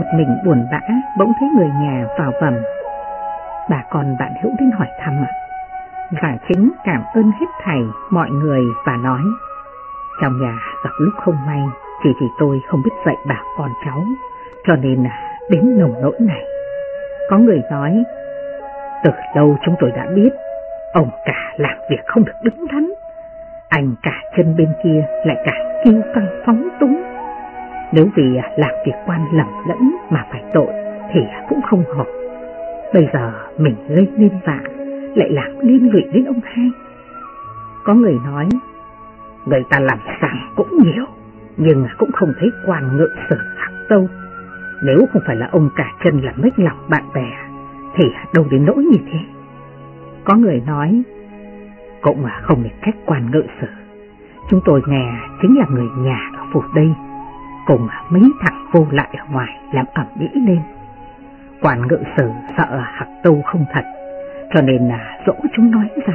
mình buồn bã, bỗng thấy người nhà vào vầm. Bà con bạn hữu đến hỏi thăm ạ. Giả Chính cảm ơn hết thảy mọi người và nói: trong nhà gặp lúc không may, chỉ vì tôi không biết dạy bảo con cháu, cho nên đến nông nỗi này. Có người nói: từ lâu chúng tôi đã biết ông cả làm việc không được đứng đắn, anh cả chân bên kia lại cả kiêu căng phóng túng. Nếu vì làm việc quan lầm lẫn mà phải tội thì cũng không hợp. Bây giờ mình gây nên vạ, lại làm liên lụy đến ông hai. Có người nói: người ta làm sằng cũng nhiều, nhưng cũng không thấy quan ngự sử Hạc Tâu. Nếu không phải là ông cả chân làm mất lòng bạn bè thì đâu đến nỗi như thế. Có người nói: cũng không nên trách quan ngự sử, chúng tôi nghe chính là người nhà ở phủ đây, cùng mấy thằng vô lại ở ngoài làm ẩm ĩ lên. Quan ngự sử sợ Hạc Tâu không thật, cho nên dỗ chúng nói ra.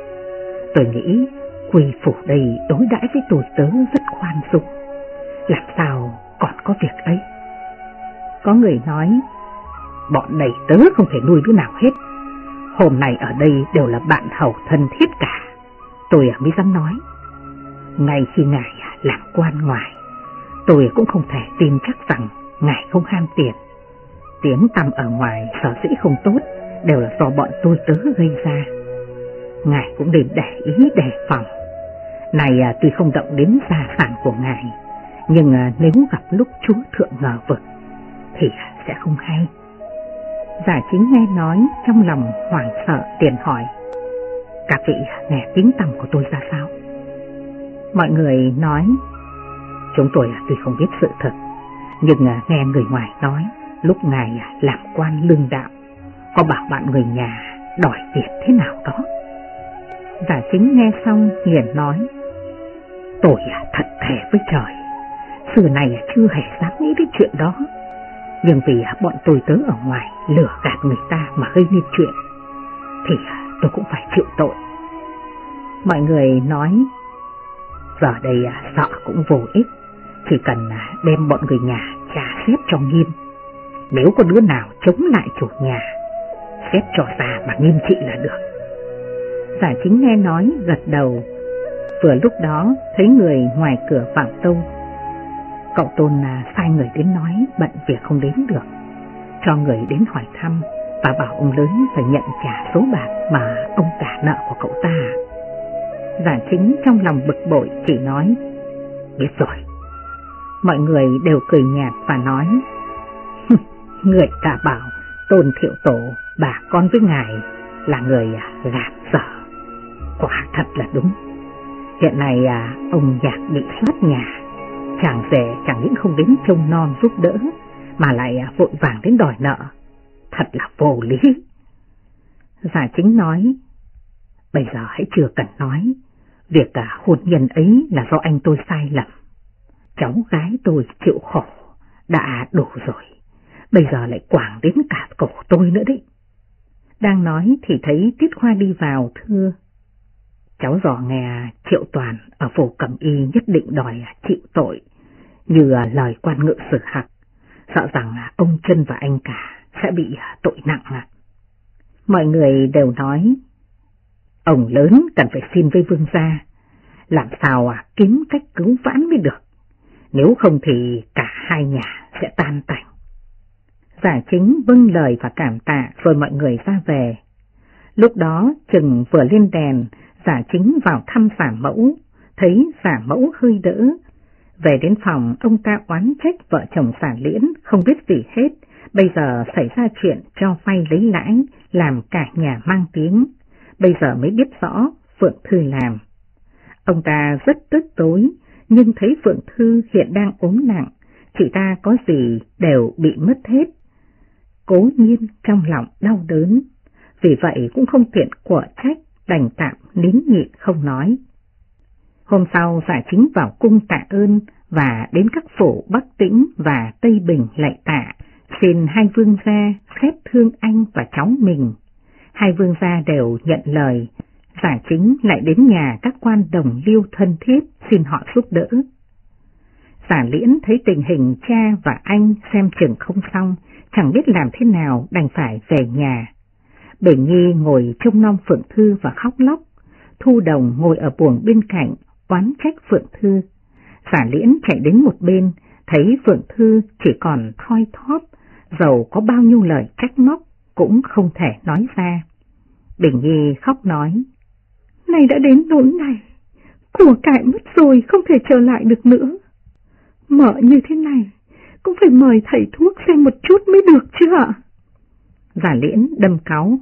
Tôi nghĩ quỳ phủ đây đối đãi với tôi tớ rất khoan dung, làm sao còn có việc ấy. Có người nói: bọn đầy tớ không thể nuôi đứa nào hết, hôm nay ở đây đều là bạn hầu thân thiết cả. Tôi mới dám nói. Ngay khi ngài làm quan ngoài, tôi cũng không thể tin chắc rằng ngài không ham tiền. Tiếng tăm ở ngoài sở dĩ không tốt đều là do bọn tôi tớ gây ra. Ngài cũng nên để ý đề phòng. Này tuy không động đến gia sản của ngài, nhưng nếu gặp lúc chúa thượng ngờ vực thì sẽ không hay. Giả Chính nghe nói trong lòng hoảng sợ, liền hỏi: các vị nghe tiếng tăm của tôi ra sao? Mọi người nói: chúng tôi tuy không biết sự thật, nhưng nghe người ngoài nói lúc ngài làm quan lương đạo, có bảo bạn người nhà đòi tiền thế nào đó. Giả Chính nghe xong liền nói: tôi thật thề với trời, xưa này chưa hề dám nghĩ đến chuyện đó. Nhưng vì bọn tôi tớ ở ngoài lừa gạt người ta mà gây nên chuyện, thì tôi cũng phải chịu tội. Mọi người nói: giờ đây sợ cũng vô ích, chỉ cần đem bọn người nhà trả xét cho nghiêm. Nếu có đứa nào chống lại chủ nhà, xét cho ra mà nghiêm trị là được. Giả Chính nghe nói gật đầu. Vừa lúc đó thấy người ngoài cửa vào tâu. Cậu Tôn sai người đến nói bận việc không đến được, cho người đến hỏi thăm và bảo ông lớn phải nhận trả số bạc mà ông cả nợ của cậu ta. Giả Chính trong lòng bực bội chỉ nói: biết rồi. Mọi người đều cười nhạt và nói: người ta bảo Tôn Thiệu Tổ bà con với ngài là người gạt dở. Quả thật là đúng. Hiện nay ông Nhạc bị sát nhà, chàng rể chẳng những không đến trông non giúp đỡ mà lại vội vàng đến đòi nợ, thật là vô lý. Giả Chính nói: bây giờ hãy chưa cần nói, việc hôn nhân ấy là do anh tôi sai lầm. Cháu gái tôi chịu khổ đã đủ rồi, bây giờ lại quảng đến cả cổ tôi nữa đấy. Đang nói thì thấy Tiết Khoa đi vào thưa: cháu dò nghe Triệu Toàn ở phủ Cẩm Y nhất định đòi chịu tội như lời quan ngự sử Hạc, sợ rằng ông Chân và anh cả sẽ bị tội nặng ạ. Mọi người đều nói: ông lớn cần phải xin với vương gia, làm sao kiếm cách cứu vãn mới được, nếu không thì cả hai nhà sẽ tan tành. Giả Chính vâng lời và cảm tạ rồi mọi người ra về. Lúc đó chừng vừa lên đèn, Giả Chính vào thăm Giả Mẫu, thấy Giả Mẫu hơi đỡ. Về đến phòng, ông ta oán trách vợ chồng Giả Liễn không biết gì hết, bây giờ xảy ra chuyện cho vay lấy lãi, làm cả nhà mang tiếng. Bây giờ mới biết rõ Phượng Thư làm. Ông ta rất tức tối, nhưng thấy Phượng Thư hiện đang ốm nặng, chị ta có gì đều bị mất hết. Cố nhiên trong lòng đau đớn, vì vậy cũng không tiện quở trách, đành tạm nín nhịn không nói. Hôm sau Giả Chính vào cung tạ ơn và đến các phủ Bắc Tĩnh và Tây Bình lạy tạ, xin hai vương gia xét thương anh và cháu mình. Hai vương gia đều nhận lời. Giả Chính lại đến nhà các quan đồng liêu thân thiết xin họ giúp đỡ. Giả Liễn thấy tình hình cha và anh xem chừng không xong, chẳng biết làm thế nào đành phải về nhà. Bình Nhi ngồi trông nom Phượng Thư và khóc lóc. Thu Đồng ngồi ở buồng bên cạnh, oán trách Phượng Thư. Giả Liễn chạy đến một bên, thấy Phượng Thư chỉ còn thoi thóp, dầu có bao nhiêu lời trách móc cũng không thể nói ra. Bình Nhi khóc nói, này đã đến nỗi này, của cải mất rồi không thể trở lại được nữa. Mợ như thế này, cũng phải mời thầy thuốc xem một chút mới được chứ ạ? Giả Liễn đâm cáu.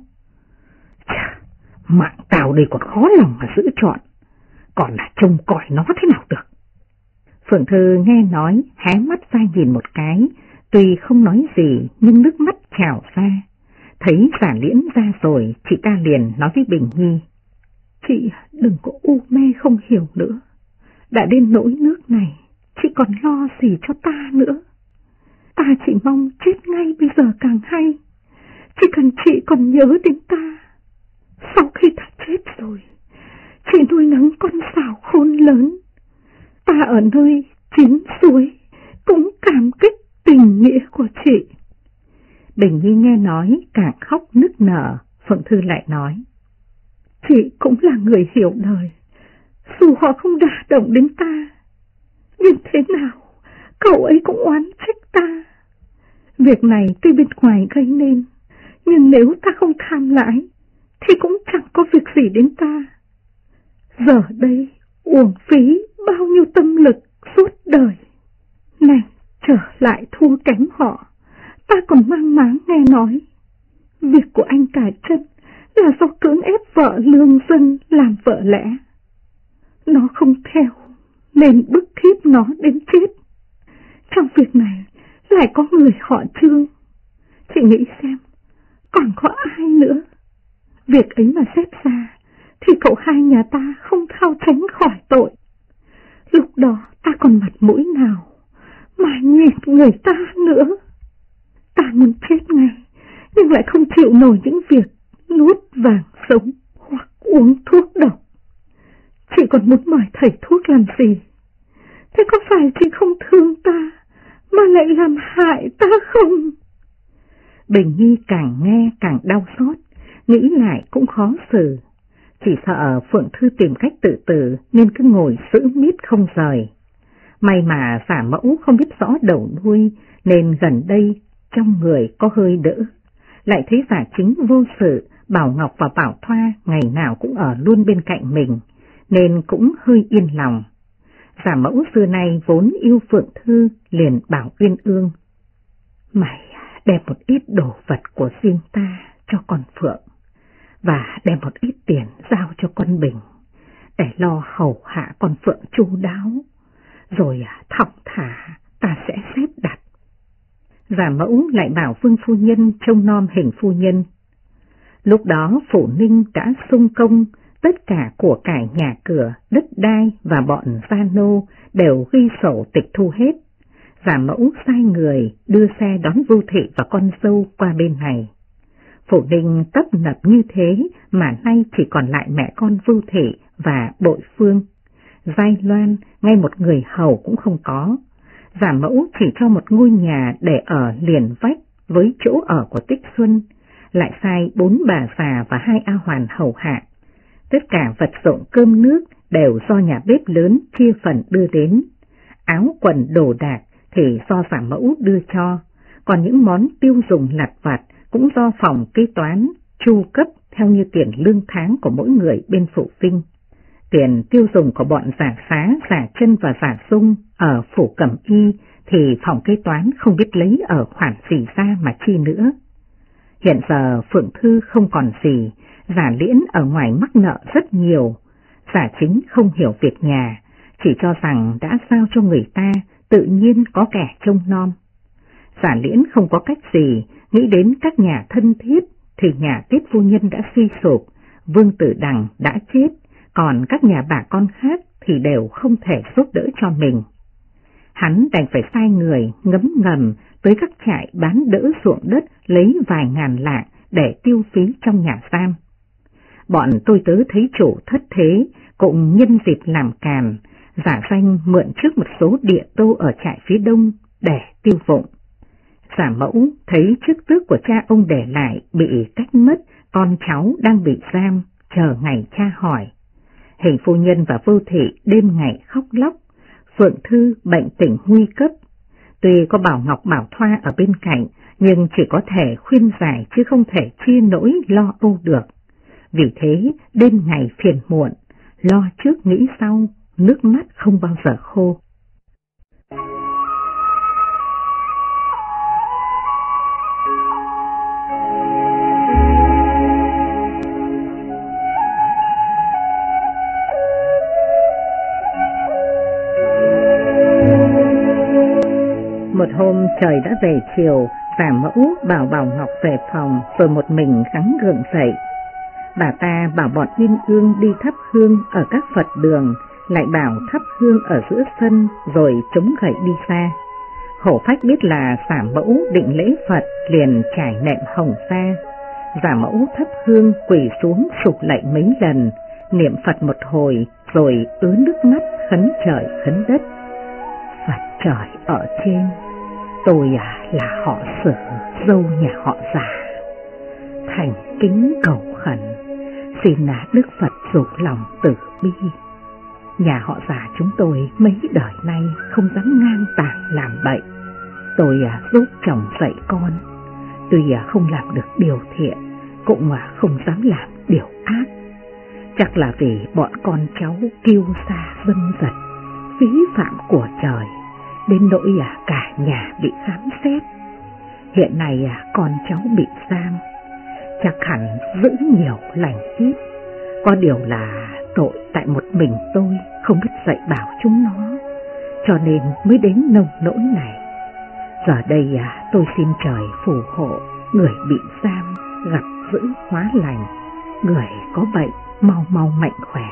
Mạng tao đây còn khó lòng mà giữ chọn, còn là trông coi nó thế nào được. Phượng Thư nghe nói, hé mắt ra nhìn một cái, tuy không nói gì nhưng nước mắt trào ra. Thấy Giả Liễn ra rồi, chị ta liền nói với Bình Nhi, chị đừng có u mê không hiểu nữa, đã đến nỗi nước này, chị còn lo gì cho ta nữa. Ta chỉ mong chết ngay bây giờ càng hay, chỉ cần chị còn nhớ đến ta. Sau khi ta chết rồi, chị nuôi nấng con sào khôn lớn, ta ở nơi chín suối cũng cảm kích tình nghĩa của chị. Bình Nhi nghe nói càng khóc nức nở. Phượng Thư lại nói, chị cũng là người hiểu đời, dù họ không đả động đến ta, nhưng thế nào cậu ấy cũng oán trách ta. Việc này tuy bên ngoài gây nên, nhưng nếu ta không tham lãi thì cũng chẳng có việc gì đến ta. Giờ đây uổng phí bao nhiêu tâm lực suốt đời. Này, trở lại thua kém họ, ta còn mang máng nghe nói, việc của anh Cả Chân là do cưỡng ép vợ lương dân làm vợ lẽ. Nó không theo nên bức hiếp nó đến chết. Trong việc này lại có người họ Trương. Chị nghĩ xem, còn có ai nữa? Việc ấy mà xét ra thì cậu hai nhà ta không thao tránh khỏi tội. Lúc đó ta còn mặt mũi nào mà nhịn người ta nữa. Ta muốn chết ngay, nhưng lại không chịu nổi những việc nuốt vàng sống hoặc uống thuốc độc. Chị còn muốn mời thầy thuốc làm gì? Thế có phải chị không thương ta mà lại làm hại ta không? Bình Nhi càng nghe càng đau xót, nghĩ lại cũng khó xử. Chỉ sợ Phượng Thư tìm cách tự tử nên cứ ngồi giữ mít không rời. May mà Giả Mẫu không biết rõ đầu đuôi nên gần đây trong người có hơi đỡ. Lại thấy Giả Chính vô sự, Bảo Ngọc và Bảo Thoa ngày nào cũng ở luôn bên cạnh mình, nên cũng hơi yên lòng. Giả Mẫu xưa nay vốn yêu Phượng Thư, liền bảo Uyên Ương, mày đem một ít đồ vật của riêng ta cho con Phượng, và đem một ít tiền giao cho con Bình, để lo hầu hạ con Phượng chu đáo, rồi thong thả ta sẽ xếp đặt. Giả Mẫu lại bảo Vương phu nhân trông nom Hình phu nhân. Lúc đó Phủ Ninh đã xung công, tất cả của cải nhà cửa, đất đai và bọn gia nô đều ghi sổ tịch thu hết. Giả Mẫu sai người đưa xe đón Vưu Thị và con dâu qua bên này. Phủ Ninh tấp nập như thế mà nay chỉ còn lại mẹ con Vưu Thị và Bội Phương. Giai Loan ngay một người hầu cũng không có. Giả Mẫu chỉ cho một ngôi nhà để ở liền vách với chỗ ở của Tích Xuân, lại sai 4 bà già và 2 A Hoàn hầu hạ. Tất cả vật dụng cơm nước đều do nhà bếp lớn chia phần đưa đến. Áo quần đồ đạc thì do Giả Mẫu đưa cho, còn những món tiêu dùng lặt vặt cũng do phòng kế toán chu cấp theo như tiền lương tháng của mỗi người bên Phủ Vinh. Tiền tiêu dùng của bọn Giả Xá, Giả Chân và Giả Dung ở Phủ Cẩm Y thì phòng kế toán không biết lấy ở khoản gì ra mà chi nữa. Hiện giờ Phượng Thư không còn gì, Giả Liễn ở ngoài mắc nợ rất nhiều. Giả Chính không hiểu việc nhà, chỉ cho rằng đã giao cho người ta, tự nhiên có kẻ trông nom. Giả Liễn không có cách gì, nghĩ đến các nhà thân thiết thì nhà Tiết phu nhân đã suy sụp, Vương Tử Đằng đã chết, còn các nhà bà con khác thì đều không thể giúp đỡ cho mình. Hắn đành phải sai người ngấm ngầm tới các trại bán đỡ ruộng đất lấy vài ngàn lạng để tiêu phí trong nhà giam. Bọn tôi tớ thấy chủ thất thế, cũng nhân dịp làm càn, giả danh mượn trước một số địa tô ở trại phía đông để tiêu vụng. Giả Mẫu thấy chức tước của cha ông để lại bị cách mất, con cháu đang bị giam, chờ ngày cha hỏi. Hình phu nhân và Vô Thị đêm ngày khóc lóc, Phượng Thư bệnh tình nguy cấp. Tuy có Bảo Ngọc Bảo Thoa ở bên cạnh, nhưng chỉ có thể khuyên giải chứ không thể chia nỗi lo âu được. Vì thế đêm ngày phiền muộn, lo trước nghĩ sau, nước mắt không bao giờ khô. Một hôm trời đã về chiều, Giả Mẫu bảo Bảo Ngọc về phòng rồi một mình gắng gượng dậy. Bà ta bảo bọn Uyên Ương đi thắp hương ở các Phật đường, lại bảo thắp hương ở giữa sân rồi chống gậy đi xa. Hổ Phách biết là Giả Mẫu định lễ Phật liền trải nệm hồng ra. Giả Mẫu thắp hương quỳ xuống sụp lạy mấy lần, niệm Phật một hồi rồi ứa nước mắt khấn trời khấn đất. Phật trời ở trên, tôi là họ Sử, dâu nhà họ Giả, thành kính cầu khẩn, xin Đức Phật rủ lòng từ bi. Nhà họ Giả chúng tôi mấy đời nay không dám ngang tàng làm bậy. Tôi giúp chồng dạy con, tuy không làm được điều thiện, cũng không dám làm điều ác. Chắc là vì bọn con cháu kiêu sa vân giật, phí phạm của trời, đến nỗi cả nhà bị khám xét. Hiện nay con cháu bị giam, chắc hẳn giữ nhiều lành ít. Có điều là tội tại một mình tôi không biết dạy bảo chúng nó, cho nên mới đến nông nỗi này. Giờ đây tôi xin trời phù hộ, người bị giam gặp dữ hóa lành, người có bệnh mau mau mạnh khỏe.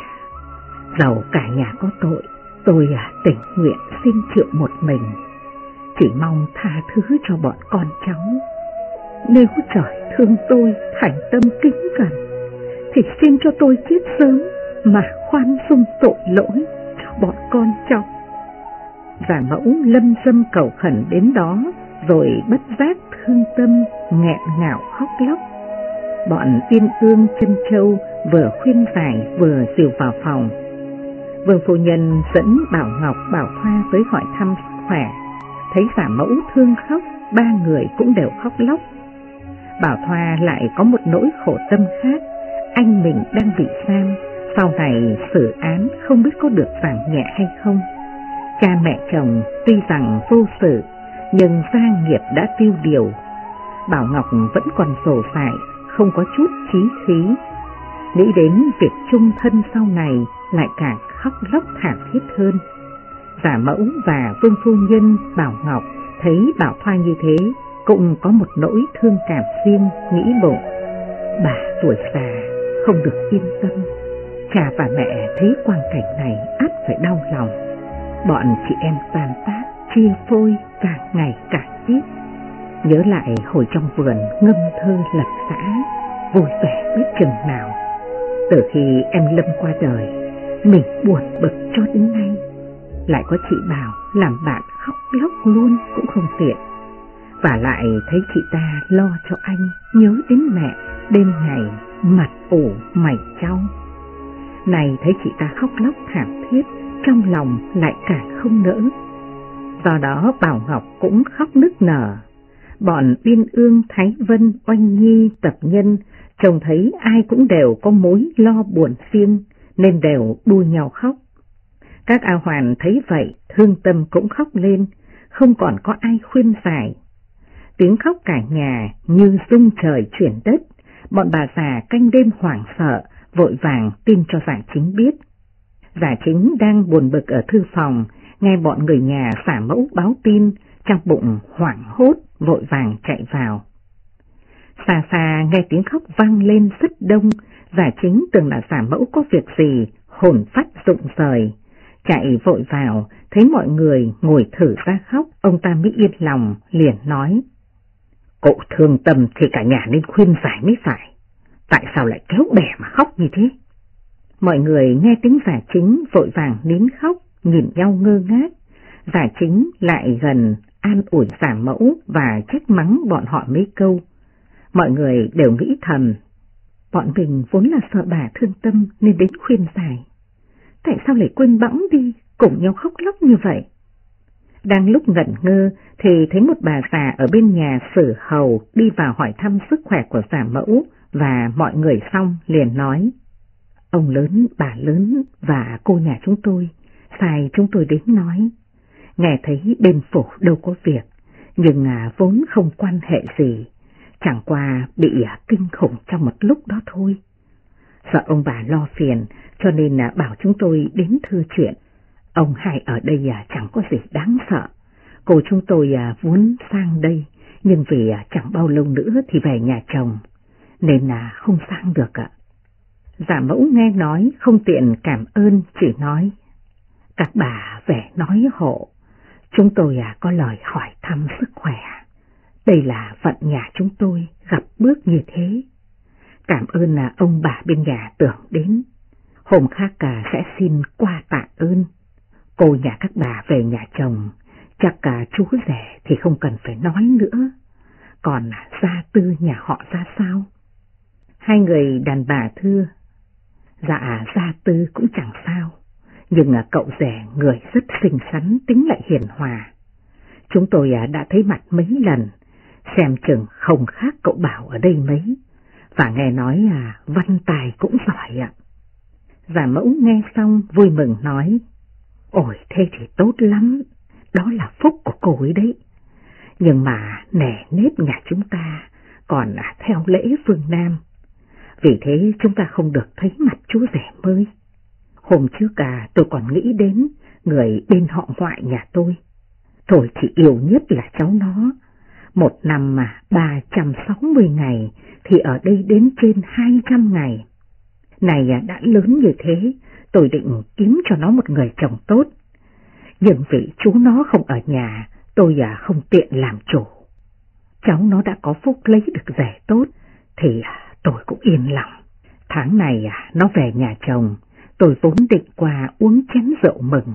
Dầu cả nhà có tội, tôi tình nguyện xin chịu một mình, chỉ mong tha thứ cho bọn con cháu. Nếu trời thương tôi thành tâm kính cẩn, thì xin cho tôi chết sớm mà khoan dung tội lỗi cho bọn con cháu. Giả Mẫu lâm dâm cầu khẩn đến đó, rồi bất giác thương tâm, nghẹn ngào khóc lóc. Bọn Uyên Ương Trân Châu vừa khuyên giải vừa dìu vào phòng. Vương phu nhân dẫn Bảo Ngọc Bảo Thoa tới hỏi thăm sức khỏe. Thấy Giả Mẫu thương khóc, ba người cũng đều khóc lóc. Bảo Thoa lại có một nỗi khổ tâm khác, anh mình đang bị giam, sau này xử án không biết có được giảm nhẹ hay không. Cha mẹ chồng tuy rằng vô sự, nhưng gia nghiệp đã tiêu điều. Bảo Ngọc vẫn còn rồ dại, không có chút chí khí. Nghĩ đến việc chung thân sau này lại càng khóc lóc thảm thiết hơn. Giả Mẫu và Vương phu nhân Bảo Ngọc thấy Bảo Thoa như thế, cũng có một nỗi thương cảm riêng, nghĩ bụng: bà tuổi già không được yên tâm, cha và mẹ thấy quang cảnh này ắt phải đau lòng. Bọn chị em tan tác, chia phôi, càng ngày càng ít. Nhớ lại hồi trong vườn ngâm thơ lật xã, vui vẻ biết chừng nào. Từ khi em Lâm qua đời, mình buồn bực cho đến nay. Lại có chị Bảo làm bạn khóc lóc luôn cũng không tiện. Và lại thấy chị ta lo cho anh, nhớ đến mẹ, đêm ngày mặt ủ mày chau. Này thấy chị ta khóc lóc thảm thiết, trong lòng lại càng không nỡ. Do đó Bảo Ngọc cũng khóc nức nở. Bọn Uyên Ương, Thái Vân, Oanh Nhi, Tập Nhân trông thấy ai cũng đều có mối lo buồn riêng, nên đều đua nhau khóc. Các A Hoàn thấy vậy, thương tâm cũng khóc lên, không còn có ai khuyên giải. Tiếng khóc cả nhà như rung trời chuyển đất. Bọn bà già canh đêm hoảng sợ, vội vàng tin cho Giả Chính biết. Giả Chính đang buồn bực ở thư phòng, nghe bọn người nhà Giả Mẫu báo tin, trong bụng hoảng hốt, vội vàng chạy vào. Xa xa nghe tiếng khóc vang lên rất đông. Giả Chính tưởng là Giả Mẫu có việc gì, hồn phách rụng rời, chạy vội vào, thấy mọi người ngồi thử ra khóc, ông ta mới yên lòng, liền nói: Cậu thương tâm thì cả nhà nên khuyên giải mới phải, tại sao lại kéo bè mà khóc như thế? Mọi người nghe tiếng Giả Chính vội vàng nín khóc, nhìn nhau ngơ ngác. Giả Chính lại gần an ủi Giả Mẫu và trách mắng bọn họ mấy câu. Mọi người đều nghĩ thầm, bọn mình vốn là sợ bà thương tâm nên đến khuyên giải. Tại sao lại quên bẵng đi, cùng nhau khóc lóc như vậy? Đang lúc ngẩn ngơ thì thấy một bà già ở bên nhà Sử Hầu đi vào hỏi thăm sức khỏe của Giả Mẫu và mọi người, xong liền nói: ông lớn, bà lớn và cô nhà chúng tôi sai chúng tôi đến nói. Nghe thấy bên phủ đâu có việc, nhưng vốn không quan hệ gì, chẳng qua bị kinh khủng trong một lúc đó thôi. Sợ ông bà lo phiền cho nên bảo chúng tôi đến thưa chuyện. Ông hai ở đây chẳng có gì đáng sợ. Cô chúng tôi vốn sang đây, nhưng vì chẳng bao lâu nữa thì về nhà chồng, nên không sang được ạ. Giả Mẫu nghe nói không tiện cảm ơn, chỉ nói: các bà về nói hộ, chúng tôi có lời hỏi thăm sức khỏe. Đây là phận nhà chúng tôi gặp bước như thế. Cảm ơn ông bà bên nhà tưởng đến. Hôm khác sẽ xin qua tạ ơn. Cô nhà các bà về nhà chồng, chắc chú rể thì không cần phải nói nữa. Còn gia tư nhà họ ra sao? Hai người đàn bà thưa: dạ gia tư cũng chẳng sao, nhưng cậu rể người rất xinh xắn, tính lại hiền hòa. Chúng tôi đã thấy mặt mấy lần, xem chừng không khác cậu Bảo ở đây mấy, và nghe nói văn tài cũng giỏi ạ. Giả Mẫu nghe xong vui mừng nói: ôi thế thì tốt lắm, đó là phúc của cô ấy đấy. Nhưng mà nề nếp nhà chúng ta còn theo lễ phương Nam, vì thế chúng ta không được thấy mặt chú rể mới. Hôm trước tôi còn nghĩ đến người bên họ ngoại nhà tôi thì yêu nhất là cháu nó. Một năm mà 360 ngày thì ở đây đến trên 200 ngày. Này đã lớn như thế, tôi định kiếm cho nó một người chồng tốt. Nhưng vì chú nó không ở nhà, tôi không tiện làm chủ. Cháu nó đã có phúc lấy được rể tốt thì tôi cũng yên lòng. Tháng này nó về nhà chồng, tôi vốn định qua uống chén rượu mừng.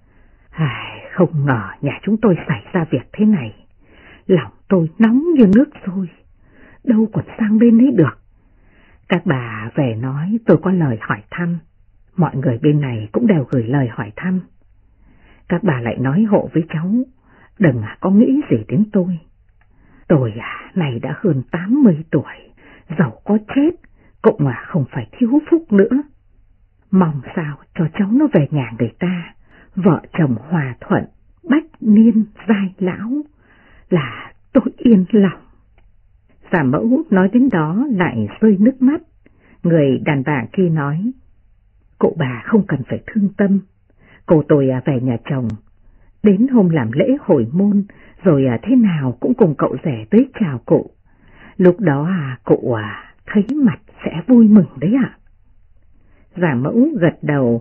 Không ngờ nhà chúng tôi xảy ra việc thế này. Lòng tôi nóng như nước sôi, đâu còn sang bên ấy được. Các bà về nói tôi có lời hỏi thăm, mọi người bên này cũng đều gửi lời hỏi thăm. Các bà lại nói hộ với cháu, đừng có nghĩ gì đến tôi. Tôi này đã hơn 80 tuổi, dẫu có chết cũng không phải thiếu phúc nữa. Mong sao cho cháu nó về nhà người ta, vợ chồng hòa thuận, bách niên giai lão, là tôi yên lòng. Giả Mẫu nói đến đó lại rơi nước mắt. Người đàn bà kia nói: cụ bà không cần phải thương tâm. Cô tôi về nhà chồng, đến hôm làm lễ hồi môn, rồi thế nào cũng cùng cậu rể tới chào cụ. Lúc đó cụ thấy mặt sẽ vui mừng đấy ạ. Giả Mẫu gật đầu.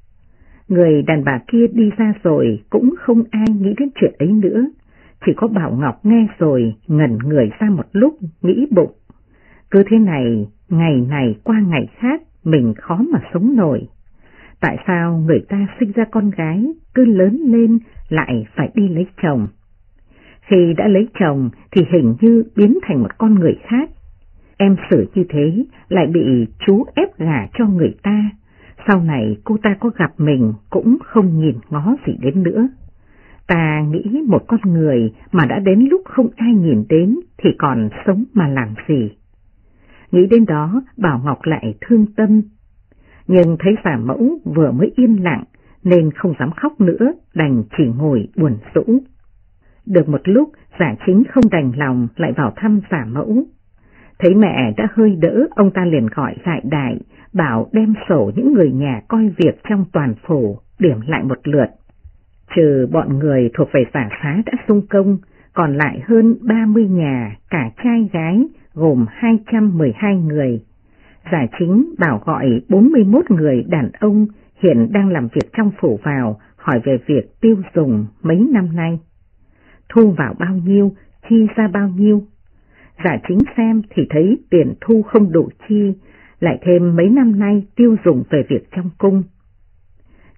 Người đàn bà kia đi ra rồi cũng không ai nghĩ đến chuyện ấy nữa. Chỉ có Bảo Ngọc nghe rồi ngẩn người ra một lúc, nghĩ bụng: cứ thế này, ngày này qua ngày khác, mình khó mà sống nổi. Tại sao người ta sinh ra con gái cứ lớn lên lại phải đi lấy chồng? Khi đã lấy chồng thì hình như biến thành một con người khác. Em xử như thế lại bị chú ép gả cho người ta. Sau này cô ta có gặp mình cũng không nhìn ngó gì đến nữa. Ta nghĩ một con người mà đã đến lúc không ai nhìn đến thì còn sống mà làm gì? Nghĩ đến đó Bảo Ngọc lại thương tâm. Nhưng thấy Giả Mẫu vừa mới yên lặng nên không dám khóc nữa, đành chỉ ngồi buồn rũ. Được một lúc Giả Chính không đành lòng lại vào thăm Giả Mẫu. Thấy mẹ đã hơi đỡ, ông ta liền gọi lại Đại, bảo đem sổ những người nhà coi việc trong toàn phủ điểm lại một lượt. Trừ bọn người thuộc về Giả Xá đã xung công, còn lại hơn 30 nhà, cả trai gái, gồm 212 người. Giả Chính bảo gọi 41 người đàn ông hiện đang làm việc trong phủ vào, hỏi về việc tiêu dùng mấy năm nay. Thu vào bao nhiêu, chi ra bao nhiêu. Giả Chính xem thì thấy tiền thu không đủ chi, lại thêm mấy năm nay tiêu dùng về việc trong cung.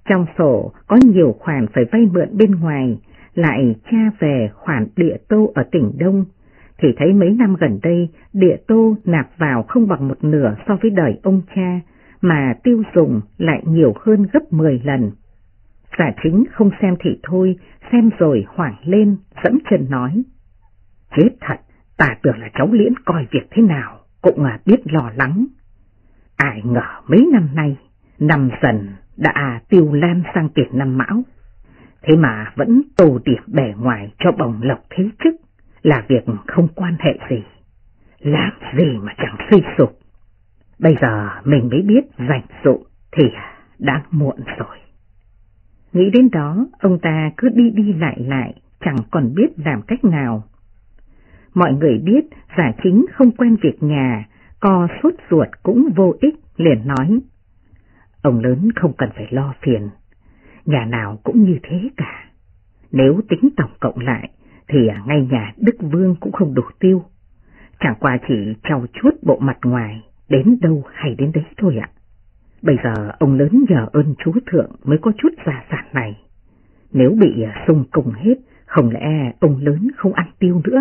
Trong sổ có nhiều khoản phải vay mượn bên ngoài, lại tra về khoản địa tô ở tỉnh Đông, thì thấy mấy năm gần đây địa tô nạp vào không bằng một nửa so với đời ông cha, mà tiêu dùng lại nhiều hơn gấp 10 lần. Giả Chính không xem thì thôi, xem rồi hoảng lên, dẫm chân nói: Chết thật, ta tưởng là cháu Liễn coi việc thế nào, cũng biết lo lắng. Ai ngờ mấy năm nay, năm Dần đã tiêu lan sang tiền năm Mão, thế mà vẫn tô điểm bề ngoài cho bồng lộc thế chức, là việc không quan hệ gì, làm gì mà chẳng suy sụp. Bây giờ mình mới biết dành dụm thì đã muộn rồi. Nghĩ đến đó, ông ta cứ đi đi lại, chẳng còn biết làm cách nào. Mọi người biết Giả Chính không quen việc nhà, co sốt ruột cũng vô ích, liền nói: Ông lớn không cần phải lo phiền, nhà nào cũng như thế cả. Nếu tính tổng cộng lại thì ngay nhà Đức Vương cũng không đủ tiêu, chẳng qua chỉ trau chuốt bộ mặt ngoài, đến đâu hay đến đấy thôi ạ. Bây giờ ông lớn nhờ ơn chúa thượng mới có chút gia sản này, nếu bị xung cùng hết, không lẽ ông lớn không ăn tiêu nữa?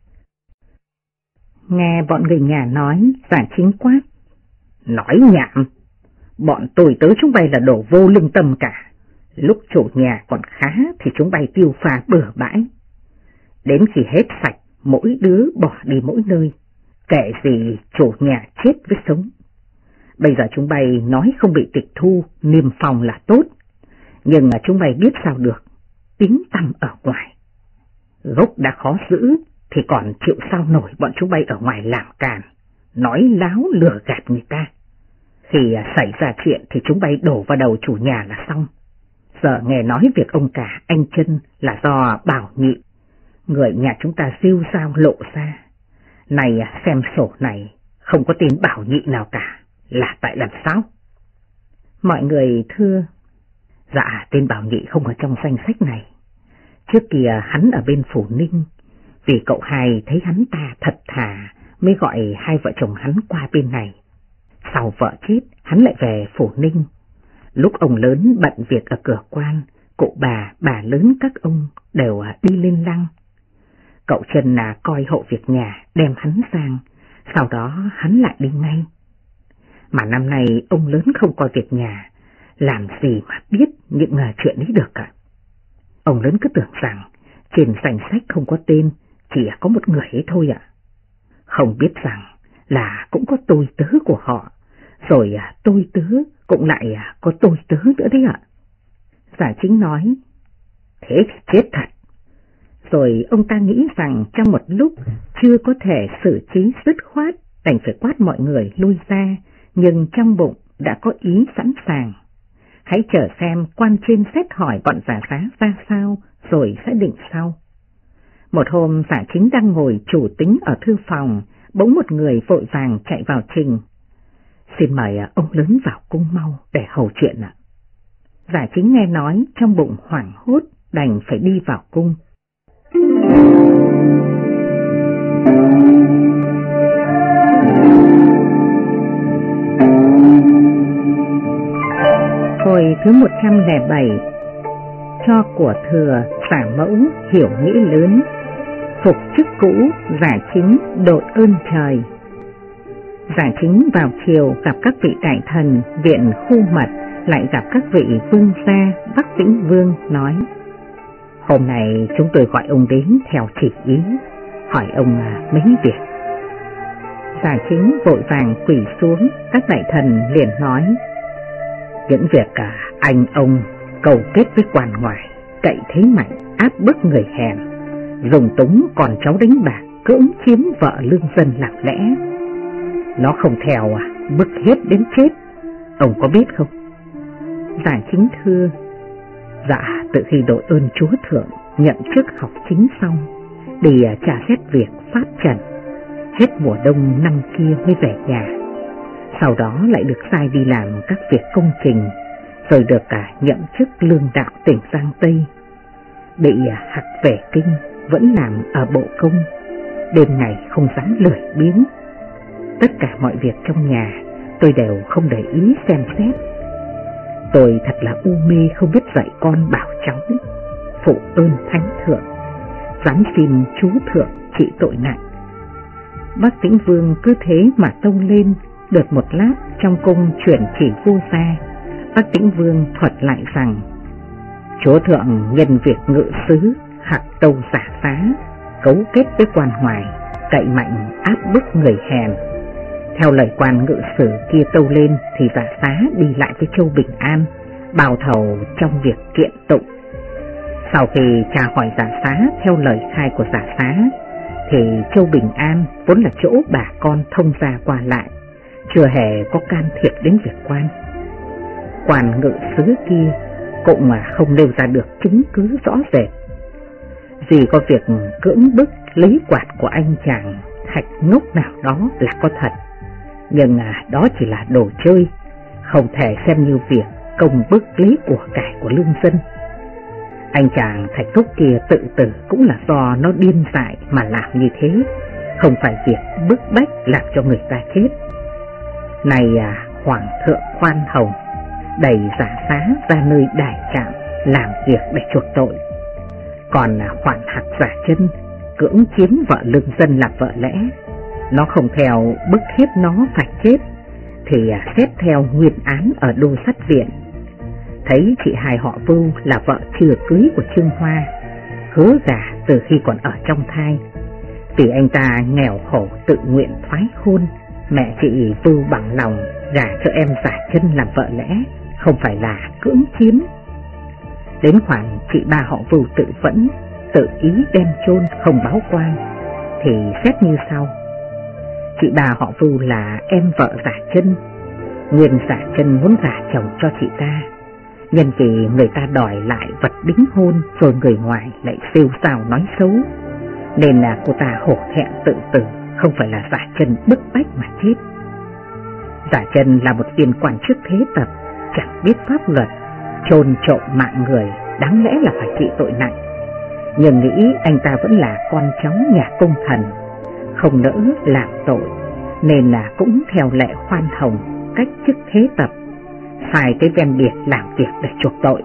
Nghe bọn người nhà nói, Giả Chính quát: Nói nhảm, bọn tôi tớ chúng bay là đồ vô lương tâm cả. Lúc chủ nhà còn khá thì chúng bay tiêu pha bừa bãi, đến khi hết sạch mỗi đứa bỏ đi mỗi nơi, kệ gì chủ nhà chết với sống. Bây giờ chúng bay nói không bị tịch thu, niêm phòng là tốt, nhưng chúng bay biết sao được, tiếng tăm ở ngoài. Gốc đã khó giữ thì còn chịu sao nổi bọn chúng bay ở ngoài làm càn, nói láo lừa gạt người ta. Khi xảy ra chuyện thì chúng bay đổ vào đầu chủ nhà là xong. Giờ nghe nói việc ông cả anh Chân là do Bảo Nhị, người nhà chúng ta siêu sao lộ ra. Này xem sổ này không có tên Bảo Nhị nào cả, là tại làm sao? Mọi người thưa: Dạ, tên Bảo Nhị không ở trong danh sách này. Trước kia hắn ở bên Phủ Ninh, vì cậu hai thấy hắn ta thật thà mới gọi hai vợ chồng hắn qua bên này. Sau vợ chết, hắn lại về Phủ Ninh. Lúc ông lớn bận việc ở cửa quan, cụ bà lớn các ông đều đi lên lăng. Cậu Trần coi hộ việc nhà, đem hắn sang, sau đó hắn lại đi ngay. Mà năm nay ông lớn không coi việc nhà, làm gì mà biết những chuyện ấy được cả. Ông lớn cứ tưởng rằng trên danh sách không có tên, chỉ có một người ấy thôi ạ. Không biết rằng là cũng có tôi tớ của họ, rồi tôi tớ cũng lại có tôi tớ nữa đấy ạ. Giả Chính nói: Thế thì chết thật. Rồi ông ta nghĩ rằng trong một lúc chưa có thể xử trí dứt khoát, đành phải quát mọi người lui ra, nhưng trong bụng đã có ý sẵn sàng. Hãy chờ xem quan trên xét hỏi bọn Giả Giá ra sao, rồi sẽ định sau. Một hôm Giả Chính đang ngồi chủ tính ở thư phòng, bỗng một người vội vàng chạy vào trình: Xin mời ông lớn vào cung mau để hầu chuyện ạ. Giả Chính nghe nói trong bụng hoảng hốt, đành phải đi vào cung. Hồi thứ 107, cho của thừa Giả Mẫu hiểu nghĩa lớn, phục chức cũ Giả Chính đội ơn trời. Giả Chính vào chiều gặp các vị đại thần viện Khu Mật, lại gặp các vị vương gia Bắc Vĩnh Vương, nói: Hôm nay chúng tôi gọi ông đến theo chỉ ý, hỏi ông mấy việc. Giả Chính vội vàng quỳ xuống, các đại thần liền nói: Những việc anh ông cầu kết với quan ngoài, cậy thế mạnh áp bức người hèn, dùng túng con cháu đánh bạc, cưỡng chiếm vợ lương dân lặng lẽ. Nó không theo bức hiếp đến chết, ông có biết không? Giả Chính thưa: Dạ, từ khi đội ơn chúa thượng nhận chức học chính xong, đi trả xét việc phát trần, hết mùa đông năm kia mới về nhà. Sau đó lại được sai đi làm các việc công trình, rồi được nhậm chức lương đạo tỉnh Giang Tây. Bị hặc về kinh, vẫn làm ở bộ công, đêm ngày không dám lười biếng. Tất cả mọi việc trong nhà tôi đều không để ý xem xét. Tôi thật là u mê không biết dạy con bảo cháu phụ ơn thánh thượng, dám xin chú thượng trị tội nặng. Bác Tĩnh Vương cứ thế mà tông lên. Được một lát, trong cung chuyển chỉ vua ra. Bác Tĩnh Vương thuật lại rằng: chúa thượng nhân việc ngự sứ hạc tâu giả phá, cấu kết với quan hoài, cậy mạnh áp bức người hèn. Theo lời quan ngự sử kia tâu lên thì giả phá đi lại với Châu Bình An, bào thầu trong việc kiện tụng. Sau khi tra hỏi giả phá theo lời khai của giả phá thì Châu Bình An vốn là chỗ bà con thông gia qua lại, chưa hề có can thiệp đến việc quan. Quan ngự sứ kia cũng mà không nêu ra được chứng cứ rõ rệt. Vì có việc cưỡng bức lấy quạt của anh chàng Thạch ngốc nào đó là có thật, nhưng đó chỉ là đồ chơi, không thể xem như việc công bức lấy của cải của lương dân. Anh chàng Thạch ngốc kia tự tử cũng là do nó điên dại mà làm như thế, không phải việc bức bách làm cho người ta chết. Này Hoàng thượng khoan hồng, đẩy giả phá ra nơi đài trạm làm việc để chuộc tội. Còn Khoản Hạc giả chân cưỡng chiếm vợ lương dân làm vợ lẽ, nó không theo bức hiếp nó phải chết thì xét theo nguyên án ở Đô Sát Viện. Thấy chị hai họ Vưu là vợ chưa cưới của Trương Hoa, hứa gả từ khi còn ở trong thai. Vì anh ta nghèo khổ tự nguyện thoái hôn, mẹ chị Vưu bằng lòng gả cho em giả chân làm vợ lẽ, không phải là cưỡng chiếm. Đến khoản chị ba họ Vưu tự vẫn, tự ý đem chôn không báo quan thì xét như sau. Chị ba họ Vưu là em vợ giả chân, nguyên giả chân muốn gả chồng cho chị ta, nhân vì người ta đòi lại vật đính hôn rồi người ngoài lại xêu xào nói xấu, nên là cô ta hổ thẹn tự tử, không phải là giả chân bức bách mà chết. Giả chân là một viên quan chức thế tập, chẳng biết pháp luật, trôn trộm mạng người, đáng lẽ là phải trị tội nặng. Nhưng nghĩ anh ta vẫn là con cháu nhà công thần, không nỡ làm tội, nên là cũng theo lệ khoan hồng cách chức thế tập, xài cái ven biệt làm việc để chuộc tội.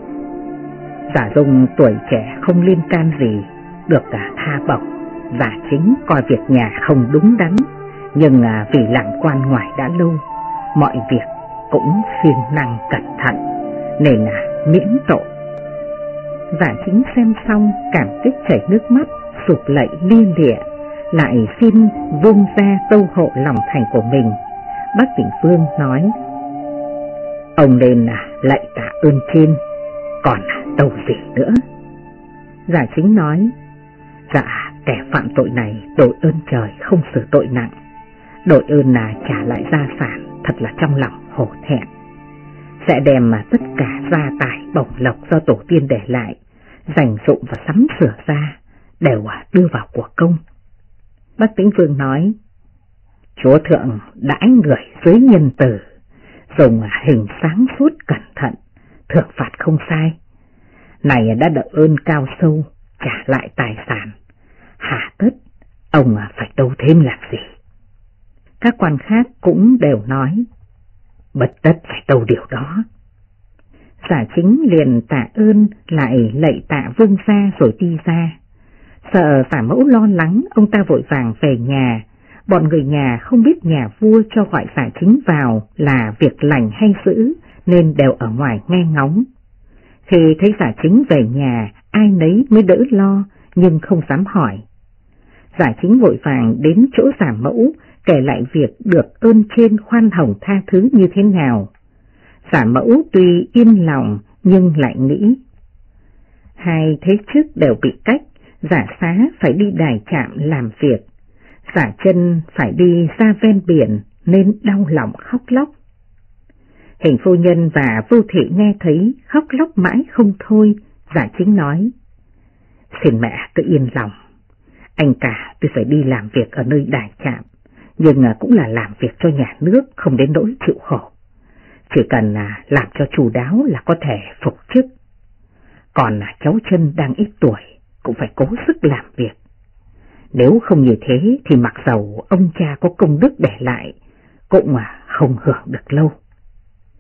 Giả Dung tuổi trẻ không liên can gì, được cả tha bổng. Giả Chính coi việc nhà không đúng đắn, nhưng vì làm quan ngoài đã lâu, mọi việc cũng siêng năng cẩn thận, nên là miễn tội. Giả Chính xem xong cảm kích chảy nước mắt, sụp lạy lia lịa, lại xin Vương gia tâu hộ lòng thành của mình. Bác Tĩnh Vương nói: ông nên lạy tạ ơn trên, còn tâu gì nữa. Giả Chính nói: dạ, kẻ phạm tội này đội ơn trời không xử tội nặng, đội ơn là trả lại gia sản, thật là trong lòng hổ thẹn. Sẽ đem tất cả gia tài bổng lộc do tổ tiên để lại, dành dụng và sắm sửa ra, đều đưa vào của công. Bác Tĩnh Vương nói: chúa thượng đãi người dưới nhân từ, dùng hình sáng suốt cẩn thận, thưởng phạt không sai. Này đã đợi ơn cao sâu, trả lại tài sản, hà tất ông phải tâu thêm làm gì. Các quan khác cũng đều nói: bất tất phải tâu điều đó. Giả Chính liền tạ ơn, lại lạy tạ Vương gia rồi đi ra. Sợ Giả Mẫu lo lắng, ông ta vội vàng về nhà. Bọn người nhà không biết nhà vua cho gọi Giả Chính vào là việc lành hay dữ, nên đều ở ngoài nghe ngóng. Khi thấy Giả Chính về nhà, ai nấy mới đỡ lo, nhưng không dám hỏi. Giả Chính vội vàng đến chỗ Giả Mẫu, kể lại việc được ơn trên khoan hồng tha thứ như thế nào. Giả Mẫu tuy yên lòng nhưng lại nghĩ: hai thế chức đều bị cách, Giả Xá phải đi đài trạm làm việc, Giả Chân phải đi ra ven biển, nên đau lòng khóc lóc. Hình phu nhân và Vưu Thị nghe thấy khóc lóc mãi không thôi. Giả Chính nói: xin mẹ cứ yên lòng, anh cả tôi phải đi làm việc ở nơi đài trạm, nhưng cũng là làm việc cho nhà nước, không đến nỗi chịu khổ. Chỉ cần làm cho chu đáo là có thể phục chức. Còn cháu Chân đang ít tuổi, cũng phải cố sức làm việc. Nếu không như thế thì mặc dầu ông cha có công đức để lại, cũng không hưởng được lâu.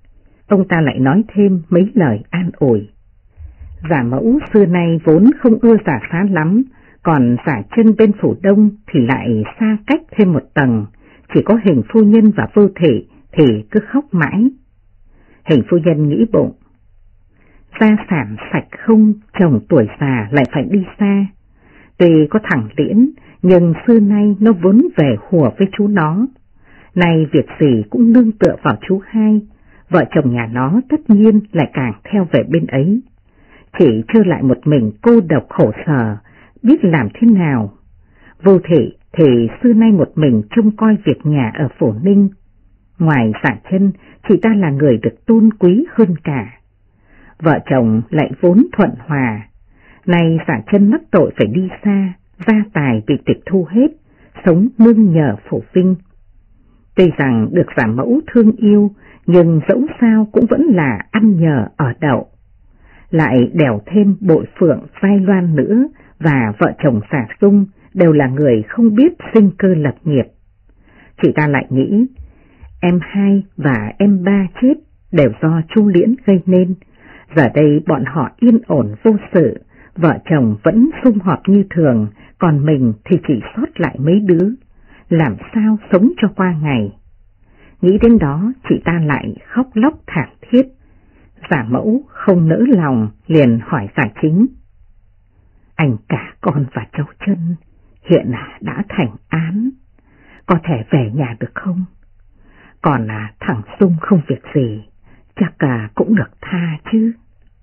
ông ta lại nói thêm mấy lời an ủi. Giả Mẫu xưa nay vốn không ưa Giả Xá lắm, còn Giả Chân bên Phủ Đông thì lại xa cách thêm một tầng, chỉ có Hình phu nhân và Vô Thị thì cứ khóc mãi. Hình phu nhân nghĩ bụng, gia sản sạch không, chồng tuổi già lại phải đi xa. Tuy có thằng Liễn, nhưng xưa nay nó vốn về hùa với chú nó. Nay việc gì cũng nương tựa vào chú hai, vợ chồng nhà nó tất nhiên lại càng theo về bên ấy. Chỉ trơ lại một mình cô độc khổ sở, biết làm thế nào. Vô Thị thì xưa nay một mình trông coi việc nhà ở Phổ Ninh. Ngoài Giả Chân, chị ta là người được tôn quý hơn cả. Vợ chồng lại vốn thuận hòa. Nay Giả Chân mắc tội phải đi xa, gia tài bị tịch thu hết, sống nương nhờ Phổ Vinh. Tuy rằng được Giả Mẫu thương yêu, nhưng dẫu sao cũng vẫn là ăn nhờ ở đậu. Lại đèo thêm Bội Phượng, Vai Loan nữa, và vợ chồng Giả Dung đều là người không biết sinh cơ lập nghiệp. Chị ta lại nghĩ, em hai và em ba chết đều do Chu Liễn gây nên. Giờ đây bọn họ yên ổn vô sự, vợ chồng vẫn sum họp như thường, còn mình thì chỉ sót lại mấy đứa, làm sao sống cho qua ngày. Nghĩ đến đó, chị ta lại khóc lóc thảm thiết. Giả Mẫu không nỡ lòng, liền hỏi Giả Chính. Anh cả con và cháu Chân hiện đã thành án, có thể về nhà được không? Còn thằng Dung không việc gì, chắc cũng được tha chứ.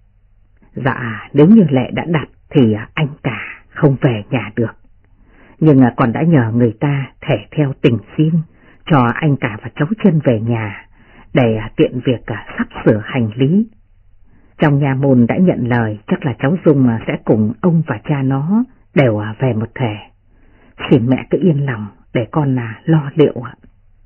Dạ, nếu như lệ đã đặt thì anh cả không về nhà được. Nhưng còn đã nhờ người ta thể theo tình riêng cho anh cả và cháu Chân về nhà để tiện việc sắp sửa hành lý. Trong nhà môn đã nhận lời, chắc là cháu Dung sẽ cùng ông và cha nó đều về một thể. Xin mẹ cứ yên lòng để con lo liệu ạ.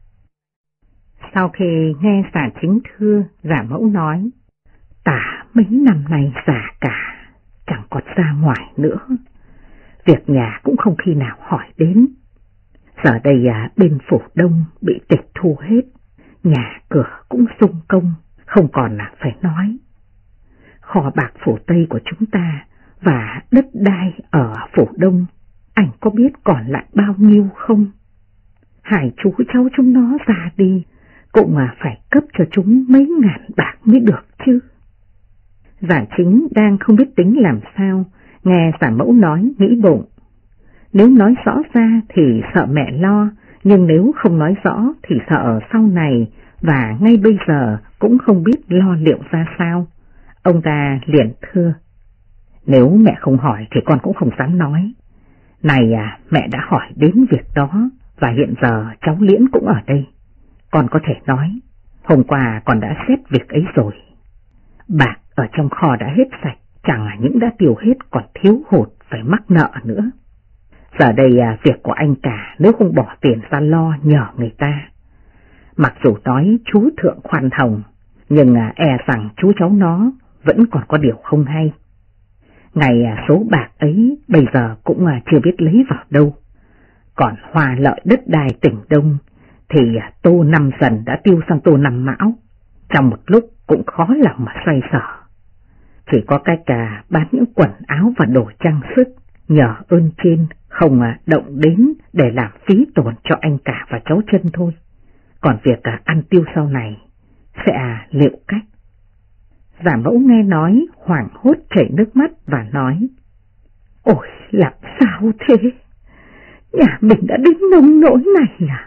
Sau khi nghe Giả Chính thưa, Giả Mẫu nói, tả mấy năm nay già cả, chẳng còn ra ngoài nữa. Việc nhà cũng không khi nào hỏi đến. Giờ đây bên Phủ Đông bị tịch thu hết, nhà cửa cũng xung công, không còn phải nói. Kho bạc Phủ Tây của chúng ta và đất đai ở Phủ Đông, anh có biết còn lại bao nhiêu không? Hai chú cháu chúng nó ra đi, cũng phải cấp cho chúng mấy ngàn bạc mới được chứ. Giả Chính đang không biết tính làm sao, nghe Giả Mẫu nói nghĩ bụng. Nếu nói rõ ra thì sợ mẹ lo, nhưng nếu không nói rõ thì sợ sau này và ngay bây giờ cũng không biết lo liệu ra sao. Ông ta liền thưa, nếu mẹ không hỏi thì con cũng không dám nói. Này mẹ đã hỏi đến việc đó và hiện giờ cháu Liễn cũng ở đây. Con có thể nói, hôm qua con đã xét việc ấy rồi. Bạc ở trong kho đã hết sạch, chẳng những đã tiêu hết còn thiếu hụt phải mắc nợ nữa. Giờ đây việc của anh cả nếu không bỏ tiền ra lo nhờ người ta. Mặc dù nói chú thượng khoan hồng, nhưng e rằng chú cháu nó vẫn còn có điều không hay. Ngày số bạc ấy bây giờ cũng chưa biết lấy vào đâu. Còn hoa lợi đất đai tỉnh Đông thì Tô Năm Dần đã tiêu sang Tô Năm Mão, trong một lúc cũng khó lòng mà xoay sở. Chỉ có cách bán những quần áo và đồ trang sức, nhờ ơn trên không động đến để làm phí tổn cho anh cả và cháu Chân thôi. Còn việc ăn tiêu sau này sẽ liệu cách. Giả Mẫu nghe nói hoảng hốt chảy nước mắt và nói, ôi làm sao thế? Nhà mình đã đến nông nỗi này à?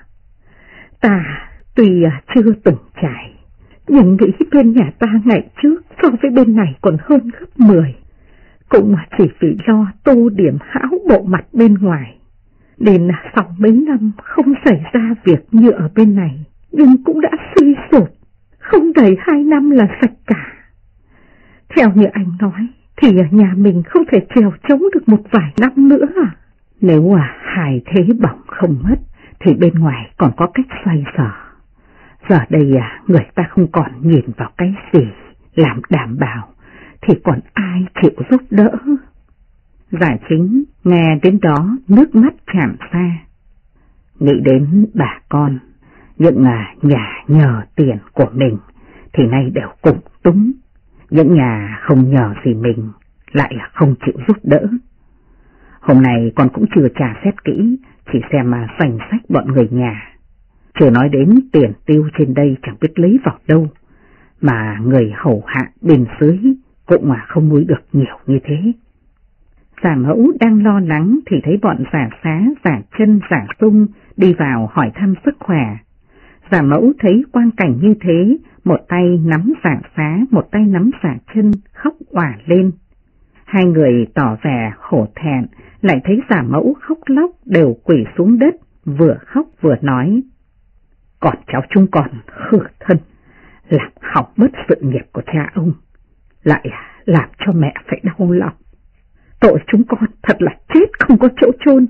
Ta tuy chưa từng trải, nhưng nghĩ bên nhà ta ngày trước so với bên này còn hơn gấp 10. Cũng chỉ vì lo tô điểm hão bộ mặt bên ngoài, nên sau mấy năm không xảy ra việc như ở bên này, nhưng cũng đã suy sụp, không đầy 2 năm là sạch cả. Theo như anh nói, thì nhà mình không thể trèo trống được một vài năm nữa à? Nếu hài thế bỏng không mất, thì bên ngoài còn có cách xoay sở. Giờ đây người ta không còn nhìn vào cái gì làm đảm bảo, thì còn ai chịu giúp đỡ? Giả Chính nghe đến đó nước mắt tràn ra. Nghĩ đến bà con, những nhà nhờ tiền của mình thì nay đều cùng túng, những nhà không nhờ gì mình lại là không chịu giúp đỡ. Hôm nay con cũng chưa tra xét kỹ, chỉ xem danh sách bọn người nhà. Chưa nói đến tiền tiêu trên đây chẳng biết lấy vào đâu, mà người hầu hạ bên dưới cũng không nuôi được nhiều như thế. Giả Mẫu đang lo lắng thì thấy bọn Giả Xá, Giả Chân, Giả Sung đi vào hỏi thăm sức khỏe. Giả Mẫu thấy quang cảnh như thế, một tay nắm Giả Xá, một tay nắm Giả Chân, khóc òa lên. Hai người tỏ vẻ khổ thẹn, lại thấy Giả Mẫu khóc lóc đều quỳ xuống đất, vừa khóc vừa nói: còn cháu chúng con khư thân, làm hỏng mất sự nghiệp của cha ông, lại làm cho mẹ phải đau lòng. Tội chúng con thật là chết không có chỗ chôn.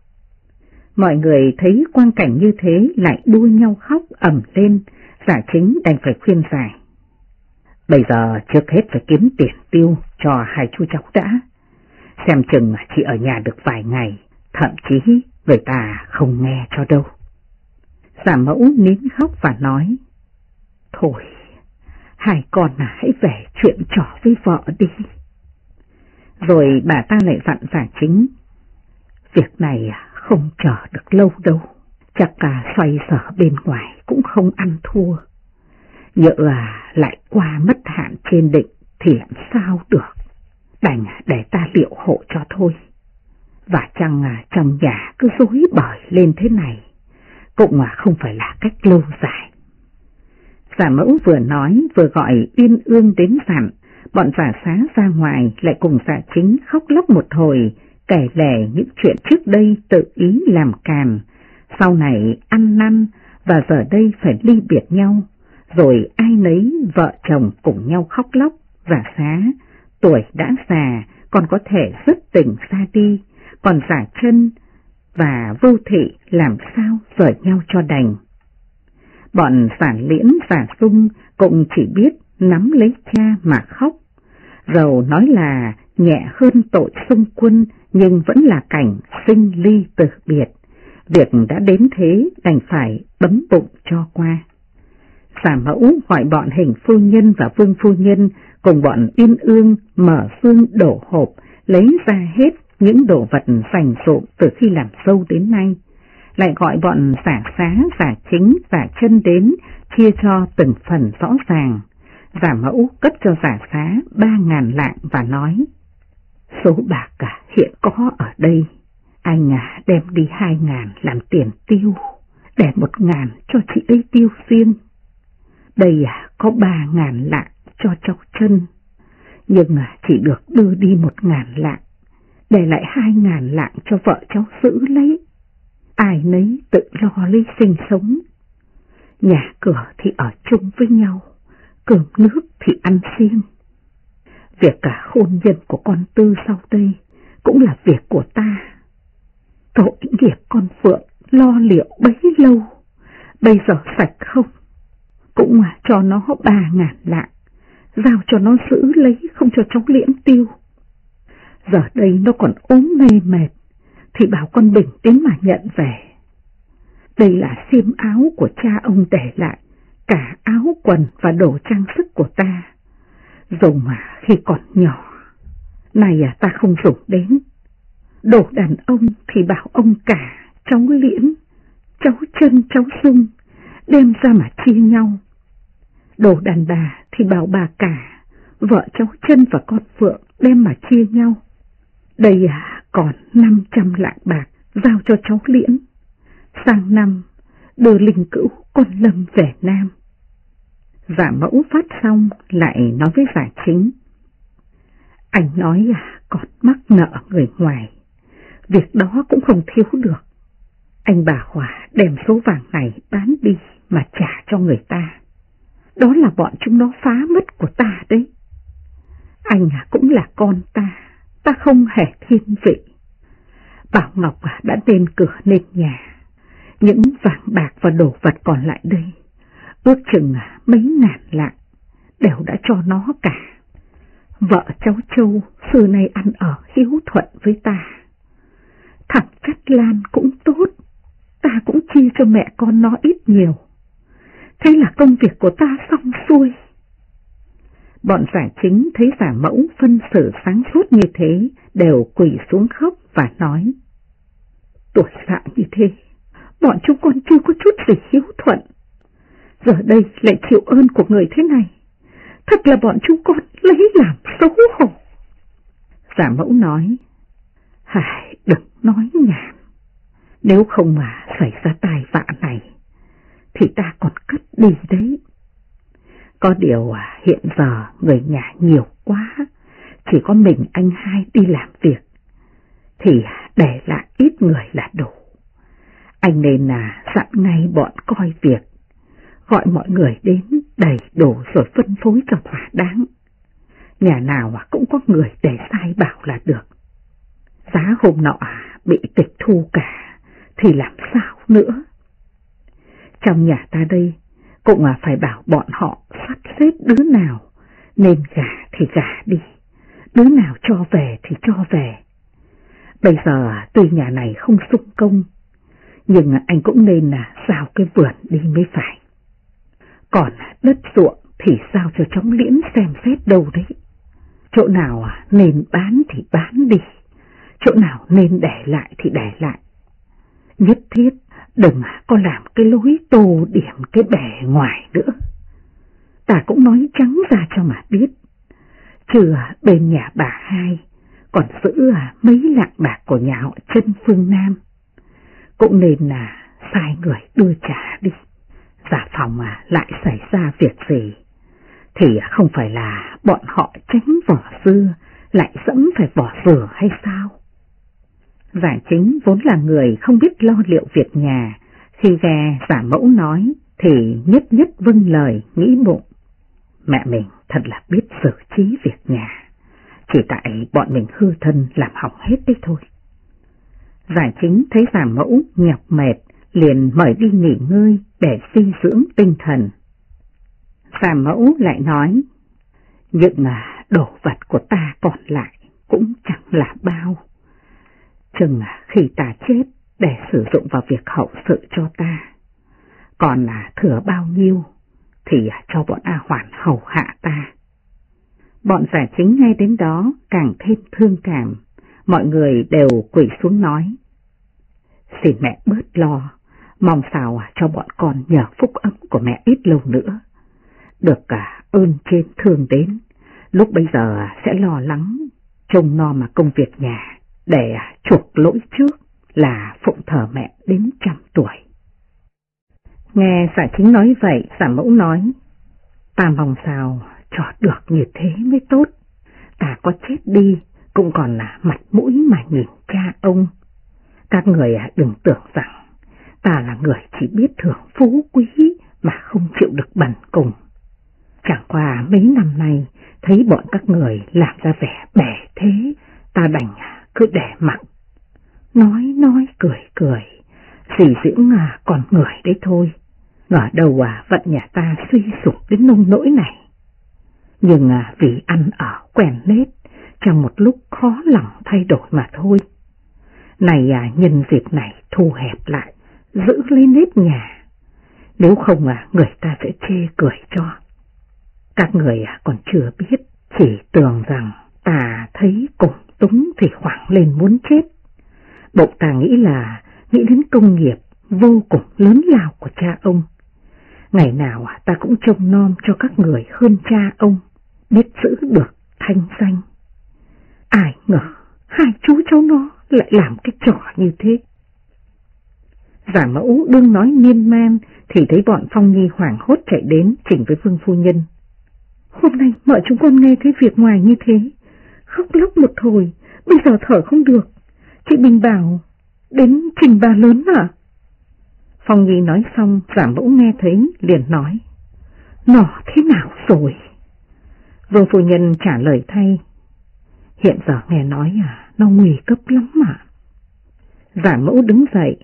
Mọi người thấy quang cảnh như thế lại đua nhau khóc ầm lên. Giả Chính đành phải khuyên giải: bây giờ trước hết phải kiếm tiền tiêu cho hai chú cháu đã, xem chừng chỉ ở nhà được vài ngày, thậm chí người ta không nghe cho đâu. Giả Mẫu nín khóc và nói: thôi, hai con hãy về chuyện trò với vợ đi. Rồi bà ta lại dặn Giả Chính: việc này không chờ được lâu đâu, chắc cả xoay sở bên ngoài cũng không ăn thua. Nhỡ lại qua mất hạn trên định thì làm sao được, đành để ta liệu hộ cho thôi. Và chăng trong nhà cứ rối bời lên thế này cũng không phải là cách lâu dài. Giả Mẫu vừa nói vừa gọi Uyên Ương đến dặn. Bọn Giả Xá ra ngoài lại cùng Giả Chính khóc lóc một hồi, kể lể những chuyện trước đây tự ý làm càn, sau này ăn năn và giờ đây phải ly biệt nhau, rồi ai nấy vợ chồng cùng nhau khóc lóc. Giả Xá tuổi đã già còn có thể dứt tình ra đi, còn Giả Chân và Vô Thị làm sao rời nhau cho đành. Bọn Giả Liễn, Giả Sung cũng chỉ biết nắm lấy cha mà khóc. Dầu nói là nhẹ hơn tội xung quân nhưng vẫn là cảnh sinh ly tử biệt. Việc đã đến thế đành phải bấm bụng cho qua. Giả Mẫu gọi bọn Hình phu nhân và Vương phu nhân cùng bọn Uyên Ương mở xương đổ hộp, lấy ra hết những đồ vật dành dụm từ khi làm dâu đến nay. Lại gọi bọn Giả Xá, Giả Chính, Giả Chân đến, chia cho từng phần rõ ràng. Giả Mẫu cất cho Giả Xá 3.000 lạng và nói: số bạc hiện có ở đây, anh đem đi 2.000 làm tiền tiêu, để 1.000 cho chị ấy tiêu riêng. Đây có 3.000 lạng cho cháu Chân, nhưng chỉ được đưa đi 1.000 lạng, để lại 2.000 lạng cho vợ cháu giữ lấy. Ai nấy tự lo lấy sinh sống, nhà cửa thì ở chung với nhau, cơm nước thì ăn riêng. Việc cả hôn nhân của con Tư sau đây cũng là việc của ta. Tội nghiệp con Phượng lo liệu bấy lâu, bây giờ sạch không, cũng cho nó 3.000 lạng, giao cho nó giữ lấy, không cho cháu Liễn tiêu. Giờ đây nó còn ốm mê mệt, thì bảo con Bình đến mà nhận về. Đây là xiêm áo của cha ông để lại, cả áo quần và đồ trang sức của ta, dùng mà khi còn nhỏ, này ta không dùng đến. Đồ đàn ông thì bảo ông Cả, cháu Liễn, cháu Chân, cháu Sung đem ra mà chia nhau. Đồ đàn bà thì bảo bà Cả, vợ cháu Chân và con Phượng đem mà chia nhau. Đây còn 500 lạng bạc giao cho cháu Liễn, sang năm đưa linh cữu con Lâm về Nam. Giả Mẫu phát xong lại nói với Giả Chính: anh nói còn mắc nợ người ngoài, việc đó cũng không thiếu được. Anh bà Hòa đem số vàng này bán đi mà trả cho người ta. Đó là bọn chúng nó phá mất của ta đấy. Anh cũng là con ta, ta không hề thiên vị. Bảo Ngọc đã lên cửa lên nhà, những vàng bạc và đồ vật còn lại đây, ước chừng mấy ngàn lạng, đều đã cho nó cả. Vợ cháu Châu xưa nay ăn ở hiếu thuận với ta. Thằng Cát Lan cũng tốt, ta cũng chia cho mẹ con nó ít nhiều. Thế là công việc của ta xong xuôi, Bọn giả chính thấy giả mẫu phân xử sáng suốt như thế, đều quỳ xuống khóc và nói: tuổi già như thế, bọn chúng con chưa có chút gì hiếu thuận, giờ đây lại chịu ơn của người thế này, thật là bọn chúng con lấy làm xấu hổ. Giả mẫu nói: hãy đừng nói nhảm, nếu không mà xảy ra tai vạ này thì ta còn cất đi đấy. Có điều hiện giờ người nhà nhiều quá, chỉ có mình anh hai đi làm việc, thì để lại ít người là đủ. Anh nên dặn ngay bọn coi việc, gọi mọi người đến đầy đủ rồi phân phối cho thỏa đáng. Nhà nào cũng có người để sai bảo là được. Giá hôm nọ bị tịch thu cả thì làm sao nữa. Trong nhà ta đây cũng phải bảo bọn họ sắp xếp đứa nào nên gả thì gả đi, đứa nào cho về thì cho về. Bây giờ tuy nhà này không xung công, nhưng anh cũng nên giao cái vườn đi mới phải. Còn đất ruộng thì giao cho chóng liễn xem xét đâu đấy. Chỗ nào nên bán thì bán đi, chỗ nào nên để lại thì để lại. Nhất thiết đừng có làm cái lối tô điểm cái bề ngoài nữa. Ta cũng nói trắng ra cho mà biết, chứ bên nhà bà hai còn giữ mấy lạng bạc của nhà họ Trân phương Nam, cũng nên sai người đưa trả đi. Giả phòng lại xảy ra việc gì thì không phải là bọn họ tránh vỏ dưa lại dẫm phải vỏ dừa hay sao? Giả chính vốn là người không biết lo liệu việc nhà, khi nghe giả mẫu nói thì nhất nhất vâng lời, nghĩ bụng: mẹ mình thật là biết xử trí việc nhà, chỉ tại bọn mình hư thân làm hỏng hết đấy thôi. Giả chính thấy giả mẫu nhọc mệt, liền mời đi nghỉ ngơi để suy dưỡng tinh thần. Giả mẫu lại nói: những đồ vật của ta còn lại cũng chẳng là bao, chừng khi ta chết để sử dụng vào việc hậu sự cho ta, còn thừa bao nhiêu thì cho bọn A Hoàn hầu hạ ta. Bọn giả chính ngay đến đó càng thêm thương cảm, mọi người đều quỳ xuống nói: xin mẹ bớt lo, mong sao cho bọn con nhờ phúc ấm của mẹ ít lâu nữa, được cả ơn trên thương đến, lúc bây giờ sẽ lo lắng trông nom mà công việc nhà để chuộc lỗi trước là phụng thờ mẹ đến 100 tuổi. Nghe giả chính nói vậy, giả mẫu nói: ta mong sao cho được như thế mới tốt, ta có chết đi cũng còn là mặt mũi mà nhìn cha ông. Các người đừng tưởng rằng ta là người chỉ biết thưởng phú quý mà không chịu được bần cùng. Chẳng qua mấy năm nay thấy bọn các người làm ra vẻ bể thế, ta đành cứ để mặc. Nói cười, xỉ giễng còn người đấy thôi. Ngờ đâu vận nhà ta suy sụp đến nông nỗi này. Nhưng vì ăn ở quen nết, trong một lúc khó lòng thay đổi mà thôi. Này nhân dịp này thu hẹp lại, giữ lấy nếp nhà, nếu không người ta sẽ chê cười cho. Các người còn chưa biết, chỉ tưởng rằng ta thấy cùng túng thì hoảng lên muốn chết. Bụng ta nghĩ đến công nghiệp vô cùng lớn lao của cha ông. Ngày nào ta cũng trông nom cho các người hơn cha ông, biết giữ được thanh danh. Ai ngờ hai chú cháu nó lại làm cái trò như thế. Giả mẫu đương nói miên man thì thấy bọn Phong Nhi hoảng hốt chạy đến chỉnh với Vương phu nhân: hôm nay mợ chúng con nghe thấy việc ngoài như thế, khóc lóc một hồi, bây giờ thở không được. Chị Bình bảo đến trình bà lớn à? Phong Nhi nói xong, giả mẫu nghe thấy liền nói: nó thế nào rồi? Vương phu nhân trả lời thay: hiện giờ nghe nói nó nguy cấp lắm mà. Giả mẫu đứng dậy: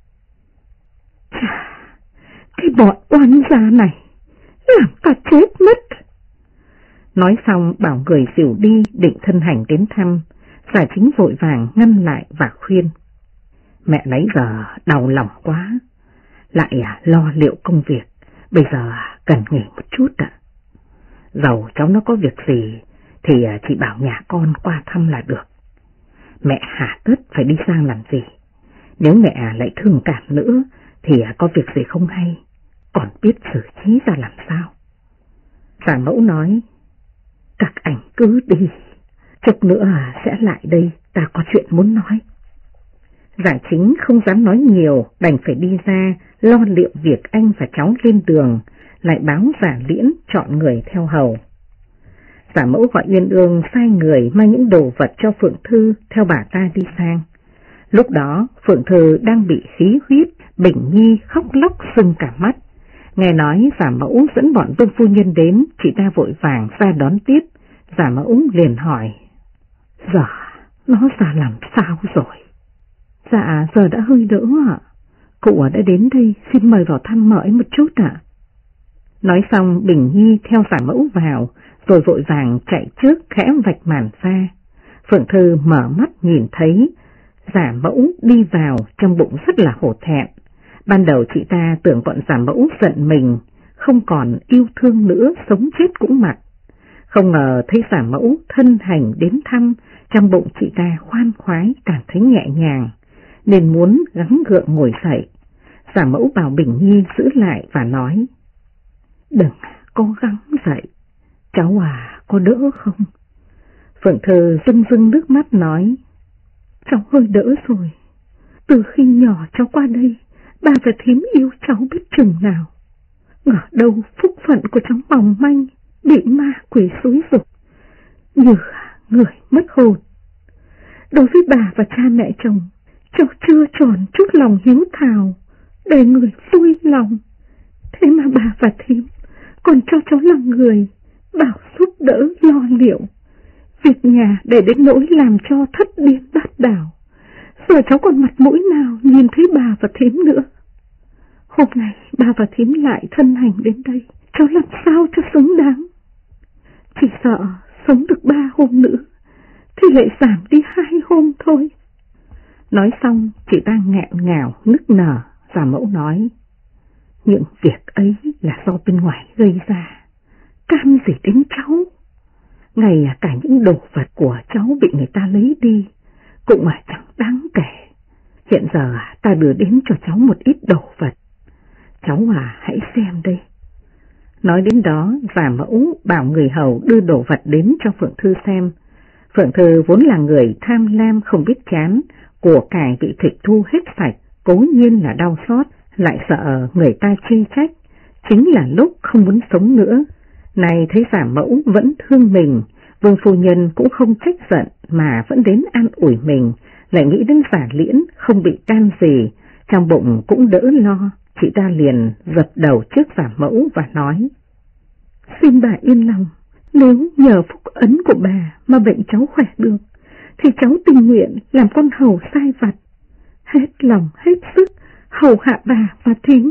chà, cái bọn oan gia này làm ta chết mất. Nói xong bảo người dìu đi định thân hành đến thăm. Giả chính vội vàng ngăn lại và khuyên: mẹ nãy giờ đau lòng quá, lại lo liệu công việc, bây giờ cần nghỉ một chút ạ. Dầu cháu nó có việc gì thì chị bảo nhà con qua thăm là được. Mẹ hà tất phải đi sang làm gì? Nếu mẹ lại thương cảm nữa thì có việc gì không hay, còn biết xử trí ra làm sao? Giả mẫu nói, các anh cứ đi, chốc nữa sẽ lại đây, ta có chuyện muốn nói. Giả Chính không dám nói nhiều, đành phải đi ra lo liệu việc anh và cháu lên đường, lại báo Giả Liễn chọn người theo hầu. Giả mẫu gọi Uyên Ương sai người mang những đồ vật cho Phượng Thư theo bà ta đi sang. Lúc đó Phượng Thư đang bị khí huyết, Bình Nhi khóc lóc sưng cả mắt. Nghe nói Giả mẫu dẫn bọn Vương phu nhân đến, chị ta vội vàng ra đón tiếp. Giả mẫu liền hỏi, giờ nó ra làm sao rồi? Dạ giờ đã hơi đỡ ạ. Cụ đã đến đây, xin mời vào thăm mời một chút ạ. Nói xong Bình Nhi theo Giả mẫu vào, rồi vội vàng chạy trước khẽ vạch màn ra. Phượng Thư mở mắt nhìn thấy Giả mẫu đi vào, trong bụng rất là hổ thẹn. Ban đầu chị ta tưởng bọn Giả mẫu giận mình, không còn yêu thương nữa, sống chết cũng mặc. Không ngờ thấy Giả mẫu thân hành đến thăm, trong bụng chị ta khoan khoái, cảm thấy nhẹ nhàng, nên muốn gắng gượng ngồi dậy. Giả mẫu bảo Bình Nhi giữ lại và nói, đừng cố gắng dậy, cháu có đỡ không? Phượng Thư rưng rưng nước mắt nói, cháu hơi đỡ rồi. Từ khi nhỏ cháu qua đây, bà và thím yêu cháu biết chừng nào. Ngờ đâu phúc phận của cháu mỏng manh, bị ma quỷ xúi giục, như người mất hồn. Đối với bà và cha mẹ chồng, cháu chưa tròn chút lòng hiếu thảo, để người vui lòng. Thế mà bà và thím còn cho cháu là người, bảo giúp đỡ lo liệu việc nhà, để đến nỗi làm cho thất điên bát đảo. Giờ cháu còn mặt mũi nào nhìn thấy bà và thím nữa. Hôm nay bà và thím lại thân hành đến đây, cháu làm sao cho xứng đáng. Chỉ sợ sống được 3 hôm nữa thì lại giảm đi 2 hôm thôi. Nói xong chị ta nghẹn ngào nức nở. Giả mẫu nói, những việc ấy là do bên ngoài gây ra, cam gì đến cháu. Ngay cả những đồ vật của cháu bị người ta lấy đi cũng chẳng đáng kể. Hiện giờ ta đưa đến cho cháu một ít đồ vật, cháu hãy xem đây. Nói đến đó, Giả mẫu bảo người hầu đưa đồ vật đến cho Phượng Thư xem. Phượng Thư vốn là người tham lam không biết chán, của cải bị tịch thu hết sạch, cố nhiên là đau xót, lại sợ người ta chê trách, chính là lúc không muốn sống nữa. Này thấy Giả mẫu vẫn thương mình, Vương phu nhân cũng không trách giận mà vẫn đến an ủi mình, lại nghĩ đến Giả Liễn không bị can gì, trong bụng cũng đỡ lo. Chị ta liền gật đầu trước Giả mẫu và nói, xin bà yên lòng, nếu nhờ phúc ấn của bà mà bệnh cháu khỏe được, thì cháu tình nguyện làm con hầu sai vặt, hết lòng hết sức hầu hạ bà và thím.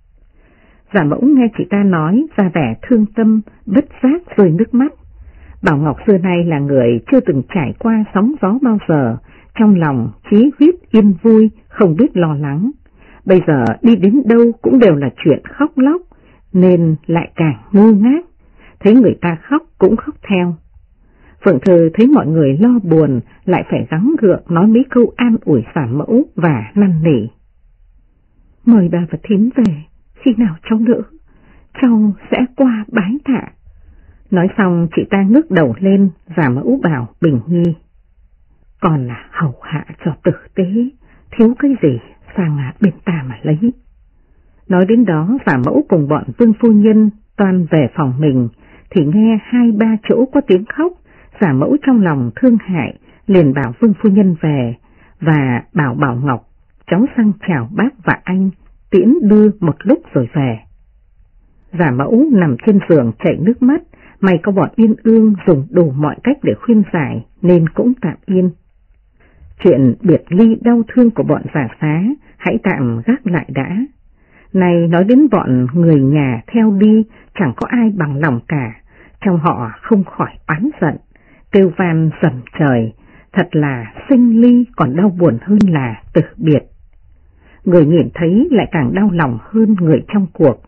Giả mẫu nghe chị ta nói ra vẻ thương tâm, bất giác rơi nước mắt. Bảo Ngọc xưa nay là người chưa từng trải qua sóng gió bao giờ, trong lòng chí huyết yên vui, không biết lo lắng. Bây giờ đi đến đâu cũng đều là chuyện khóc lóc, nên lại càng ngơ ngác, thấy người ta khóc cũng khóc theo. Phượng Thư thấy mọi người lo buồn, lại phải gắng gượng nói mấy câu an ủi Giả mẫu và năn nỉ. Mời bà và thím về, khi nào cháu đỡ, cháu sẽ qua bái tạ. Nói xong chị ta ngước đầu lên, Giả mẫu bảo Bình Nhi, còn là hầu hạ cho tử tế, thiếu cái gì sang bên ta mà lấy. Nói đến đó Giả mẫu cùng bọn Vương phu nhân toàn về phòng mình, thì nghe 2-3 chỗ có tiếng khóc. Giả mẫu trong lòng thương hại, liền bảo Vương phu nhân về, và bảo Bảo Ngọc cháu sang chào bác và anh, tiễn đưa một lúc rồi về. Giả mẫu nằm trên giường chảy nước mắt, may có bọn Uyên Ương dùng đủ mọi cách để khuyên giải nên cũng tạm yên. Chuyện biệt ly đau thương của bọn Giả Xá hãy tạm gác lại đã. Này nói đến bọn người nhà theo đi, chẳng có ai bằng lòng cả, trong họ không khỏi oán giận, kêu van dầm trời, thật là sinh ly còn đau buồn hơn là tử biệt. Người nhìn thấy lại càng đau lòng hơn người trong cuộc,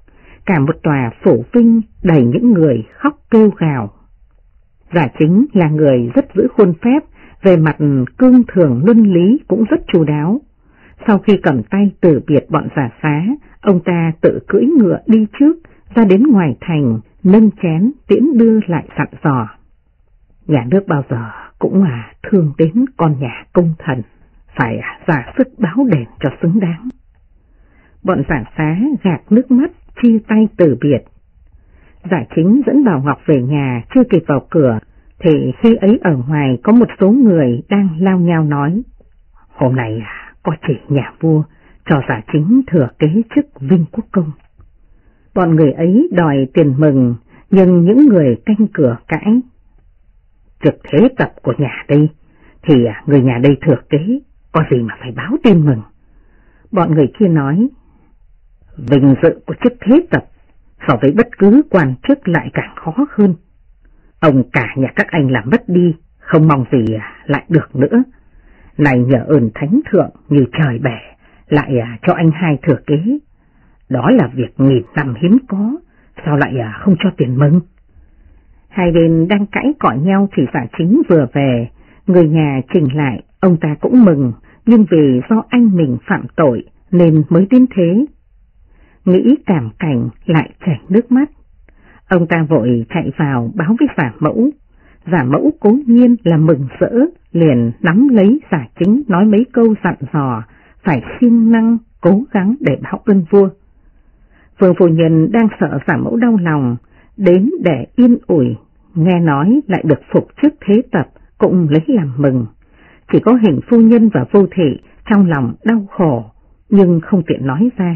cả một tòa phủ vinh đầy những người khóc kêu gào. Giả Chính là người rất giữ khuôn phép, về mặt cương thường luân lý cũng rất chu đáo. Sau khi cầm tay từ biệt bọn giả xá, ông ta tự cưỡi ngựa đi trước, ra đến ngoài thành, nâng chén tiễn đưa lại dặn dò. Nhà nước bao giờ cũng thương đến con nhà công thần, phải ra sức báo đền cho xứng đáng. Bọn giả xá gạt nước mắt, chia tay từ biệt. Giả Chính dẫn Bảo Ngọc về nhà, chưa kịp vào cửa, thì khi ấy ở ngoài có một số người đang lao nhao nói, hôm nay có chỉ nhà vua cho Giả Chính thừa kế chức Vinh Quốc Công. Bọn người ấy đòi tiền mừng, nhưng những người canh cửa cãi. Trực thế tập của nhà đây, thì người nhà đây thừa kế, có gì mà phải báo tin mừng. Bọn người kia nói, vinh dự của chức thế tập so với bất cứ quan chức lại càng khó hơn. Ông cả nhà các anh làm mất đi, không mong gì lại được nữa. Này nhờ ơn thánh thượng như trời bẻ, lại cho anh hai thừa kế. Đó là việc nghìn năm hiếm có, sao lại không cho tiền mừng? Hai bên đang cãi cọ nhau thì Giả Chính vừa về, người nhà trình lại, ông ta cũng mừng, nhưng vì do anh mình phạm tội nên mới đến thế. Nghĩ cảm cảnh lại chảy nước mắt. Ông ta vội chạy vào báo với Giả Mẫu. Giả Mẫu cố nhiên là mừng rỡ, liền nắm lấy Giả Chính nói mấy câu dặn dò, phải siêng năng cố gắng để báo ơn vua. Vương phu nhân đang sợ Giả Mẫu đau lòng, đến để yên ủi, nghe nói lại được phục chức thế tập, cũng lấy làm mừng. Chỉ có Hình phu nhân và Vô Thị trong lòng đau khổ, nhưng không tiện nói ra.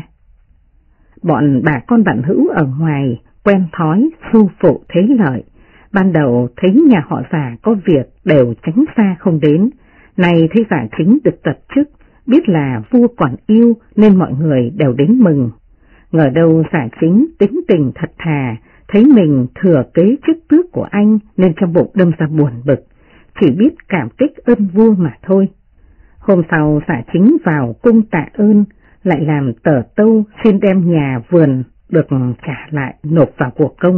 Bọn bà con bạn hữu ở ngoài quen thói xu phụ thế lợi, ban đầu thấy nhà họ Giả có việc đều tránh xa không đến, nay thấy Giả Chính được tập chức, biết là vua còn yêu nên mọi người đều đến mừng. Ngờ đâu Giả Chính tính tình thật thà, thấy mình thừa kế chức tước của anh nên trong bụng đâm ra buồn bực, chỉ biết cảm kích ơn vua mà thôi. Hôm sau Giả Chính vào cung tạ ơn, lại làm tờ tâu xin đem nhà vườn được trả lại nộp vào của công.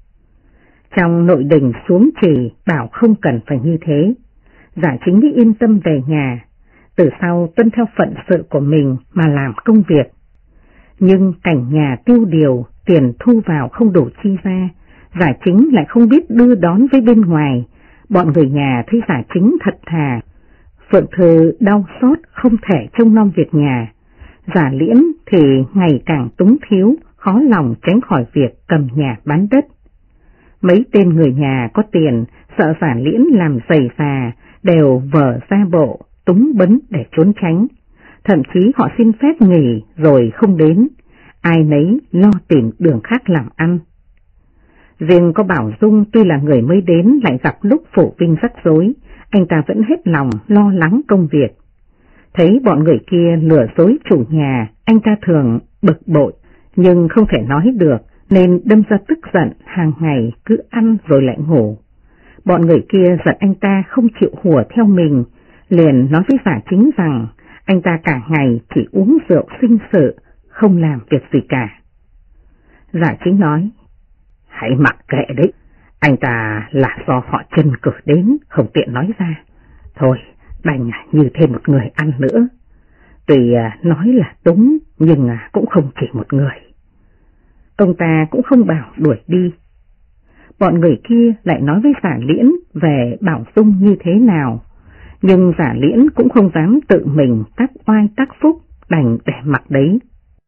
Trong nội đình xuống chỉ bảo không cần phải như thế. Giả Chính mới yên tâm về nhà, từ sau tuân theo phận sự của mình mà làm công việc. Nhưng cảnh nhà tiêu điều, tiền thu vào không đủ chi ra, Giả Chính lại không biết đưa đón với bên ngoài. Bọn người nhà thấy Giả Chính thật thà, Phượng Thư đau xót không thể trông nom việc nhà. Giả Liễn thì ngày càng túng thiếu, khó lòng tránh khỏi việc cầm nhà bán đất. Mấy tên người nhà có tiền, sợ Giả Liễn làm giày xà, đều vờ ra bộ, túng bấn để trốn tránh. Thậm chí họ xin phép nghỉ rồi không đến, ai nấy lo tìm đường khác làm ăn. Riêng có Bảo Dung tuy là người mới đến lại gặp lúc phủ vinh rắc rối, anh ta vẫn hết lòng lo lắng công việc. Thấy bọn người kia lừa dối chủ nhà, anh ta thường bực bội, nhưng không thể nói được nên đâm ra tức giận, hàng ngày cứ ăn rồi lại ngủ. Bọn người kia giận anh ta không chịu hùa theo mình, liền nói với Giả Chính rằng anh ta cả ngày chỉ uống rượu sinh sự, không làm việc gì cả. Giả Chính nói, hãy mặc kệ đấy, anh ta là do họ Trần cử đến, không tiện nói ra. Thôi, đành như thêm một người ăn nữa. Tuy nói là túng, nhưng cũng không chỉ một người. Ông ta cũng không bảo đuổi đi. Bọn người kia lại nói với Giả Liễn về Bảo Dung như thế nào, nhưng Giả Liễn cũng không dám tự mình tác oai tác phúc, đành để mặc đấy.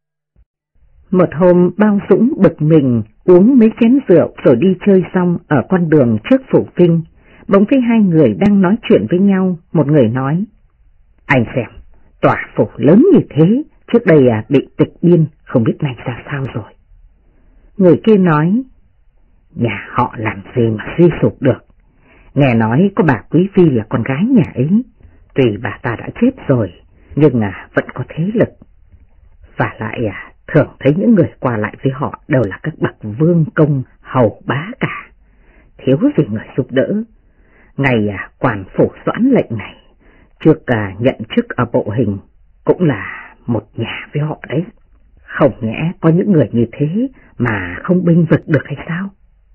Một hôm Bao Dũng bực mình uống mấy chén rượu rồi đi chơi xong ở con đường trước phủ Vinh, bỗng thấy hai người đang nói chuyện với nhau. Một người nói, anh xem, tòa phủ lớn như thế, trước đây bị tịch biên, không biết này ra sao rồi. Người kia nói, nhà họ làm gì mà suy sụp được, nghe nói có bà Quý Phi là con gái nhà ấy, tuy bà ta đã chết rồi, nhưng vẫn có thế lực. Và lại thường thấy những người qua lại với họ đều là các bậc vương công, hầu bá cả, thiếu gì người giúp đỡ. Ngày quản phủ Doãn lệnh này, trước nhận chức ở bộ hình, cũng là một nhà với họ đấy. Không nhẽ có những người như thế mà không bênh vực được hay sao?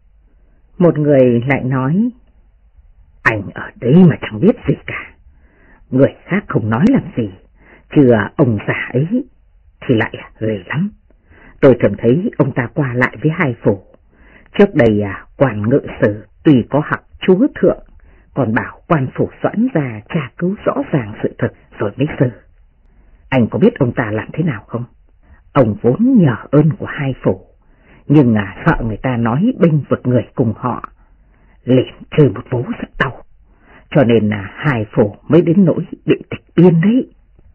Một người lại nói, anh ở đấy mà chẳng biết gì cả. Người khác không nói làm gì, chứ ông già ấy thì lại ghê lắm. Tôi thường thấy ông ta qua lại với hai phủ. Trước đây quan ngự sử tuy có học chúa thượng, còn bảo quan phủ Doãn ra tra cứu rõ ràng sự thật rồi mới xử. Anh có biết ông ta làm thế nào không? Ông vốn nhờ ơn của hai phủ, nhưng sợ người ta nói bênh vực người cùng họ, liền trừ một vố rất đau, cho nên hai phủ mới đến nỗi bị tịch biên đấy.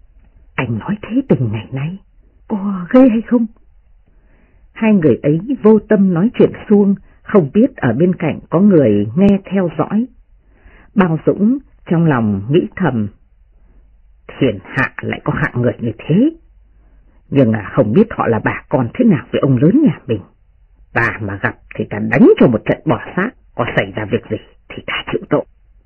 Anh nói thế từng ngày nay, có ghê hay không? Hai người ấy vô tâm nói chuyện suông, không biết ở bên cạnh có người nghe theo dõi. Bao Dũng trong lòng nghĩ thầm, thiên hạ lại có hạng người như thế, nhưng không biết họ là bà con thế nào với ông lớn nhà mình. Ta mà gặp thì ta đánh cho một trận bỏ xác, có xảy ra việc gì thì ta chịu tội.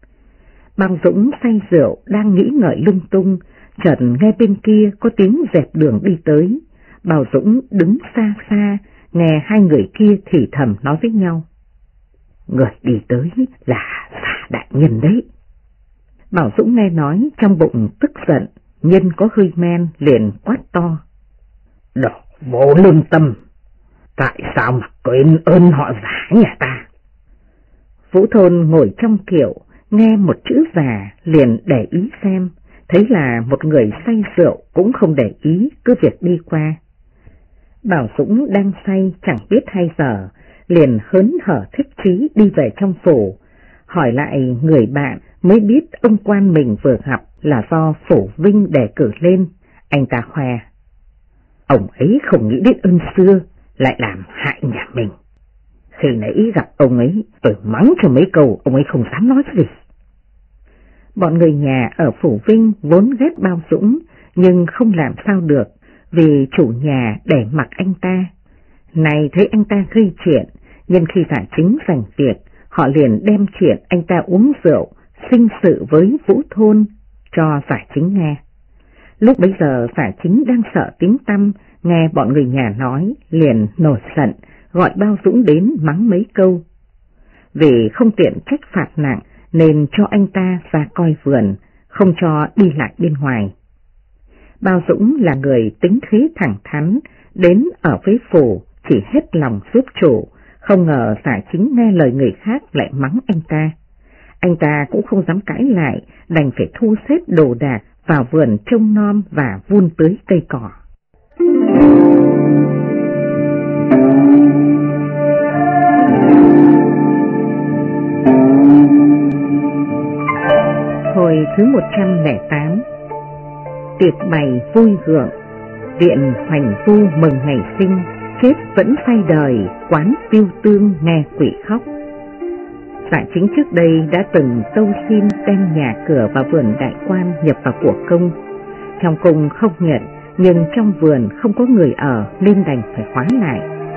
Bao Dũng say rượu đang nghĩ ngợi lung tung, chợt nghe bên kia có tiếng dẹp đường đi tới. Bao Dũng đứng xa xa, nghe hai người kia thì thầm nói với nhau. Người đi tới là Giả đại nhân đấy. Bảo Dũng nghe nói trong bụng tức giận, nhân có hơi men liền quát to. Đồ vô lương tâm, tại sao mà quên ơn họ Giả nhà ta? Vũ Thôn ngồi trong kiệu, nghe một chữ Giả liền để ý xem, thấy là một người say rượu cũng không để ý, cứ việc đi qua. Bảo Dũng đang say chẳng biết hay giờ, liền hớn hở thích chí đi về trong phủ, hỏi lại người bạn mới biết ông quan mình vừa gặp là do phủ Vinh đề cử lên. Anh ta khoe, ông ấy không nghĩ đến ơn xưa, lại làm hại nhà mình. Khi nãy gặp ông ấy, tôi mắng cho mấy câu, ông ấy không dám nói gì. Bọn người nhà ở phủ Vinh vốn ghét Bao Dũng, nhưng không làm sao được, vì chủ nhà để mặc anh ta. Này thấy anh ta gây chuyện, nhưng khi Giả Chính giành việc, họ liền đem chuyện anh ta uống rượu, sinh sự với Vũ Thôn cho Giả Chính nghe. Lúc bấy giờ Giả Chính đang sợ tiếng tăm, nghe bọn người nhà nói, liền nổi giận, gọi Bao Dũng đến mắng mấy câu. Vì không tiện trách phạt nặng, nên cho anh ta ra coi vườn, không cho đi lại bên ngoài. Bao Dũng là người tính khí thẳng thắn, đến ở với phủ chỉ hết lòng giúp chủ, không ngờ Giả Chính nghe lời người khác lại mắng anh ta. Anh ta cũng không dám cãi lại, đành phải thu xếp đồ đạc vào vườn trông nom và vun tưới cây cỏ. Hồi thứ 108. Tiệc bày vui gượng, viện hoành vu mừng ngày sinh, chết vẫn say đời, quán tiêu tương nghe quỷ khóc. Giả Chính trước đây đã từng tâu xin đem nhà cửa và vườn đại quan nhập vào của công. Trong cung không nhận, nhưng trong vườn không có người ở nên đành phải khóa lại.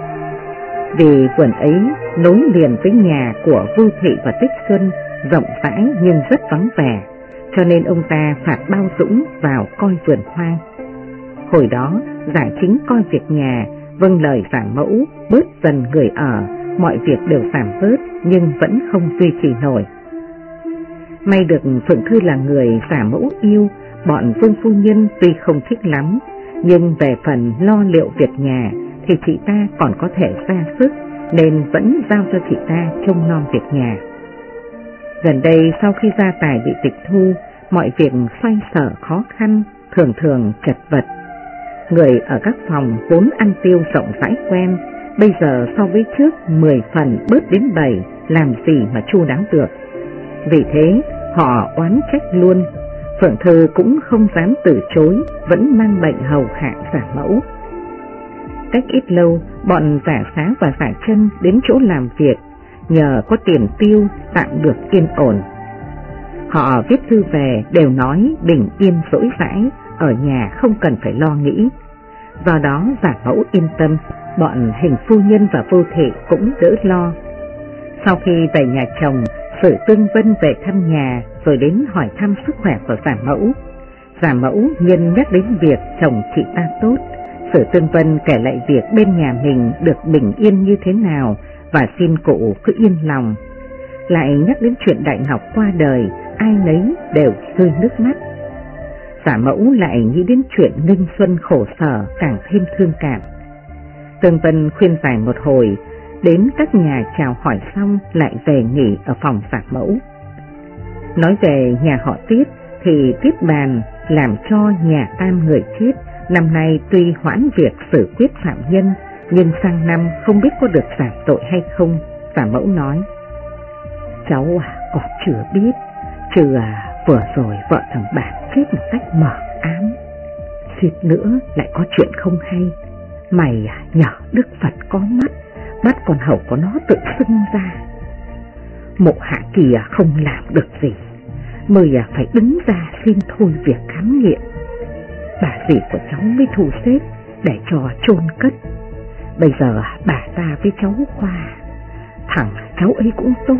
Vì vườn ấy nối liền với nhà của Vưu Thị và Tích Xuân, rộng rãi nhưng rất vắng vẻ, cho nên ông ta phạt Bao Dũng vào coi vườn hoang. Hồi đó Giả Chính coi việc nhà, vâng lời Giả Mẫu, bớt dần người ở, mọi việc đều giảm bớt nhưng vẫn không duy trì nổi. May được Phượng Thư là người Giả Mẫu yêu, bọn Vương phu nhân tuy không thích lắm, nhưng về phần lo liệu việc nhà thì chị ta còn có thể ra sức, nên vẫn giao cho chị ta trông nom việc nhà. Gần đây sau khi gia tài bị tịch thu, mọi việc xoay sở khó khăn, thường thường chật vật. Người ở các phòng vốn ăn tiêu rộng rãi quen, bây giờ so với trước 10 phần bớt đến 7, làm gì mà chu đáo được. Vì thế họ oán trách luôn. Phượng Thư cũng không dám từ chối, vẫn mang bệnh hầu hạ Giả Mẫu. Cách ít lâu, bọn Giả Xá và Giả Chân đến chỗ làm việc, nhờ có tiền tiêu tạm được yên ổn. Họ viết thư về đều nói bình yên rỗi rãi, ở nhà không cần phải lo nghĩ. Do đó Giả Mẫu yên tâm, bọn Hình phu nhân và Vô Thị cũng đỡ lo. Sau khi về nhà chồng, Sử Tương Vân về thăm nhà rồi đến hỏi thăm sức khỏe của Giả Mẫu. Giả Mẫu nhân nhắc đến việc chồng chị ta tốt, Sử Tương Vân kể lại việc bên nhà mình được bình yên như thế nào và xin cụ cứ yên lòng. Lại nhắc đến chuyện Đại Ngọc qua đời, ai nấy đều rơi nước mắt. Giả Mẫu lại nghĩ đến chuyện Nghinh Xuân khổ sở càng thêm thương cảm. Tương Vân khuyên giải một hồi, đến các nhà chào hỏi xong lại về nghỉ ở phòng Giả Mẫu. Nói về nhà họ Tiết thì Tiết bàn làm cho nhà tam người chết năm nay tuy hoãn việc xử quyết phạm nhân, nhưng sang năm không biết có được giảm tội hay không. Giả Mẫu nói: cháu còn chưa biết, chứ vừa rồi vợ thằng bạn chết một cách mờ ám, suýt nữa lại có chuyện không hay. Mày nhờ Đức Phật có mắt, bắt con hầu của nó tự xưng ra. Mộ Hạ Kỳ không làm được gì, mới phải đứng ra xin thôi việc khám nghiệm. Bà dì của cháu mới thu xếp để cho chôn cất. Bây giờ bà ta với cháu Khoa, thằng cháu ấy cũng tốt,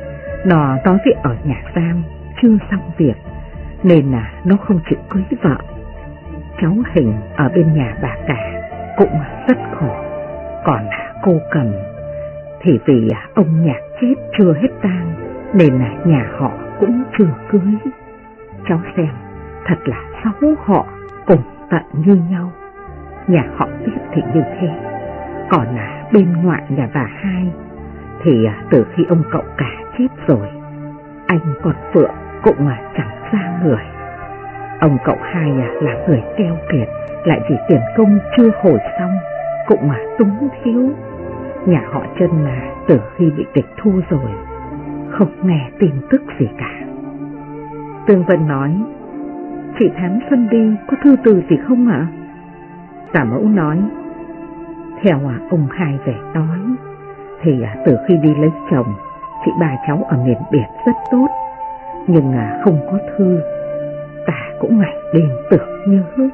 nó nói với ở nhà giam chưa xong việc nên nó không chịu cưới vợ. Cháu Hình ở bên nhà bà cả cũng rất khổ. Còn cô Cầm thì vì ông Nhạc chết chưa hết tang nên nhà họ cũng chưa cưới. Cháu xem, thật là 6 họ cùng tận như nhau. Nhà họ Tiết thì như thế, còn bên ngoại nhà bà Hai thì từ khi ông cậu cả chết rồi, anh con Phượng cũng chẳng ra người. Ông cậu Hai là người keo kiệt, lại vì tiền công chưa hồi xong cũng túng thiếu. Nhà họ Chân từ khi bị tịch thu rồi không nghe tin tức gì cả. Tương Vân nói: chị Thám Xuân đi có thư từ gì không ạ? Giả Mẫu nói: theo ông Hai về nói thì từ khi đi lấy chồng, chị bà cháu ở miền Biệt rất tốt, nhưng không có thư. Ta cũng ngày đêm tưởng nhớ,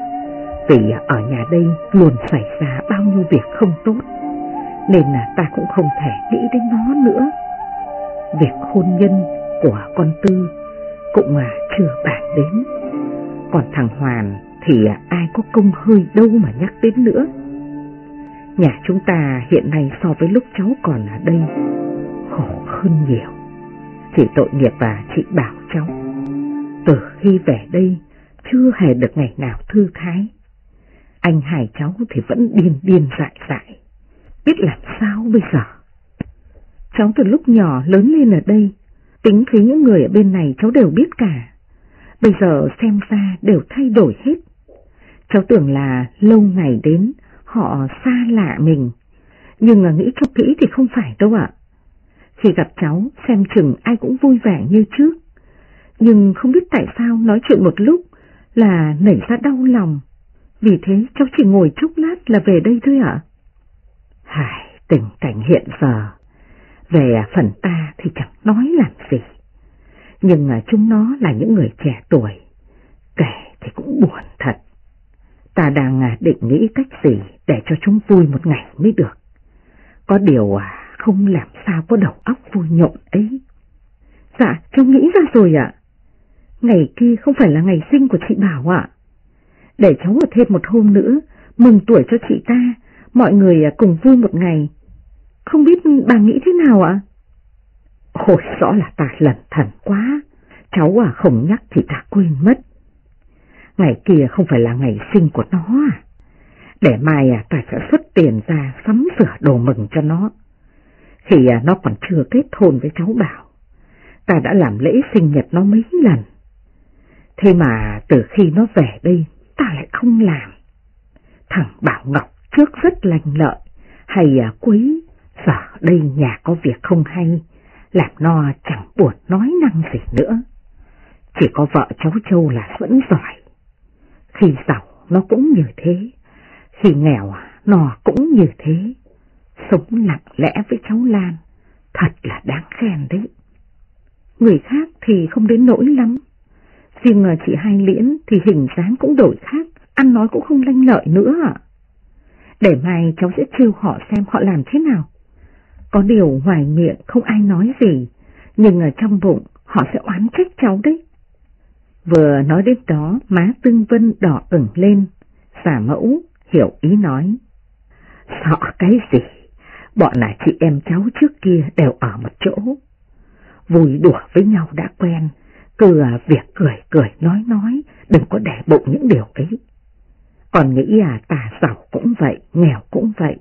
vì ở nhà đây luôn xảy ra bao nhiêu việc không tốt, nên ta cũng không thể nghĩ đến nó nữa. Việc hôn nhân của con Tư cũng chưa bàn đến, còn thằng Hoàn thì ai có công hơi đâu mà nhắc đến nữa. Nhà chúng ta hiện nay so với lúc cháu còn ở đây khổ hơn nhiều. Chỉ tội nghiệp chị Bảo cháu, từ khi về đây chưa hề được ngày nào thư thái. Anh Hải cháu thì vẫn điên dại, biết làm sao bây giờ. Cháu từ lúc nhỏ lớn lên ở đây, tính khí những người ở bên này cháu đều biết cả. Bây giờ xem ra đều thay đổi hết. Cháu tưởng là lâu ngày đến họ xa lạ mình, nhưng nghĩ cho kỹ thì không phải đâu ạ. Khi gặp cháu xem chừng ai cũng vui vẻ như trước, nhưng không biết tại sao nói chuyện một lúc là nảy ra đau lòng. Vì thế cháu chỉ ngồi chốc lát là về đây thôi ạ. Tình cảnh hiện giờ, về phần ta thì chẳng nói làm gì, nhưng chúng nó là những người trẻ tuổi, kể thì cũng buồn thật. Ta đang định nghĩ cách gì để cho chúng vui một ngày mới được. Có điều không làm sao có đầu óc vui nhộn ấy. Dạ, cháu nghĩ ra rồi ạ. Ngày kia không phải là ngày sinh của chị Bảo ạ. Để cháu ở thêm một hôm nữa, mừng tuổi cho chị ta, mọi người cùng vui một ngày. Không biết bà nghĩ thế nào ạ? Ôi, rõ là ta lẩn thẩn quá. Cháu không nhắc thì ta quên mất. Ngày kia không phải là ngày sinh của nó à? Để mai ta sẽ xuất tiền ra sắm sửa đồ mừng cho nó. Khi nó còn chưa kết hôn với cháu Bảo, ta đã làm lễ sinh nhật nó mấy lần. Thế mà từ khi nó về đây, ta lại không làm. Thằng Bảo Ngọc trước rất lành lợi, hay quý, giờ đây nhà có việc không hay, làm nó chẳng buồn nói năng gì nữa. Chỉ có vợ cháu Châu là vẫn giỏi. Khi giàu nó cũng như thế, khi nghèo nó cũng như thế. Sống lặng lẽ với cháu Lan, thật là đáng khen đấy. Người khác thì không đến nỗi lắm, riêng chị Hai Liễn thì hình dáng cũng đổi khác, ăn nói cũng không lanh lợi nữa ạ. Để mai cháu sẽ trêu họ xem họ làm thế nào. Có điều ngoài miệng không ai nói gì, nhưng ở trong bụng họ sẽ oán trách cháu đấy. Vừa nói đến đó má Tương Vân đỏ ửng lên. Giả Mẫu hiểu ý nói. Sợ cái gì, bọn là chị em cháu trước kia đều ở một chỗ. Vui đùa với nhau đã quen, cứ việc cười nói, đừng có để bụng những điều ấy. Còn nghĩ tà giàu cũng vậy, nghèo cũng vậy.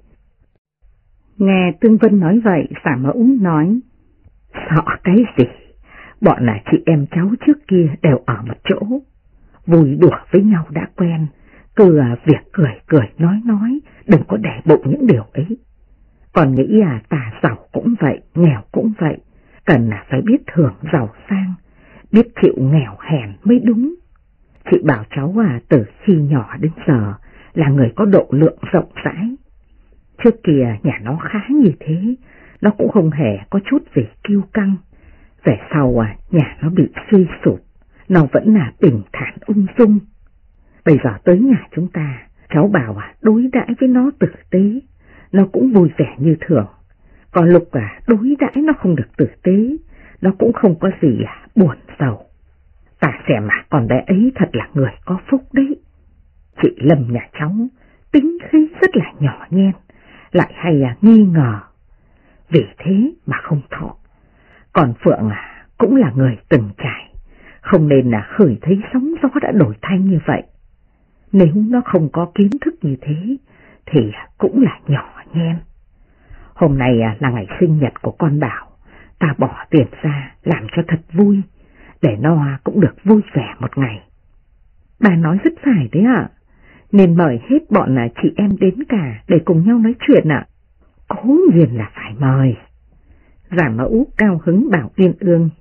Nghe Tương Vân nói vậy, Xả Mẫu nói, sợ cái gì, bọn là chị em cháu trước kia đều ở một chỗ. Vui đùa với nhau đã quen, cứ việc cười nói, đừng có để bụng những điều ấy. Còn nghĩ tà giàu cũng vậy, nghèo cũng vậy, cần phải biết thưởng giàu sang, biết chịu nghèo hèn mới đúng. Chị bảo cháu từ khi nhỏ đến giờ là người có độ lượng rộng rãi. Trước kia nhà nó khá như thế, nó cũng không hề có chút gì kiêu căng. Về sau nhà nó bị suy sụp, nó vẫn là bình thản ung dung. Bây giờ tới nhà chúng ta, cháu bảo đối đãi với nó tử tế, nó cũng vui vẻ như thường. Còn lúc đối đãi nó không được tử tế, nó cũng không có gì buồn sầu. Ta xem con bé ấy thật là người có phúc đấy. Chị Lâm nhà cháu tính khí rất là nhỏ nhen, lại hay nghi ngờ, vì thế mà không thọ. Còn Phượng cũng là người từng trải, không nên khởi thấy sóng gió đã đổi thay như vậy. Nếu nó không có kiến thức như thế thì cũng là nhỏ nhen. Hôm nay là ngày sinh nhật của con Bảo, ta bỏ tiền ra làm cho thật vui, để nó cũng được vui vẻ một ngày. Bà nói rất phải đấy ạ, nên mời hết bọn chị em đến cả để cùng nhau nói chuyện ạ. Cố nhiên là phải mời. Giả Mẫu cao hứng bảo Uyên Ương,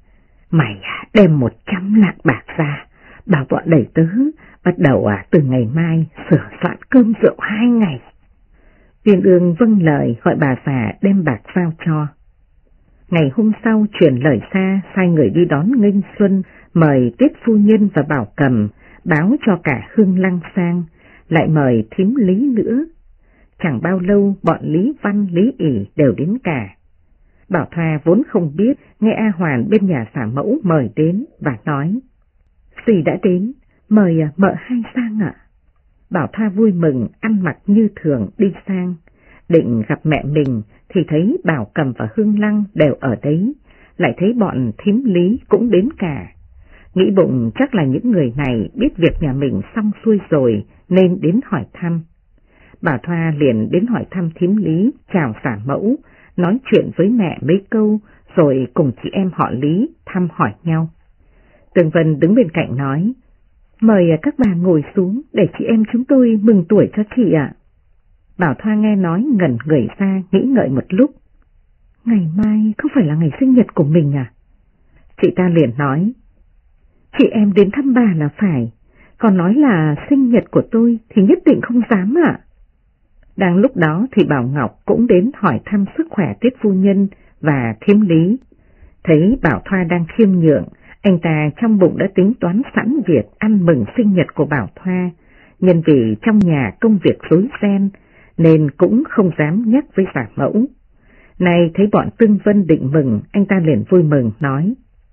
mày đem 100 lạng bạc ra, bảo bọn đầy tớ bắt đầu từ ngày mai sửa soạn cơm rượu 2 ngày. Uyên Ương vâng lời, gọi bà già đem bạc giao cho. Ngày hôm sau truyền lời xa, sai người đi đón Nghênh Xuân, mời Tiết phu nhân và Bảo Cầm, báo cho cả Hương Lăng sang, lại mời thím Lý nữa. Chẳng bao lâu bọn Lý Văn, Lý ỉ đều đến cả. Bảo Thoa vốn không biết, nghe A Hoàn bên nhà Xả Mẫu mời đến và nói, dì đã đến, mời mợ hai sang ạ. Bảo Thoa vui mừng, ăn mặc như thường đi sang, định gặp mẹ mình thì thấy Bảo Cầm và Hương Lăng đều ở đấy, lại thấy bọn thím Lý cũng đến cả. Nghĩ bụng chắc là những người này biết việc nhà mình xong xuôi rồi nên đến hỏi thăm. Bảo Thoa liền đến hỏi thăm thím Lý, chào Xả Mẫu, nói chuyện với mẹ mấy câu rồi cùng chị em họ Lý thăm hỏi nhau. Tường Vân đứng bên cạnh nói, mời các bà ngồi xuống để chị em chúng tôi mừng tuổi cho chị ạ. Bảo Thoa nghe nói ngẩn người ra, nghĩ ngợi một lúc. Ngày mai không phải là ngày sinh nhật của mình à? Chị ta liền nói, chị em đến thăm bà là phải, còn nói là sinh nhật của tôi thì nhất định không dám ạ. Đang lúc đó thì Bảo Ngọc cũng đến hỏi thăm sức khỏe Tiết phu nhân và thím Lý. Thấy Bảo Thoa đang khiêm nhượng, anh ta trong bụng đã tính toán sẵn việc ăn mừng sinh nhật của Bảo Thoa, nhân vì trong nhà công việc rối ren nên cũng không dám nhắc với Xả Mẫu. Nay thấy bọn Tương Vân định mừng, anh ta liền vui mừng nói,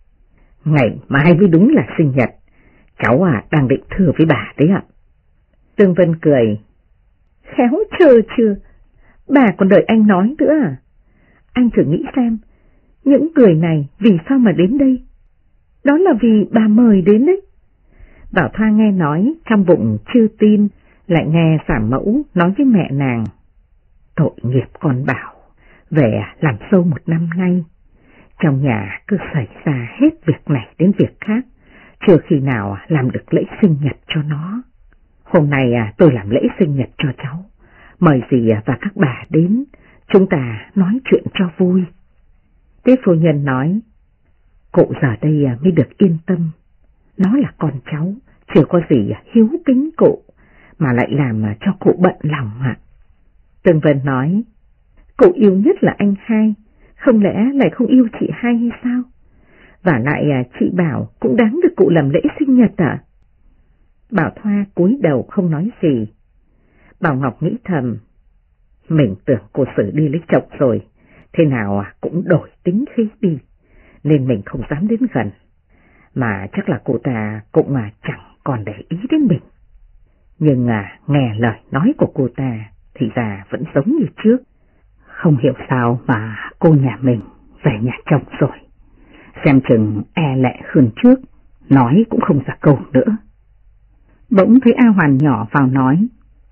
ngày mai mới đúng là sinh nhật, cháu đang định thưa với bà đấy ạ. Tương Vân cười, khéo chờ chưa, bà còn đợi anh nói nữa à? Anh thử nghĩ xem, những người này vì sao mà đến đây? Đó là vì bà mời đến đấy. Bảo Thoa nghe nói, trong bụng chưa tin, lại nghe Xả Mẫu nói với mẹ nàng, tội nghiệp con Bảo, về làm dâu 1 năm nay, trong nhà cứ xảy ra hết việc này đến việc khác, chưa khi nào làm được lễ sinh nhật cho nó. Hôm nay tôi làm lễ sinh nhật cho cháu, mời dì và các bà đến, chúng ta nói chuyện cho vui. Tiết phu nhân nói, cụ giờ đây mới được yên tâm, nó là con cháu, chưa có gì hiếu kính cụ, mà lại làm cho cụ bận lòng ạ. Tương Vân nói, cụ yêu nhất là anh hai, không lẽ lại không yêu chị hai hay sao? Và lại chị Bảo cũng đáng được cụ làm lễ sinh nhật ạ. Bảo Thoa cúi đầu không nói gì. Bảo Ngọc nghĩ thầm, mình tưởng cô Sử đi lấy chồng rồi, thế nào cũng đổi tính khí đi, nên mình không dám đến gần, mà chắc là cô ta cũng chẳng còn để ý đến mình. Nhưng nghe lời nói của cô ta thì ra vẫn giống như trước. Không hiểu sao mà cô nhà mình về nhà chồng rồi. Xem chừng e lệ hơn trước, nói cũng không ra câu nữa. Bỗng thấy A Hoàn nhỏ vào nói: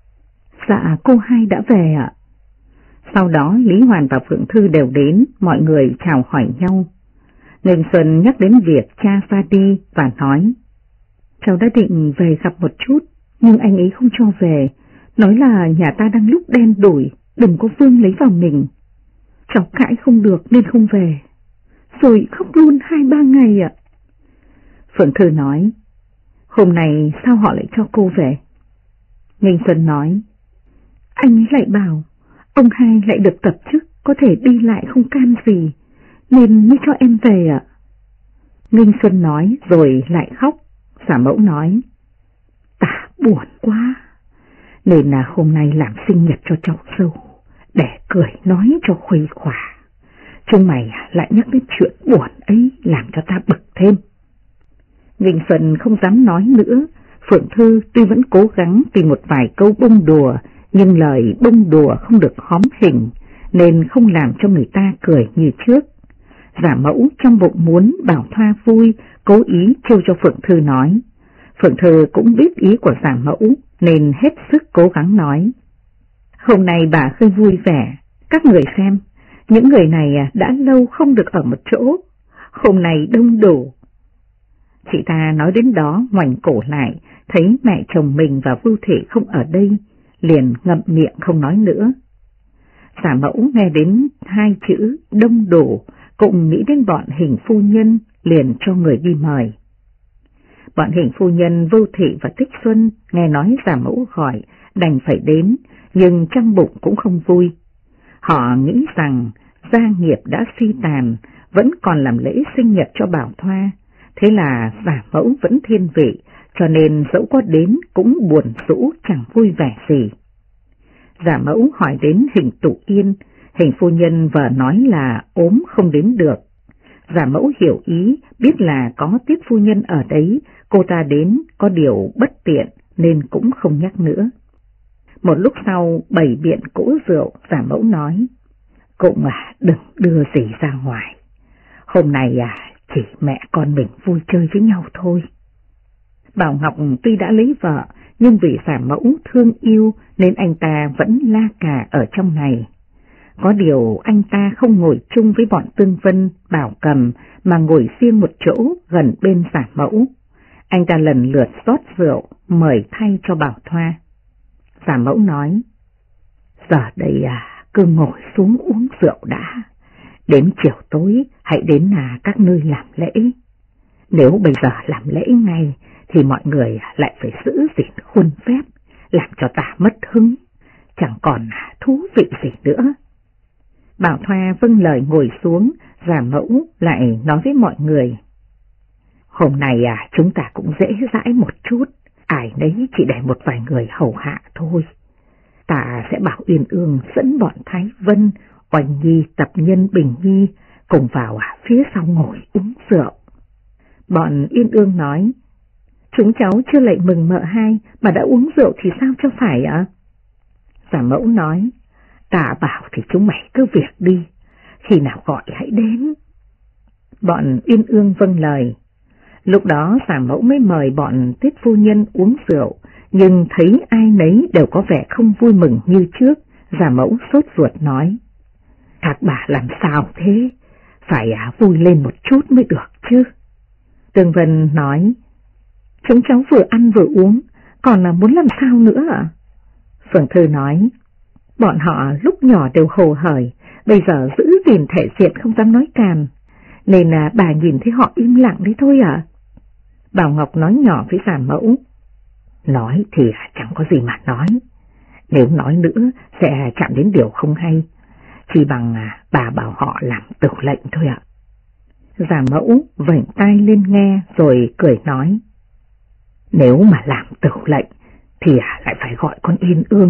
Dạ cô hai đã về ạ. Sau đó Lý Hoàn và Phượng Thư đều đến, mọi người chào hỏi nhau. Nghênh Xuân nhắc đến việc cha ra đi và nói: Cháu đã định về gặp một chút, nhưng anh ấy không cho về, nói là nhà ta đang lúc đen đủi, đừng có vương lấy vào mình. Cháu cãi không được nên không về, rồi khóc luôn 2-3 ngày ạ. Phượng Thư nói: Hôm nay sao họ lại cho cô về? Nghênh Xuân nói: Anh ấy lại bảo ông hai lại được tập chức, có thể đi lại không can gì, nên mới cho em về ạ. Nghênh Xuân nói rồi lại khóc. Giả Mẫu nói: Ta buồn quá, nên là hôm nay làm sinh nhật cho cháu dâu, để cười nói cho khuây khỏa. Chúng mày lại nhắc đến chuyện buồn ấy, làm cho ta bực thêm. Nghênh Xuân không dám nói nữa. Phượng Thư tuy vẫn cố gắng tìm một vài câu bông đùa, nhưng lời bông đùa không được hóm hình, nên không làm cho người ta cười như trước. Giả Mẫu trong bụng muốn Bảo Thoa vui, cố ý trêu cho Phượng Thư nói. Phượng Thư cũng biết ý của Giả Mẫu nên hết sức cố gắng nói: Hôm nay bà hơi vui vẻ, các người xem, những người này đã lâu không được ở một chỗ, hôm nay đông đủ. Chị ta nói đến đó ngoảnh cổ lại, thấy mẹ chồng mình và Vưu Thị không ở đây, liền ngậm miệng không nói nữa. Giả Mẫu nghe đến 2 chữ đông đủ, cũng nghĩ đến bọn Hình phu nhân, liền cho người đi mời. Bọn Hình phu nhân Vưu Thị và Tích Xuân nghe nói Giả Mẫu gọi, đành phải đến, nhưng trong bụng cũng không vui. Họ nghĩ rằng gia nghiệp đã suy tàn, vẫn còn làm lễ sinh nhật cho Bảo Thoa, thế là Giả Mẫu vẫn thiên vị, cho nên dẫu có đến cũng buồn rũ chẳng vui vẻ gì. Giả Mẫu hỏi đến Hình Tụ Yên, Hình phu nhân vợ nói là ốm không đến được. Giả Mẫu hiểu ý, biết là có Tiết phu nhân ở đấy, cô ta đến có điều bất tiện nên cũng không nhắc nữa. Một lúc sau bày biện cỗ rượu, Giả Mẫu nói: Cũng đừng đưa gì ra ngoài, hôm nay chỉ mẹ con mình vui chơi với nhau thôi. Bảo Ngọc tuy đã lấy vợ, nhưng vì Giả Mẫu thương yêu nên anh ta vẫn la cà ở trong này. Có điều anh ta không ngồi chung với bọn Tương Vân, Bảo Cầm, mà ngồi riêng một chỗ gần bên Giả Mẫu. Anh ta lần lượt rót rượu, mời thay cho Bảo Thoa. Giả Mẫu nói: Giờ đây cứ ngồi xuống uống rượu đã, đến chiều tối hãy đến các nơi làm lễ. Nếu bây giờ làm lễ ngay thì mọi người lại phải giữ gìn khuôn phép, làm cho ta mất hứng, chẳng còn thú vị gì nữa. Bảo Thoa vâng lời ngồi xuống, Giả Mẫu lại nói với mọi người: Hôm nay chúng ta cũng dễ dãi một chút, ai nấy chỉ để một vài người hầu hạ thôi. Ta sẽ bảo Uyên Ương dẫn bọn Thái Vân, Oanh Nhi, Tập Nhân, Bình Nhi cùng vào phía sau ngồi uống rượu. Bọn Uyên Ương nói: Chúng cháu chưa lạy mừng mợ hai mà đã uống rượu thì sao cho phải ạ? Giả Mẫu nói: Ta bảo thì chúng mày cứ việc đi, khi nào gọi hãy đến. Bọn Uyên Ương vâng lời. Lúc đó Giả Mẫu mới mời bọn Tiết phu nhân uống rượu, nhưng thấy ai nấy đều có vẻ không vui mừng như trước. Giả Mẫu sốt ruột nói: Các bà làm sao thế, phải vui lên một chút mới được chứ. Tương Vân nói: Chúng cháu vừa ăn vừa uống, còn là muốn làm sao nữa ạ? Phượng Thư nói: Bọn họ lúc nhỏ đều hồ hởi, bây giờ giữ gìn thể diện không dám nói càn, nên bà nhìn thấy họ im lặng đấy thôi ạ. Bảo Ngọc nói nhỏ với Giả Mẫu: Nói thì chẳng có gì mà nói, nếu nói nữa sẽ chạm đến điều không hay, chỉ bằng bà bảo họ làm tửu lệnh thôi ạ. Giả Mẫu vểnh tai lên nghe rồi cười nói: Nếu mà làm tửu lệnh thì lại phải gọi con Uyên Ương.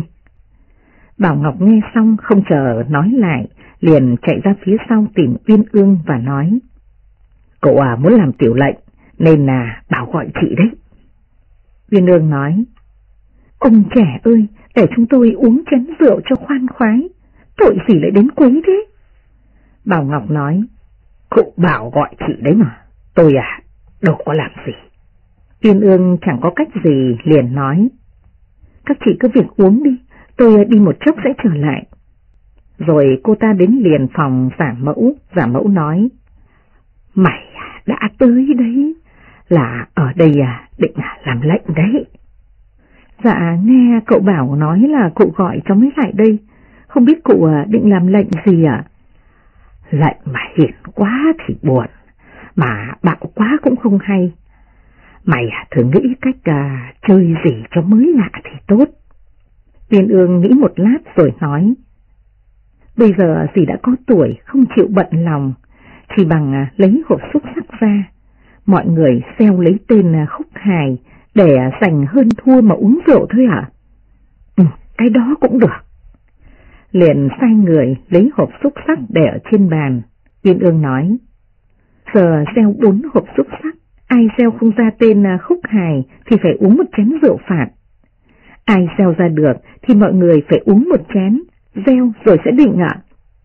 Bảo Ngọc nghe xong không chờ nói lại, liền chạy ra phía sau tìm Uyên Ương và nói: Cậu muốn làm tiểu lệnh nên bảo gọi chị đấy. Uyên Ương nói: Ông trẻ ơi, để chúng tôi uống chén rượu cho khoan khoái, tội gì lại đến quấy thế? Bảo Ngọc nói, cụ bảo gọi chị đấy mà, tôi đâu có làm gì. Uyên Ương chẳng có cách gì liền nói, các chị cứ việc uống đi, tôi đi một chốc sẽ trở lại. Rồi cô ta đến liền phòng giả mẫu nói, mày đã tới đấy, là ở đây định làm lệnh đấy. Dạ nghe cậu Bảo nói là cụ gọi cháu mới lại đây, không biết cụ định làm lệnh gì ạ? Lệnh mà hiền quá thì buồn, mà bạo quá cũng không hay. Mày thử nghĩ cách chơi gì cho mới lạ thì tốt. Uyên Ương nghĩ một lát rồi nói, bây giờ dì đã có tuổi không chịu bận lòng, chỉ bằng lấy hộp xúc sắc ra, mọi người xeo lấy tên Khúc Hài để giành hơn thua mà uống rượu thôi hả? Cái đó cũng được. Liền sai người lấy hộp xúc sắc để ở trên bàn. Uyên Ương nói, giờ gieo 4 hộp xúc sắc, ai gieo không ra tên Khúc Hài thì phải uống một chén rượu phạt. Ai gieo ra được thì mọi người phải uống một chén, gieo rồi sẽ định ạ.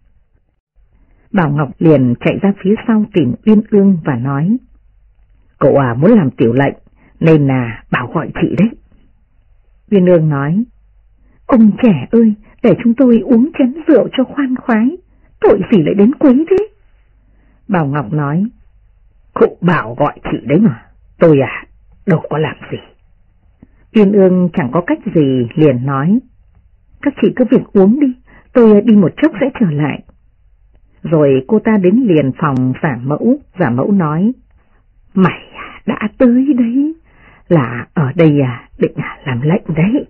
Bảo Ngọc liền chạy ra phía sau tìm Uyên Ương và nói, cậu muốn làm tiểu lệnh nên là bảo gọi chị đấy. Uyên Ương nói, ông trẻ ơi, để chúng tôi uống chén rượu cho khoan khoái, tội gì lại đến quấy thế? Bảo Ngọc nói, cụ bảo gọi chị đấy mà, tôi đâu có làm gì. Uyên Ương chẳng có cách gì liền nói, các chị cứ việc uống đi, tôi đi một chốc sẽ trở lại. Rồi cô ta đến liền phòng giả mẫu nói, mày đã tới đấy, là ở đây định làm lệnh đấy.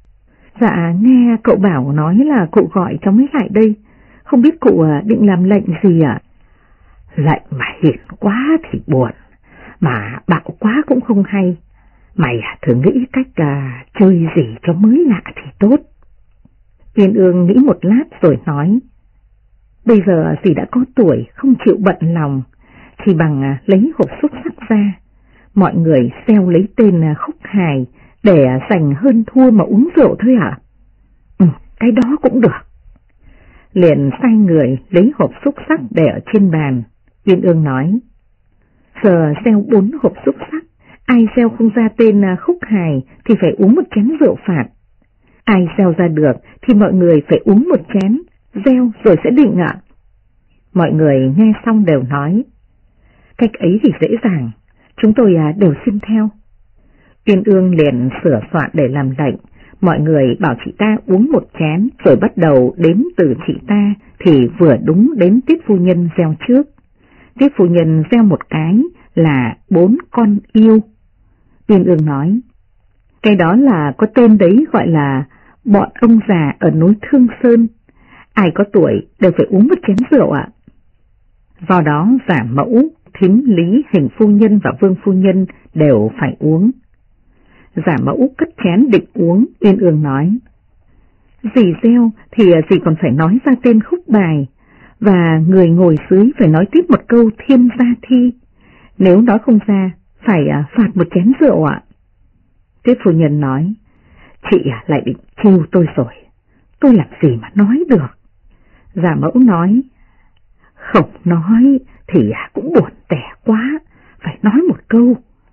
Dạ nghe cậu Bảo nói là cụ gọi cháu mới lại đây, không biết cụ định làm lệnh gì ạ? Lệnh mà hiền quá thì buồn, mà bạo quá cũng không hay. Mày thử nghĩ cách chơi gì cho mới lạ thì tốt. Uyên Ương nghĩ một lát rồi nói, bây giờ dì đã có tuổi không chịu bận lòng, chỉ bằng lấy hộp xúc sắc ra, mọi người xeo lấy tên Khúc Hài để giành hơn thua mà uống rượu thôi hả? Cái đó cũng được. Liền sai người lấy hộp xúc sắc để ở trên bàn. Uyên Ương nói, giờ gieo 4 hộp xúc sắc, ai gieo không ra tên Khúc Hài thì phải uống một chén rượu phạt. Ai gieo ra được thì mọi người phải uống một chén, gieo rồi sẽ định ạ. Mọi người nghe xong đều nói, cách ấy thì dễ dàng, chúng tôi đều xin theo. Uyên Ương liền sửa soạn để làm lệnh, mọi người bảo chị ta uống một chén rồi bắt đầu đếm từ chị ta thì vừa đúng đến Tiết phu nhân gieo trước. Tiết phu nhân gieo một cái là 4 con yêu. Uyên Ương nói, cái đó là có tên đấy gọi là bọn ông già ở núi Thương Sơn, ai có tuổi đều phải uống một chén rượu ạ. Do đó giả mẫu, thím Lý, Hình phu nhân và Vương phu nhân đều phải uống. Giả mẫu cất chén định uống, Uyên Ương nói, dì gieo thì dì còn phải nói ra tên khúc bài, và người ngồi dưới phải nói tiếp một câu thiên gia thi, nếu nói không ra phải phạt một chén rượu ạ. Tiết phu nhân nói, chị lại định trêu tôi rồi, tôi làm gì mà nói được. Giả mẫu nói, không nói thì cũng buồn tẻ quá, phải nói một câu.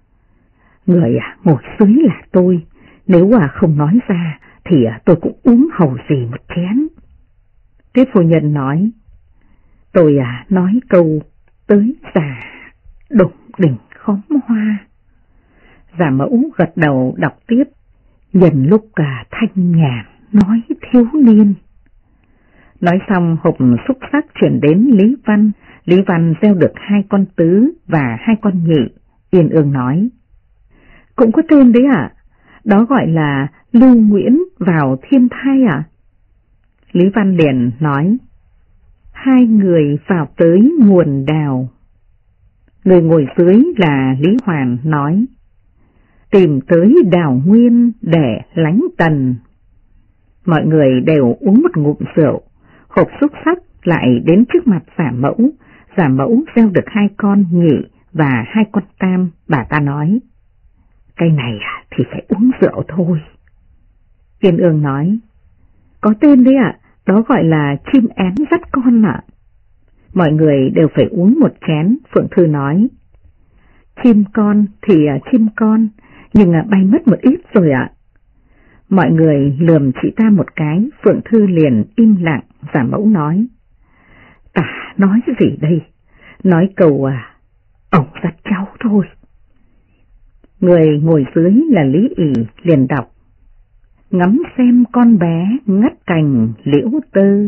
Người ngồi dưới là tôi, nếu không nói ra thì tôi cũng uống hầu gì một chén. Tiết phu nhân nói, tôi nói câu tới già đụng đỉnh khóm hoa. Giả mẫu gật đầu đọc tiếp, dần lúc thanh nhàn nói thiếu niên. Nói xong hộp xúc sắc chuyển đến Lý Văn, Lý Văn gieo được 2 con tứ và 2 con nhị. Uyên Ương nói, cũng có tên đấy ạ, đó gọi là Lưu Nguyễn vào thiên thai ạ. Lý Văn liền nói, 2 người vào tới nguồn đào. Người ngồi dưới là Lý Hoàn nói, tìm tới đào nguyên để lánh tần. Mọi người đều uống một ngụm rượu, hộp xúc sắc lại đến trước mặt giả mẫu gieo được 2 con nhị và 2 con tam. Bà ta nói, cái này thì phải uống rượu thôi. Uyên Ương nói, có tên đấy ạ, đó gọi là chim én dắt con ạ. Mọi người đều phải uống một chén. Phượng Thư nói, chim con thì chim con, nhưng bay mất một ít rồi ạ. Mọi người lườm chị ta một cái, Phượng Thư liền im lặng. Giả Mẫu nói, ta nói cái gì đây? Nói câu ổng dắt cháu thôi. Người ngồi dưới là Lý ỉ liền đọc, ngắm xem con bé ngắt cành liễu tơ.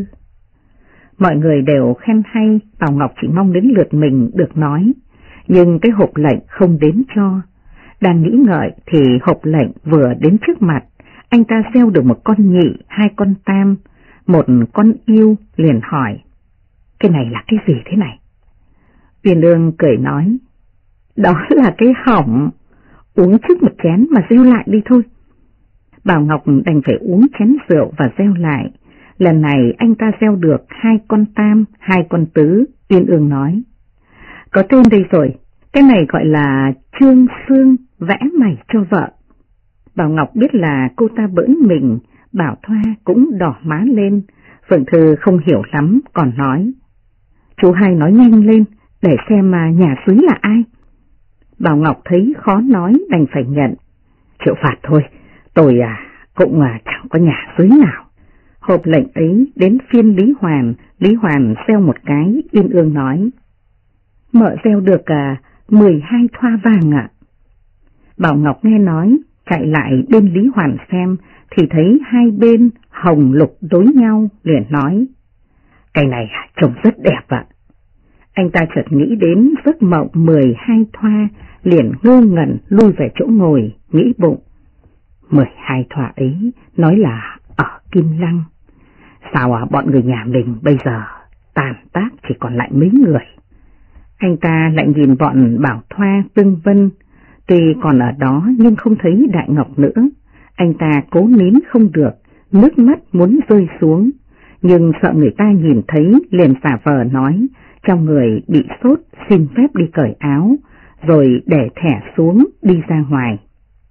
Mọi người đều khen hay, Bảo Ngọc chỉ mong đến lượt mình được nói, nhưng cái hộp lệnh không đến cho. Đang nghĩ ngợi thì hộp lệnh vừa đến trước mặt, anh ta gieo được một con nhị, 2 con tam, một con yêu, liền hỏi, cái này là cái gì thế này? Uyên Ương cười nói, đó là cái hỏng, uống trước một chén mà gieo lại đi thôi. Bảo Ngọc đành phải uống chén rượu và gieo lại. Lần này anh ta gieo được 2 con tam, 2 con tứ. Uyên Ương nói, có tên đây rồi, cái này gọi là Trương Sương vẽ mày cho vợ. Bảo Ngọc biết là cô ta bỡn mình, Bảo Thoa cũng đỏ má lên. Phượng Thư không hiểu lắm, còn nói, chú hai nói nhanh lên, để xem nhà xứ là ai. Bảo Ngọc thấy khó nói đành phải nhận, chịu phạt thôi, tôi cũng chẳng có nhà xứ nào. Hộp lệnh ấy đến phiên Lý Hoàn gieo một cái. Uyên Ương nói, mợ gieo được 12 thoa vàng ạ. Bảo Ngọc nghe nói, chạy lại bên Lý Hoàn xem, thì thấy hai bên hồng lục đối nhau, liền nói, cái này trông rất đẹp ạ. Anh ta chợt nghĩ đến giấc mộng 12 thoa, liền ngơ ngẩn lui về chỗ ngồi, nghĩ bụng, 12 thoa ấy nói là ở Kim Lăng. Sao bọn người nhà mình bây giờ tàn tác chỉ còn lại mấy người? Anh ta lại nhìn bọn Bảo Thoa, Tương Vân, tuy còn ở đó nhưng không thấy Đại Ngọc nữa. Anh ta cố nín không được, nước mắt muốn rơi xuống, nhưng sợ người ta nhìn thấy liền giả vờ nói, trong người bị sốt xin phép đi cởi áo, rồi để thẻ xuống đi ra ngoài.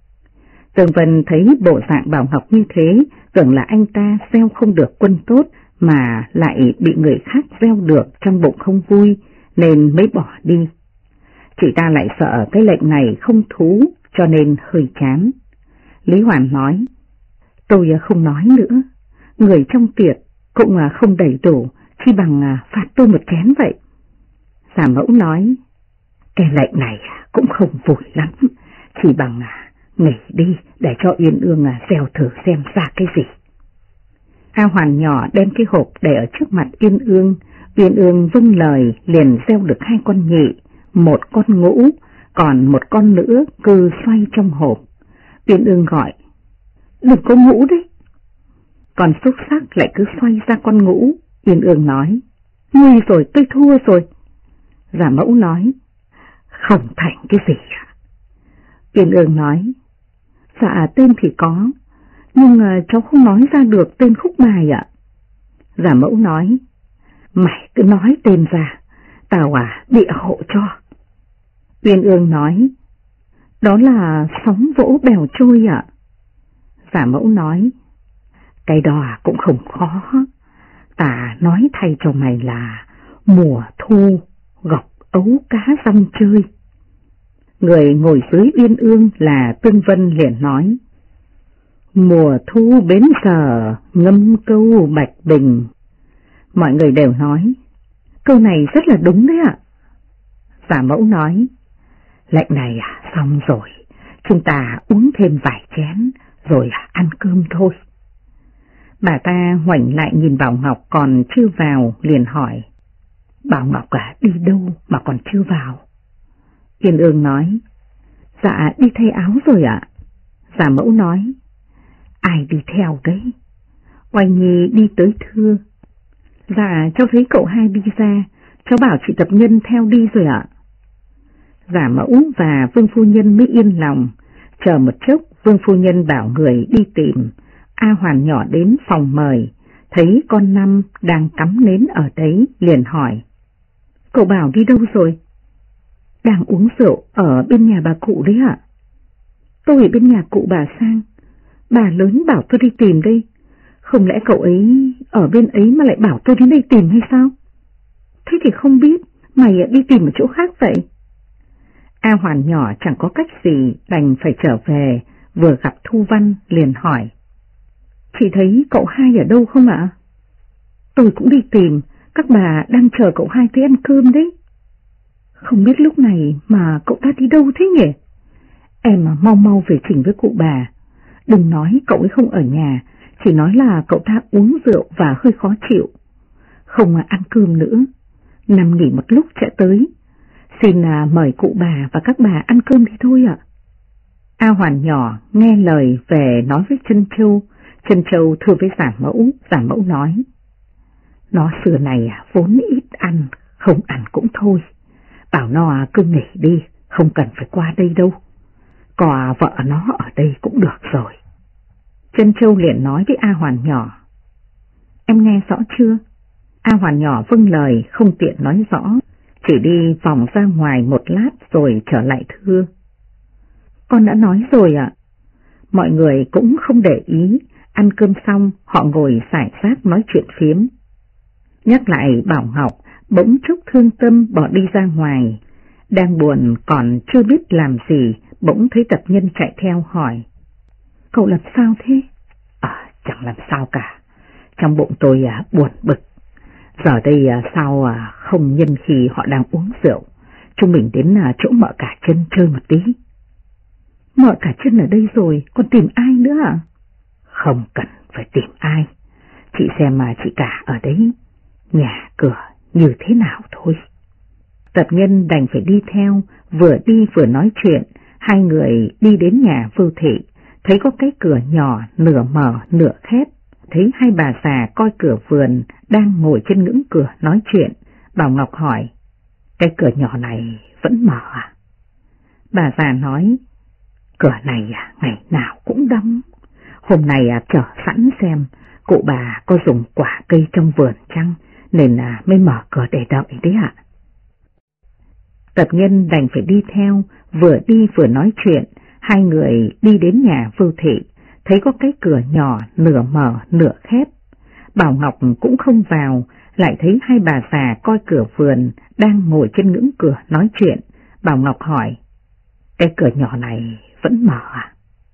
Tương Vân thấy bộ dạng Bảo Ngọc như thế, tưởng là anh ta gieo không được quân tốt mà lại bị người khác gieo được, trong bụng không vui nên mới bỏ đi. Chị ta lại sợ cái lệnh này không thú cho nên hơi chán. Lý Hoàn nói, tôi không nói nữa, người trong tiệc cũng không đầy đủ, chi bằng phạt tôi một chén vậy. Giả Mẫu nói, cái lệnh này cũng không vui lắm, chỉ bằng nghỉ đi để cho Uyên Ương gieo thử xem ra cái gì. A Hoàn nhỏ đem cái hộp để ở trước mặt Uyên Ương. Uyên Ương vâng lời liền gieo được 2 con nhị, 1 con ngũ, còn 1 con nữa cứ xoay trong hộp. Uyên Ương gọi, đừng có ngũ đấy. Còn xúc sắc lại cứ xoay ra con ngũ. Uyên Ương nói, nguy rồi, tôi thua rồi. Giả Mẫu nói, không thành cái gì cả. Uyên Ương nói, dạ tên thì có, nhưng cháu không nói ra được tên khúc bài ạ. Giả Mẫu nói, mày cứ nói tên ra, tao địa hộ cho. Uyên Ương nói, đó là sóng vỗ bèo trôi ạ. Giả Mẫu nói, cái đó cũng không khó, ta nói thay cho mày là mùa thu gọc ấu cá rong chơi. Người ngồi dưới Uyên Ương là Tương Vân liền nói, mùa thu bến giờ ngâm câu bạch bình. Mọi người đều nói, câu này rất là đúng đấy ạ. Giả Mẫu nói, lệnh này xong rồi, chúng ta uống thêm vài chén rồi ăn cơm thôi. Bà ta ngoảnh lại nhìn Bảo Ngọc còn chưa vào, liền hỏi, Bảo Ngọc đi đâu mà còn chưa vào? Uyên Ương nói, dạ đi thay áo rồi ạ. Giả Mẫu nói, ai đi theo đấy? Oanh Nhi đi tới thưa. Dạ cháu thấy cậu hai đi ra, cháu bảo chị Tập Nhân theo đi rồi ạ. Giả Mẫu và Vương Phu Nhân mới yên lòng. Chờ một chốc, Vương Phu Nhân bảo người đi tìm. A Hoàn nhỏ đến phòng mời, thấy con Năm đang cắm nến ở đấy, liền hỏi, cậu Bảo đi đâu rồi? Đang uống rượu ở bên nhà bà cụ đấy ạ. Tôi ở bên nhà cụ bà Sang. bà lớn bảo tôi đi tìm đây. Không lẽ cậu ấy ở bên ấy mà lại bảo tôi đến đây tìm hay sao? Thế thì không biết, mày đi tìm ở chỗ khác vậy. A Hoàn nhỏ chẳng có cách gì đành phải trở về, vừa gặp Thu Văn liền hỏi. Chị thấy cậu hai ở đâu không ạ? Tôi cũng đi tìm, các bà đang chờ cậu hai tới ăn cơm đấy. Không biết lúc này mà cậu ta đi đâu thế nhỉ? Em mau mau về chỉnh với cụ bà. Đừng nói cậu ấy không ở nhà, chỉ nói là cậu ta uống rượu và hơi khó chịu. Không ăn cơm nữa, nằm nghỉ một lúc sẽ tới. Xin mời cụ bà và các bà ăn cơm đi thôi ạ. A Hoàn nhỏ nghe lời về nói với Trân Châu. Trân Châu thưa với Giả Mẫu nói. Nó xưa này vốn ít ăn, không ăn cũng thôi. Bảo nó cứ nghỉ đi, không cần phải qua đây đâu. Có vợ nó ở đây cũng được rồi. Trân Châu liền nói với A Hoàn nhỏ. Em nghe rõ chưa? A Hoàn nhỏ vâng lời không tiện nói rõ, chỉ đi vòng ra ngoài một lát rồi trở lại thưa. Con đã nói rồi ạ. Mọi người cũng không để ý, ăn cơm xong họ ngồi rải rác nói chuyện phiếm. Nhắc lại Bảo Ngọc, bỗng chốc thương tâm bỏ đi ra ngoài. Đang buồn còn chưa biết làm gì, bỗng thấy Tập Nhân chạy theo hỏi. Cậu làm sao thế? Chẳng làm sao cả. Trong bụng tôi buồn bực. Giờ đây sao không nhân khi họ đang uống rượu, chúng mình đến chỗ Mợ Cả Chân chơi một tí. Mợ Cả Chân ở đây rồi, còn tìm ai nữa à? Không cần phải tìm ai. Chị xem mà chị cả ở đấy, nhà cửa như thế nào thôi. Tập Nhân đành phải đi theo, vừa đi vừa nói chuyện. Hai người đi đến nhà Vưu Thị, thấy có cái cửa nhỏ nửa mở nửa khép. Thấy hai bà già coi cửa vườn đang ngồi trên ngưỡng cửa nói chuyện. Bảo Ngọc hỏi, cái cửa nhỏ này vẫn mở à? Bà già nói, cửa này ngày nào cũng đóng. Hôm nay chờ sẵn xem cụ bà có dùng quả cây trong vườn chăng, nên mới mở cửa để đợi đấy ạ. Tập Nhân đành phải đi theo, vừa đi vừa nói chuyện. Hai người đi đến nhà Vưu Thị, thấy có cái cửa nhỏ nửa mở nửa khép. Bảo Ngọc cũng không vào, lại thấy hai bà già coi cửa vườn đang ngồi trên ngưỡng cửa nói chuyện. Bảo Ngọc hỏi, cái cửa nhỏ này vẫn mở à?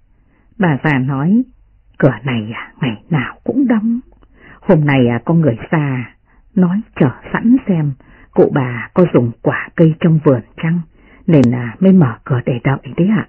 Bà già nói, cửa này ngày nào cũng đóng. Hôm nay có người già nói chờ sẵn xem cụ bà có dùng quả cây trong vườn chăng, nên mới mở cửa để đợi đấy ạ.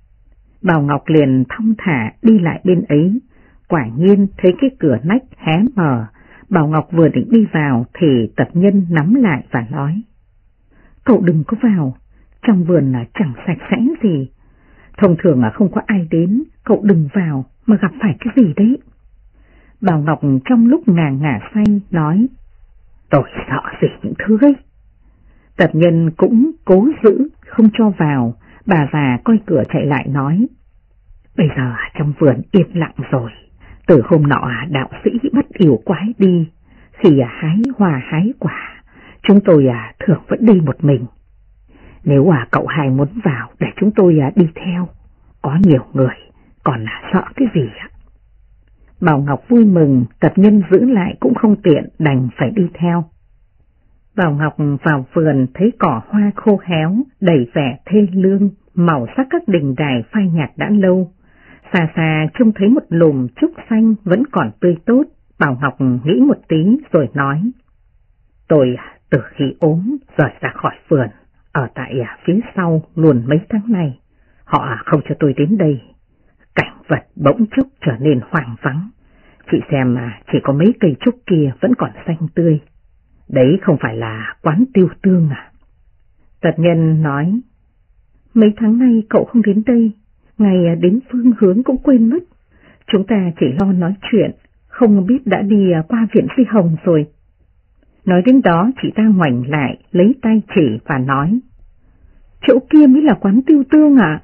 Bảo Ngọc liền thong thả đi lại bên ấy, quả nhiên thấy cái cửa nách hé mở. Bảo Ngọc vừa định đi vào thì Tập Nhân nắm lại và nói, cậu đừng có vào, trong vườn chẳng sạch sẽ gì. Thông thường không có ai đến, cậu đừng vào mà gặp phải cái gì đấy. Bảo Ngọc trong lúc ngả say nói, tôi sợ gì những thứ ấy. Tập Nhân cũng cố giữ không cho vào. Bà già coi cửa chạy lại nói, bây giờ trong vườn yên lặng rồi. Từ hôm nọ đạo sĩ bắt yêu quái đi, khi hái hoa hái quả, chúng tôi thường vẫn đi một mình. Nếu cậu hai muốn vào để chúng tôi đi theo, có nhiều người còn sợ cái gì ạ? Bảo Ngọc vui mừng, Tập Nhân giữ lại cũng không tiện, đành phải đi theo. Bảo Ngọc vào vườn thấy cỏ hoa khô héo, đầy vẻ thê lương, màu sắc các đình đài phai nhạt đã lâu. Xa xa trông thấy một lùm trúc xanh vẫn còn tươi tốt. Bảo Ngọc nghĩ một tí rồi nói, tôi từ khi ốm rời ra khỏi vườn, ở tại phía sau luôn mấy tháng nay. Họ không cho tôi đến đây. Cảnh vật bỗng chốc trở nên hoang vắng. Chị xem chỉ có mấy cây trúc kia vẫn còn xanh tươi. Đấy không phải là quán Tiêu Tương à? Tập Nhân nói, mấy tháng nay cậu không đến đây, ngày đến phương hướng cũng quên mất. Chúng ta chỉ lo nói chuyện, không biết đã đi qua viện Phi Hồng rồi. Nói đến đó chị ta ngoảnh lại, lấy tay chỉ và nói, chỗ kia mới là quán Tiêu Tương à?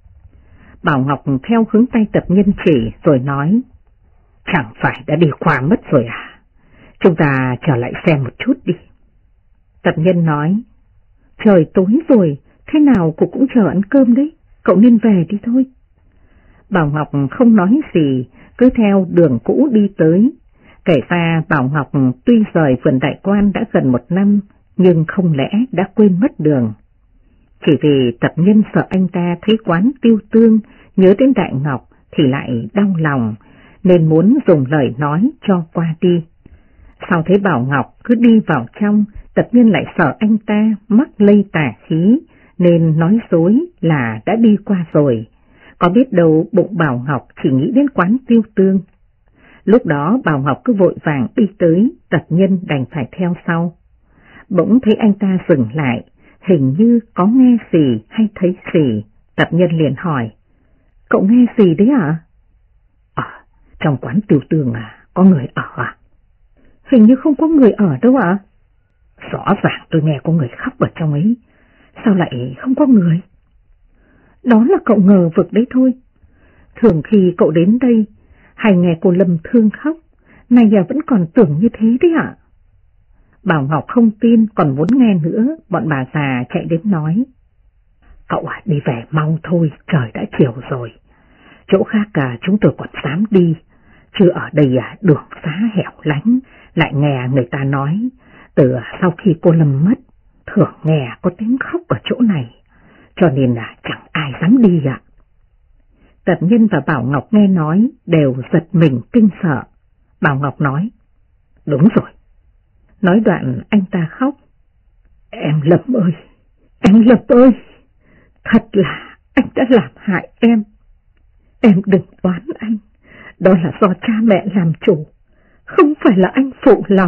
Bảo Ngọc theo hướng tay Tập Nhân chỉ rồi nói, chẳng phải đã đi qua mất rồi à? Chúng ta trở lại xem một chút đi. Tập Nhân nói, trời tối rồi, thế nào cô cũng chờ ăn cơm đấy, cậu nên về đi thôi. Bảo Ngọc không nói gì, cứ theo đường cũ đi tới. Kể ra Bảo Ngọc tuy rời vườn Đại Quan đã gần 1 năm, nhưng không lẽ đã quên mất đường. Chỉ vì tập nhân sợ anh ta thấy quán Tiêu Tương nhớ đến Đại Ngọc thì lại đau lòng, nên muốn dùng lời nói cho qua đi. Sau thấy Bảo Ngọc cứ đi vào trong, tập nhân lại sợ anh ta mắc lây tà khí, nên nói dối là đã đi qua rồi. Có biết đâu bụng Bảo Ngọc chỉ nghĩ đến quán Tiêu Tương. Lúc đó Bảo Ngọc cứ vội vàng đi tới, tập nhân đành phải theo sau. Bỗng thấy anh ta dừng lại, hình như có nghe gì hay thấy gì. Tập nhân liền hỏi, cậu nghe gì đấy ạ? Trong quán Tiêu Tương có người ở à? Hình như không có người ở đâu ạ. Rõ ràng tôi nghe có người khóc ở trong ấy, sao lại không có người? Đó là cậu ngờ vực đấy thôi. Thường khi cậu đến đây, hay nghe cô Lâm Thương khóc, nay giờ vẫn còn tưởng như thế đấy ạ. Bảo Ngọc không tin, còn muốn nghe nữa, bọn bà già chạy đến nói. Cậu đi về mau thôi, trời đã chiều rồi. Chỗ khác chúng tôi còn dám đi, chứ ở đây đường xá hẻo lánh, lại nghe người ta nói, từ sau khi cô Lâm mất, thường nghe có tiếng khóc ở chỗ này, cho nên chẳng ai dám đi ạ. Tập nhân và Bảo Ngọc nghe nói đều giật mình kinh sợ. Bảo Ngọc nói, đúng rồi. Nói đoạn anh ta khóc. Em Lâm ơi, anh Lâm ơi, thật là anh đã làm hại em. Em đừng oán anh, đó là do cha mẹ làm chủ, không phải là anh phụ lòng.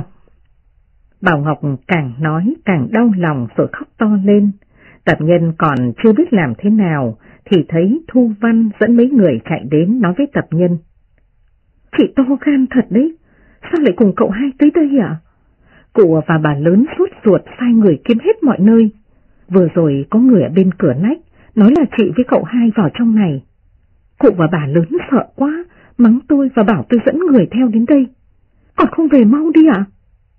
Bảo Ngọc càng nói càng đau lòng rồi khóc to lên. Tập nhân còn chưa biết làm thế nào thì thấy Thu Văn dẫn mấy người chạy đến nói với tập nhân. Chị to gan thật đấy, sao lại cùng cậu hai tới đây ạ? Cụ và bà lớn sốt ruột sai người kiếm hết mọi nơi. Vừa rồi có người ở bên cửa nách nói là chị với cậu hai vào trong này. Cụ và bà lớn sợ quá, mắng tôi và bảo tôi dẫn người theo đến đây. Còn không về mau đi ạ?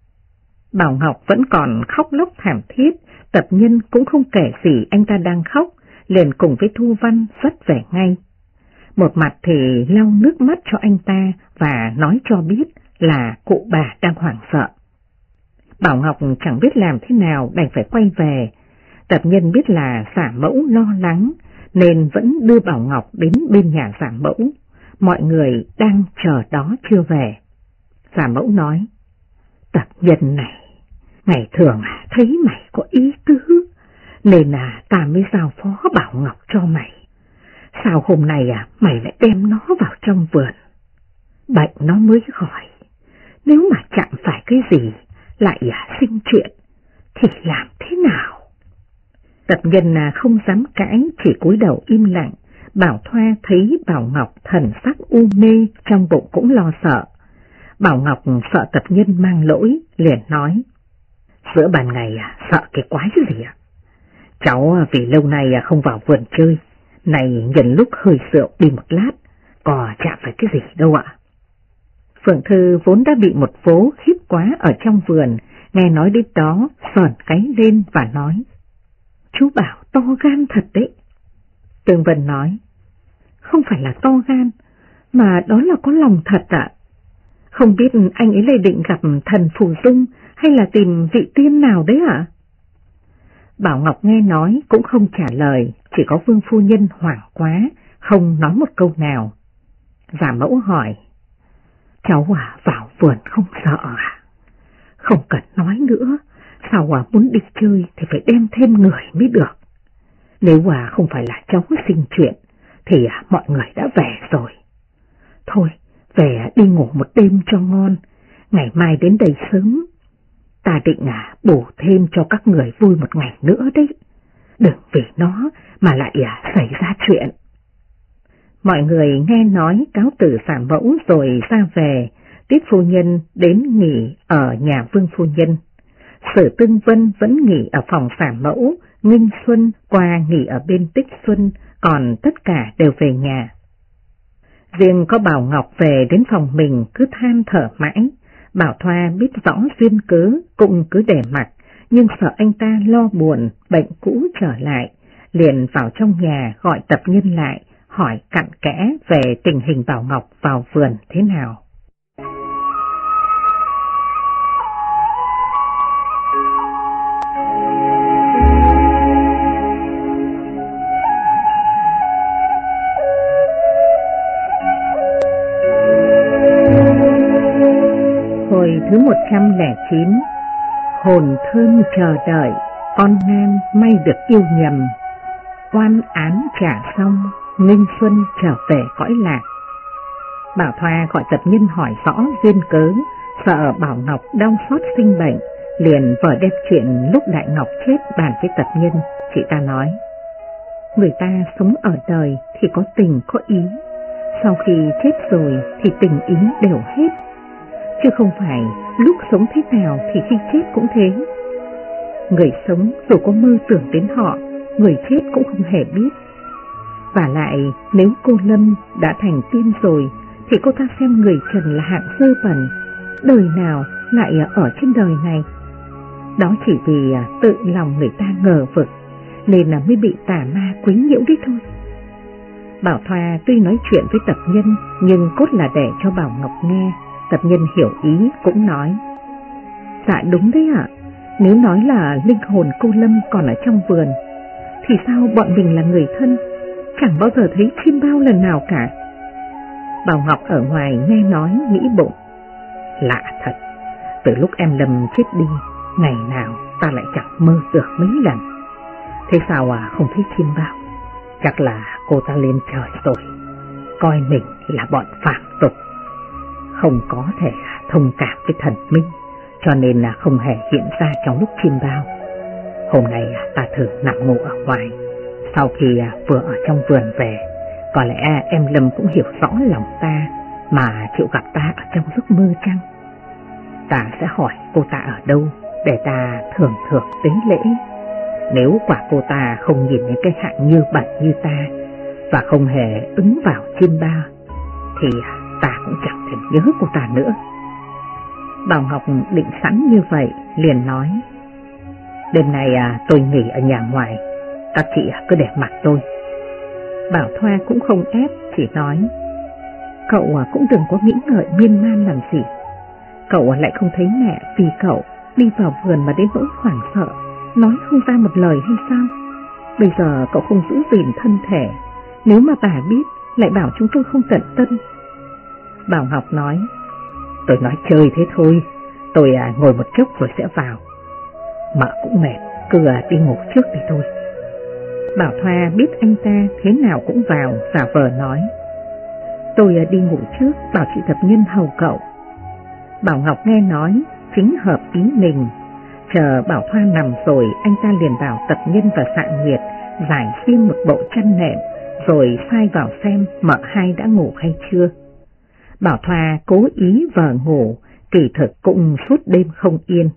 Bảo Ngọc vẫn còn khóc lóc thảm thiết, tập nhân cũng không kể gì anh ta đang khóc, liền cùng với Thu Văn dắt về ngay. Một mặt thì lau nước mắt cho anh ta và nói cho biết là cụ bà đang hoảng sợ. Bảo Ngọc chẳng biết làm thế nào đành phải quay về. Tập nhân biết là giả mẫu lo lắng nên vẫn đưa Bảo Ngọc đến bên nhà giả mẫu. Mọi người đang chờ đó chưa về. Giả mẫu nói, tập nhân này, ngày thường thấy mày có ý tứ, nên ta mới giao phó Bảo Ngọc cho mày. Sao hôm nay mày lại đem nó vào trong vườn? Bệnh nó mới khỏi, nếu mà chạm phải cái gì lại sinh chuyện thì làm thế nào? Tập nhân không dám cãi, chỉ cúi đầu im lặng. Bảo Thoa thấy Bảo Ngọc thần sắc u mê, trong bụng cũng lo sợ. Bảo Ngọc sợ tập nhân mang lỗi, liền nói, giữa ban ngày sợ cái quái gì ạ? Cháu vì lâu nay không vào vườn chơi, này nhân lúc hơi rượu đi một lát, có chạm phải cái gì đâu ạ. Phượng Thư vốn đã bị một vố khiếp quá ở trong vườn, nghe nói đến đó sờn cái lên và nói, chú Bảo to gan thật đấy. Tương Vân nói, không phải là to gan, mà đó là có lòng thật ạ. Không biết anh ấy lại định gặp thần Phù Dung hay là tìm vị tiên nào đấy ạ? Bảo Ngọc nghe nói cũng không trả lời, chỉ có Vương phu nhân hoảng quá, không nói một câu nào. Giả mẫu hỏi, cháu vào vườn không sợ à? Không cần nói nữa, sao muốn đi chơi thì phải đem thêm người mới được. Nếu không phải là cháu sinh chuyện thì mọi người đã về rồi. Thôi, về đi ngủ một đêm cho ngon, ngày mai đến đây sớm. Ta định bổ thêm cho các người vui một ngày nữa đấy, đừng vì nó mà lại xảy ra chuyện. Mọi người nghe nói cáo từ giả mẫu rồi ra về. Tiết phu nhân đến nghỉ ở nhà Vương phu nhân. Sử Tương Vân vẫn nghỉ ở phòng giả mẫu, Nghinh Xuân qua nghỉ ở bên Tích Xuân, còn tất cả đều về nhà. Riêng có Bảo Ngọc về đến phòng mình cứ than thở mãi. Bảo Thoa biết rõ duyên cớ cũng cứ để mặc, nhưng sợ anh ta lo buồn, bệnh cũ trở lại, liền vào trong nhà gọi tập nhân lại, hỏi cặn kẽ về tình hình Bảo Ngọc vào vườn thế nào. Hồi thứ 109, hồn thơm chờ đợi, con nam may được yêu nhầm, oan án trả xong, Nghinh Xuân trở về cõi lạc. Bảo Thoa gọi tập nhân hỏi rõ duyên cớ, sợ Bảo Ngọc đau xót sinh bệnh, liền vờ đem chuyện lúc Đại Ngọc chết bàn với tập nhân. Chị ta nói, người ta sống ở đời thì có tình có ý, sau khi chết rồi thì tình ý đều hết, chứ không phải lúc sống thế nào thì khi chết cũng thế. Người sống dù có mơ tưởng đến họ, người chết cũng không hề biết. Và lại nếu cô Lâm đã thành tiên rồi thì cô ta xem người trần là hạng dơ bẩn, đời nào lại ở trên đời này. Đó chỉ vì tự lòng người ta ngờ vực nên là mới bị tà ma quấy nhiễu đấy thôi. Bảo Thoa tuy nói chuyện với tập nhân nhưng cốt là để cho Bảo Ngọc nghe. Tập nhân hiểu ý cũng nói, dạ đúng đấy ạ. Nếu nói là linh hồn cô Lâm còn ở trong vườn thì sao bọn mình là người thân chẳng bao giờ thấy chim bao lần nào cả. Bảo Ngọc ở ngoài nghe nói nghĩ bụng, lạ thật, từ lúc em Lâm chết đi, ngày nào ta lại chẳng mơ tưởng mấy lần. Thế sao không thấy chim bao? Chắc là cô ta lên trời rồi, coi mình là bọn phạm tục, không có thể thông cảm với thần minh, cho nên là không hề hiện ra trong lúc chim bao. Hôm nay ta thử nằm ngủ ở ngoài, sau khi vừa ở trong vườn về, có lẽ em Lâm cũng hiểu rõ lòng ta mà chịu gặp ta ở trong giấc mơ chăng? Ta sẽ hỏi cô ta ở đâu để ta thường tế lễ. Nếu quả cô ta không nhìn những cái hạng như bẩn như ta và không hề ứng vào chim bao thì ta cũng chẳng thèm nhớ cô ta nữa. Bảo Ngọc định sẵn như vậy liền nói, đêm nay tôi nghỉ ở nhà ngoài, các chị cứ để mặc tôi. Bảo Thoa cũng không ép, chỉ nói, cậu cũng đừng có nghĩ ngợi miên man làm gì. Cậu lại không thấy mẹ vì cậu đi vào vườn mà đến nỗi hoảng sợ, nói không ra một lời hay sao? Bây giờ cậu không giữ gìn thân thể, nếu mà bà biết lại bảo chúng tôi không tận tâm. Bảo Ngọc nói, tôi nói chơi thế thôi, tôi ngồi một chút rồi sẽ vào. Mợ cũng mệt, cứ đi ngủ trước đi thôi. Bảo Thoa biết anh ta thế nào cũng vào, giả vờ nói, tôi đi ngủ trước, bảo chị tập nhân hầu cậu. Bảo Ngọc nghe nói chính hợp ý mình. Chờ Bảo Thoa nằm rồi, anh ta liền bảo tập nhân và Xạ Nguyệt giải xiêm một bộ chăn nệm, rồi sai vào xem mợ hai đã ngủ hay chưa. Bảo Thoa cố ý vờ ngủ, kỳ thực cũng suốt đêm không yên.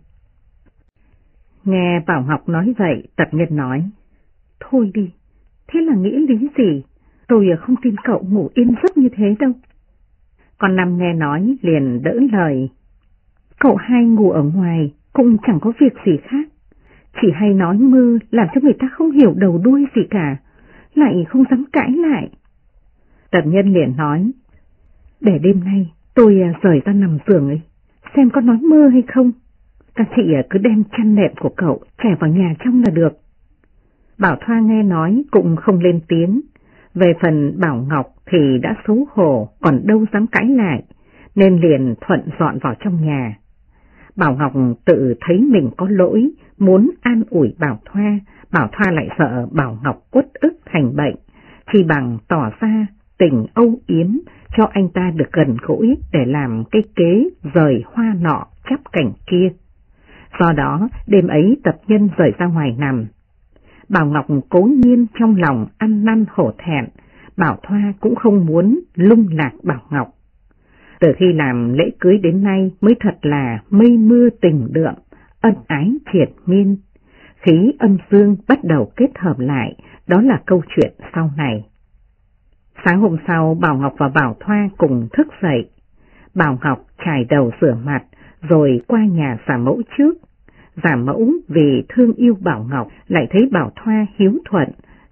Nghe Bảo Ngọc nói vậy, tập nhân nói, thôi đi, thế là nghĩ lý gì, tôi không tin cậu ngủ yên giấc như thế đâu. Con Năm nghe nói liền đỡ lời, cậu hai ngủ ở ngoài cũng chẳng có việc gì khác, chỉ hay nói mơ làm cho người ta không hiểu đầu đuôi gì cả, lại không dám cãi lại. Tập nhân liền nói, để đêm nay tôi rời ra nằm giường ấy, xem có nói mơ hay không. Các chị cứ đem chăn nệm của cậu trải vào nhà trong là được. Bảo Thoa nghe nói cũng không lên tiếng. Về phần Bảo Ngọc thì đã xấu hổ, còn đâu dám cãi lại, nên liền thuận dọn vào trong nhà. Bảo Ngọc tự thấy mình có lỗi, muốn an ủi Bảo Thoa lại sợ Bảo Ngọc uất ức thành bệnh, chỉ bằng tỏ ra tình âu yếm cho anh ta được gần gũi để làm cái kế rời hoa nọ chắp cảnh kia. Do đó đêm ấy tập nhân rời ra ngoài nằm. Bảo Ngọc cố nhiên trong lòng ăn năn hổ thẹn, Bảo Thoa cũng không muốn lung lạc Bảo Ngọc. Từ khi làm lễ cưới đến nay mới thật là mây mưa tình đượm, ân ái triệt miên. Khí âm dương bắt đầu kết hợp lại, đó là câu chuyện sau này. Sáng hôm sau, Bảo Ngọc và Bảo Thoa cùng thức dậy. Bảo Ngọc chải đầu rửa mặt, rồi qua nhà giả mẫu trước. Giả mẫu vì thương yêu Bảo Ngọc lại thấy Bảo Thoa hiếu thuận,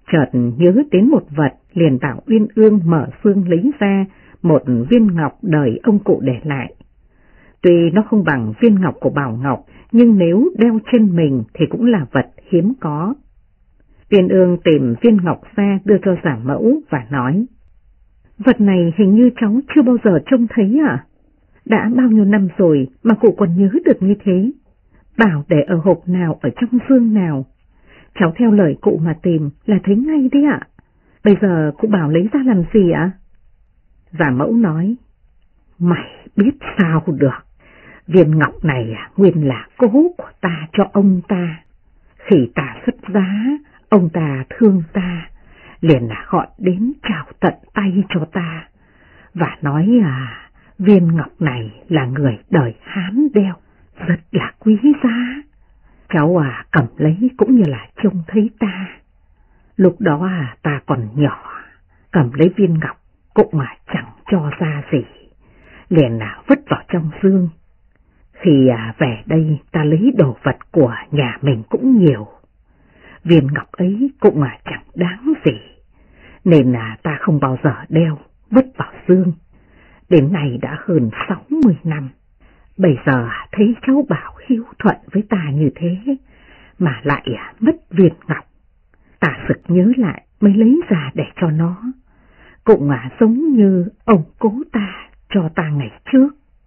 chợt nhớ đến một vật, liền bảo Uyên Ương mở xương lấy ra một viên ngọc đời ông cụ để lại. Tuy nó không bằng viên ngọc của Bảo Ngọc, nhưng nếu đeo trên mình thì cũng là vật hiếm có. Uyên Ương tìm viên ngọc ra đưa cho giả mẫu và nói: vật này hình như cháu chưa bao giờ trông thấy à? Đã bao nhiêu năm rồi mà cụ còn nhớ được như thế. Bảo để ở hộp nào, ở trong dương nào. Cháu theo lời cụ mà tìm là thấy ngay đấy ạ. Bây giờ cụ bảo lấy ra làm gì ạ? Giả mẫu nói: mày biết sao được. Viên ngọc này nguyên là cố của ta cho ông ta. Khi ta xuất giá, ông ta thương ta, liền là gọi đến trao tận tay cho ta, và nói viên ngọc này là người đời Hán đeo, rất là quý giá. Cháu cầm lấy cũng như là trông thấy ta. Lúc đó ta còn nhỏ, cầm lấy viên ngọc cũng mà chẳng cho ra gì, liền là vứt vào trong dương. Khi về đây ta lấy đồ vật của nhà mình cũng nhiều, viên ngọc ấy cũng mà chẳng đáng gì, nên ta không bao giờ đeo, vứt vào dương. Đến nay đã hơn 60 năm, bây giờ thấy cháu Bảo hiếu thuận với ta như thế, mà lại mất viên ngọc. Ta sực nhớ lại mới lấy ra để cho nó, cũng giống như ông cố ta cho ta ngày trước.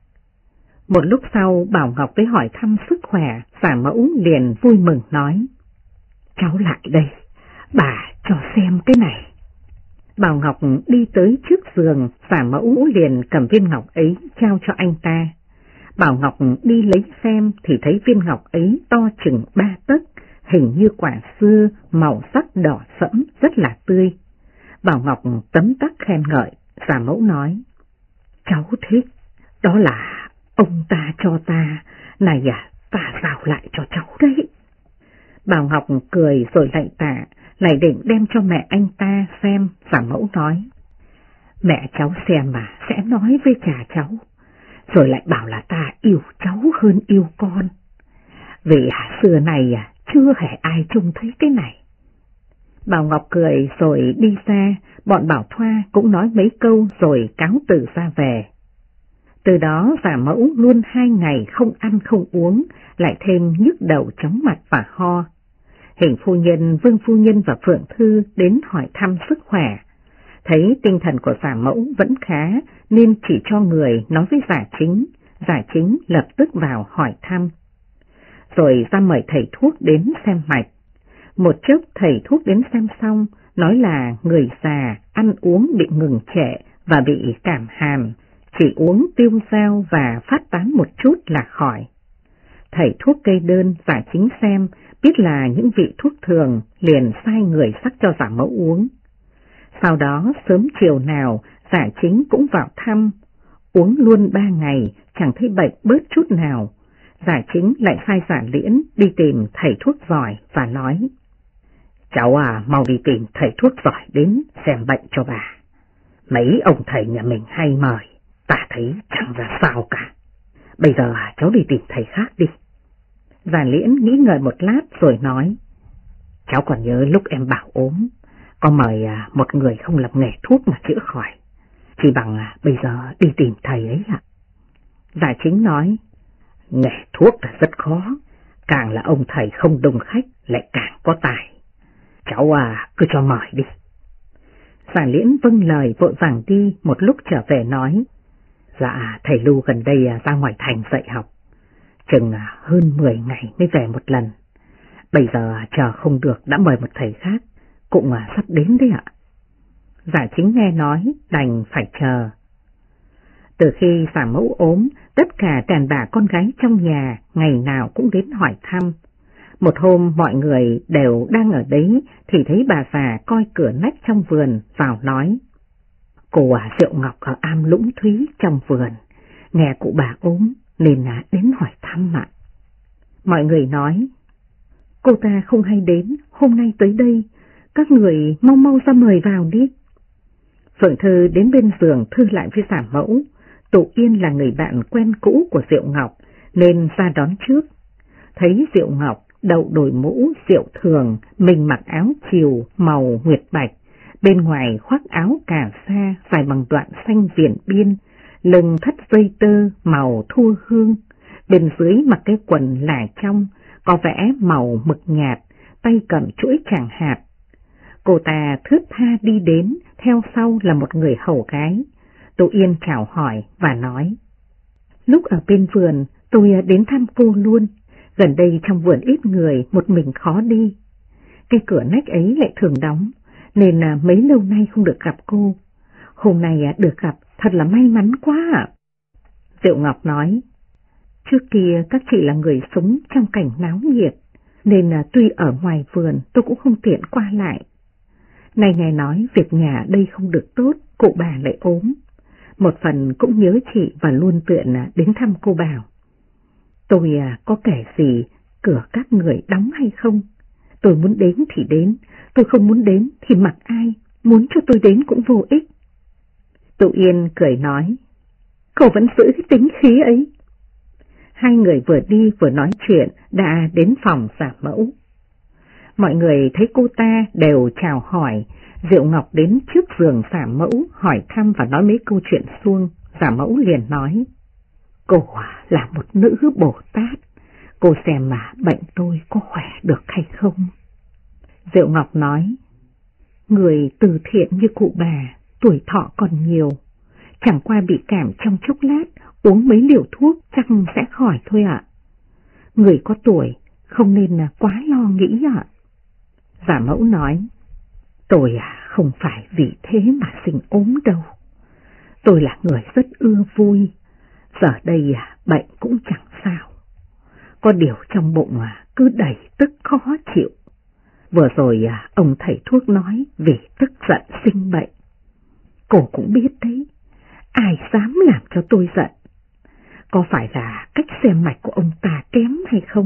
Một lúc sau Bảo Ngọc tới hỏi thăm sức khỏe, giả mẫu liền vui mừng nói: cháu lại đây, bà cho xem cái này. Bảo Ngọc đi tới trước giường, giả mẫu liền cầm viên ngọc ấy trao cho anh ta. Bảo Ngọc đi lấy xem thì thấy viên ngọc ấy to chừng 3 tấc, hình như quả xưa, màu sắc đỏ sẫm, rất là tươi. Bảo Ngọc tấm tắc khen ngợi, giả mẫu nói: cháu thích, đó là ông ta cho ta, này ta giao lại cho cháu đấy. Bảo Ngọc cười rồi lạy tạ, lại định đem cho mẹ anh ta xem. Giả mẫu nói: mẹ cháu xem mà sẽ nói với cha cháu, rồi lại bảo là ta yêu cháu hơn yêu con, vì xưa này chưa hề ai trông thấy cái này. Bảo Ngọc cười rồi đi ra, bọn Bảo Thoa cũng nói mấy câu rồi cáo từ ra về. Từ đó giả mẫu luôn 2 ngày không ăn không uống, lại thêm nhức đầu chóng mặt và ho. Hình phu nhân, Vương phu nhân và Phượng Thư đến hỏi thăm sức khỏe. Thấy tinh thần của giả mẫu vẫn khá nên chỉ cho người nói với giả chính lập tức vào hỏi thăm. Rồi ra mời thầy thuốc đến xem mạch. Một chốc thầy thuốc đến xem xong, nói là người già ăn uống bị ngừng trệ và bị cảm hàn, chỉ uống tiêu dao và phát tán một chút là khỏi. Thầy thuốc kê đơn, giả chính xem, biết là những vị thuốc thường, liền sai người sắc cho giả mẫu uống. Sau đó sớm chiều nào, giả chính cũng vào thăm, uống luôn 3 ngày, chẳng thấy bệnh bớt chút nào. Giả chính lại sai giả Liễn đi tìm thầy thuốc giỏi và nói: cháu mau đi tìm thầy thuốc giỏi đến xem bệnh cho bà. Mấy ông thầy nhà mình hay mời, ta thấy chẳng ra sao cả. Bây giờ cháu đi tìm thầy khác đi. Giả Liễn nghĩ ngợi một lát rồi nói: cháu còn nhớ lúc em Bảo ốm, có mời một người không làm nghề thuốc mà chữa khỏi, chỉ bằng bây giờ đi tìm thầy ấy ạ. Giả chính nói: nghề thuốc là rất khó, càng là ông thầy không đông khách lại càng có tài. Cháu cứ cho mời đi. Giả Liễn vâng lời vội vàng đi, một lúc trở về nói: dạ thầy Lưu gần đây ra ngoài thành dạy học, chừng hơn 10 ngày mới về một lần. Bây giờ chờ không được đã mời một thầy khác, cũng sắp đến đấy ạ. Giả chính nghe nói đành phải chờ. Từ khi giả mẫu ốm, tất cả đàn bà con gái trong nhà ngày nào cũng đến hỏi thăm. Một hôm mọi người đều đang ở đấy thì thấy bà già coi cửa nách trong vườn vào nói: cô Diệu Ngọc ở am Lũng Thúy trong vườn, nghe cụ bà ốm nên đến hỏi thăm ạ. Mọi người nói: cô ta không hay đến, hôm nay tới đây, các người mau mau ra mời vào đi. Phượng Thư đến bên giường thư lại với giả mẫu. Tụ Yên là người bạn quen cũ của Diệu Ngọc nên ra đón trước. Thấy Diệu Ngọc Đậu đội mũ rượu thường, mình mặc áo chiều màu nguyệt bạch, bên ngoài khoác áo cà sa dài bằng đoạn xanh viền biên, lưng thắt dây tơ màu thua hương, bên dưới mặc cái quần là trong, có vẽ màu mực nhạt, tay cầm chuỗi tràng hạt. Cô ta thướt tha đi đến, theo sau là một người hầu gái. Tô Yên chào hỏi và nói: Lúc ở bên vườn, tôi đến thăm cô luôn. Gần đây trong vườn ít người, một mình khó đi. Cái cửa nách ấy lại thường đóng, nên mấy lâu nay không được gặp cô. Hôm nay được gặp, thật là may mắn quá ạ. Diệu Ngọc nói: Trước kia các chị là người sống trong cảnh náo nhiệt, nên tuy ở ngoài vườn tôi cũng không tiện qua lại. Nay nghe nói việc nhà đây không được tốt, cụ bà lại ốm. Một phần cũng nhớ chị và luôn tiện đến thăm cô Bảo. Tôi có kể gì cửa các người đóng hay không? Tôi muốn đến thì đến, tôi không muốn đến thì mặc ai, muốn cho tôi đến cũng vô ích. Tô Yên cười nói: Cô vẫn giữ cái tính khí ấy. Hai người vừa đi vừa nói chuyện đã đến phòng giả mẫu. Mọi người thấy cô ta đều chào hỏi. Diệu Ngọc đến trước giường giả mẫu hỏi thăm và nói mấy câu chuyện suông. Giả mẫu liền nói: Cô là một nữ Bồ Tát, cô xem mà bệnh tôi có khỏe được hay không? Diệu Ngọc nói: Người từ thiện như cụ bà, tuổi thọ còn nhiều, chẳng qua bị cảm trong chốc lát, uống mấy liều thuốc chắc sẽ khỏi thôi ạ. Người có tuổi không nên quá lo nghĩ ạ. Giả mẫu nói: Tôi không phải vì thế mà sinh ốm đâu. Tôi là người rất ưa vui. Giờ đây bệnh cũng chẳng sao. Có điều trong bụng cứ đầy tức khó chịu. Vừa rồi ông thầy thuốc nói vì tức giận sinh bệnh. Cô cũng biết đấy, ai dám làm cho tôi giận? Có phải là cách xem mạch của ông ta kém hay không?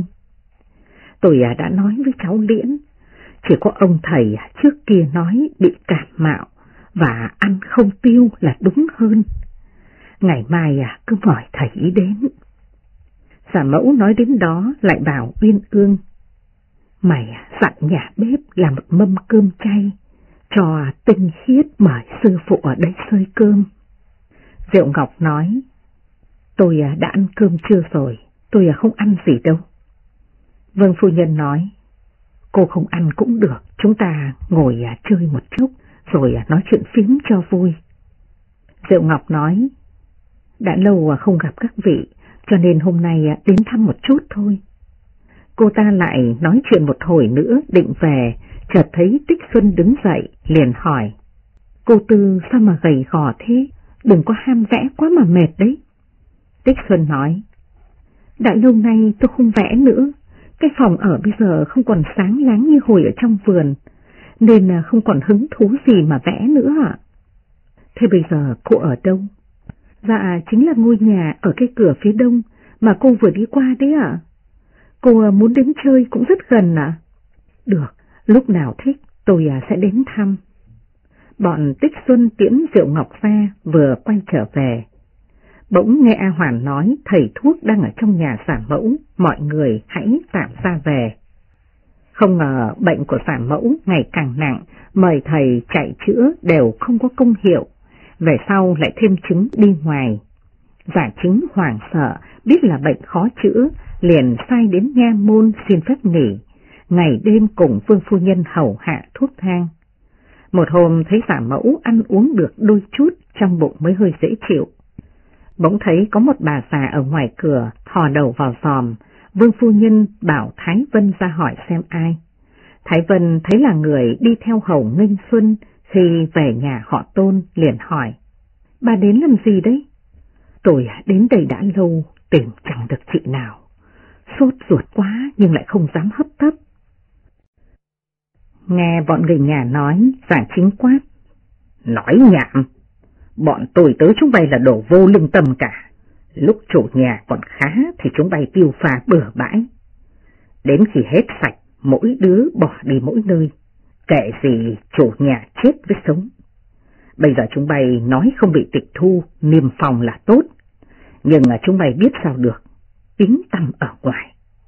Tôi đã nói với cháu Liễn, chỉ có ông thầy trước kia nói bị cảm mạo và ăn không tiêu là đúng hơn. Ngày mai cứ mời thầy ý đến. Giả mẫu nói đến đó lại bảo Uyên Ương: Mày dặn nhà bếp làm một mâm cơm chay, cho tinh khiết mời sư phụ ở đây xơi cơm. Diệu Ngọc nói: Tôi đã ăn cơm trưa rồi, tôi không ăn gì đâu. Vương phu nhân nói: Cô không ăn cũng được, chúng ta ngồi chơi một chút, rồi nói chuyện phím cho vui. Diệu Ngọc nói: Đã lâu không gặp các vị, cho nên hôm nay đến thăm một chút thôi. Cô ta lại nói chuyện một hồi nữa định về, chợt thấy Tích Xuân đứng dậy, liền hỏi: Cô Tư sao mà gầy gò thế, đừng có ham vẽ quá mà mệt đấy. Tích Xuân nói: Đã lâu nay tôi không vẽ nữa, cái phòng ở bây giờ không còn sáng láng như hồi ở trong vườn, nên không còn hứng thú gì mà vẽ nữa ạ. Thế bây giờ cô ở đâu? Dạ chính là ngôi nhà ở cái cửa phía đông mà cô vừa đi qua đấy ạ. Cô muốn đến chơi cũng rất gần ạ. Được, lúc nào thích tôi sẽ đến thăm. Bọn Tích Xuân tiễn Diệu Ngọc ra vừa quay trở về. Bỗng nghe A Hoàn nói thầy thuốc đang ở trong nhà giả mẫu, mọi người hãy tạm ra về. Không ngờ bệnh của giả mẫu ngày càng nặng, mời thầy chạy chữa đều không có công hiệu, về sau lại thêm chứng đi ngoài. Giả Chính hoảng sợ, biết là bệnh khó chữa, liền sai đến nha môn xin phép nghỉ, ngày đêm cùng Vương phu nhân hầu hạ thuốc thang. Một hôm thấy giả mẫu ăn uống được đôi chút, trong bụng mới hơi dễ chịu. Bỗng thấy có một bà già ở ngoài cửa thò đầu vào giòm. Vương phu nhân bảo Thái Vân ra hỏi xem ai. Thái Vân thấy là người đi theo hầu Nghênh Xuân khi về nhà họ Tôn, liền hỏi: Bà đến làm gì đấy? Tôi đến đây đã lâu, tìm chẳng được chị nào. Sốt ruột quá nhưng lại không dám hấp tấp. Nghe bọn người nhà nói, Giả Chính quát: Nói nhảm! Bọn tôi tới chúng bay là đồ vô lương tâm cả. Lúc chủ nhà còn khá thì chúng bay tiêu pha bừa bãi. Đến khi hết sạch, mỗi đứa bỏ đi mỗi nơi. Kệ gì chủ nhà chết với sống. Bây giờ chúng bay nói không bị tịch thu, niêm phòng là tốt. Nhưng chúng bay biết sao được, tiếng tăm ở ngoài.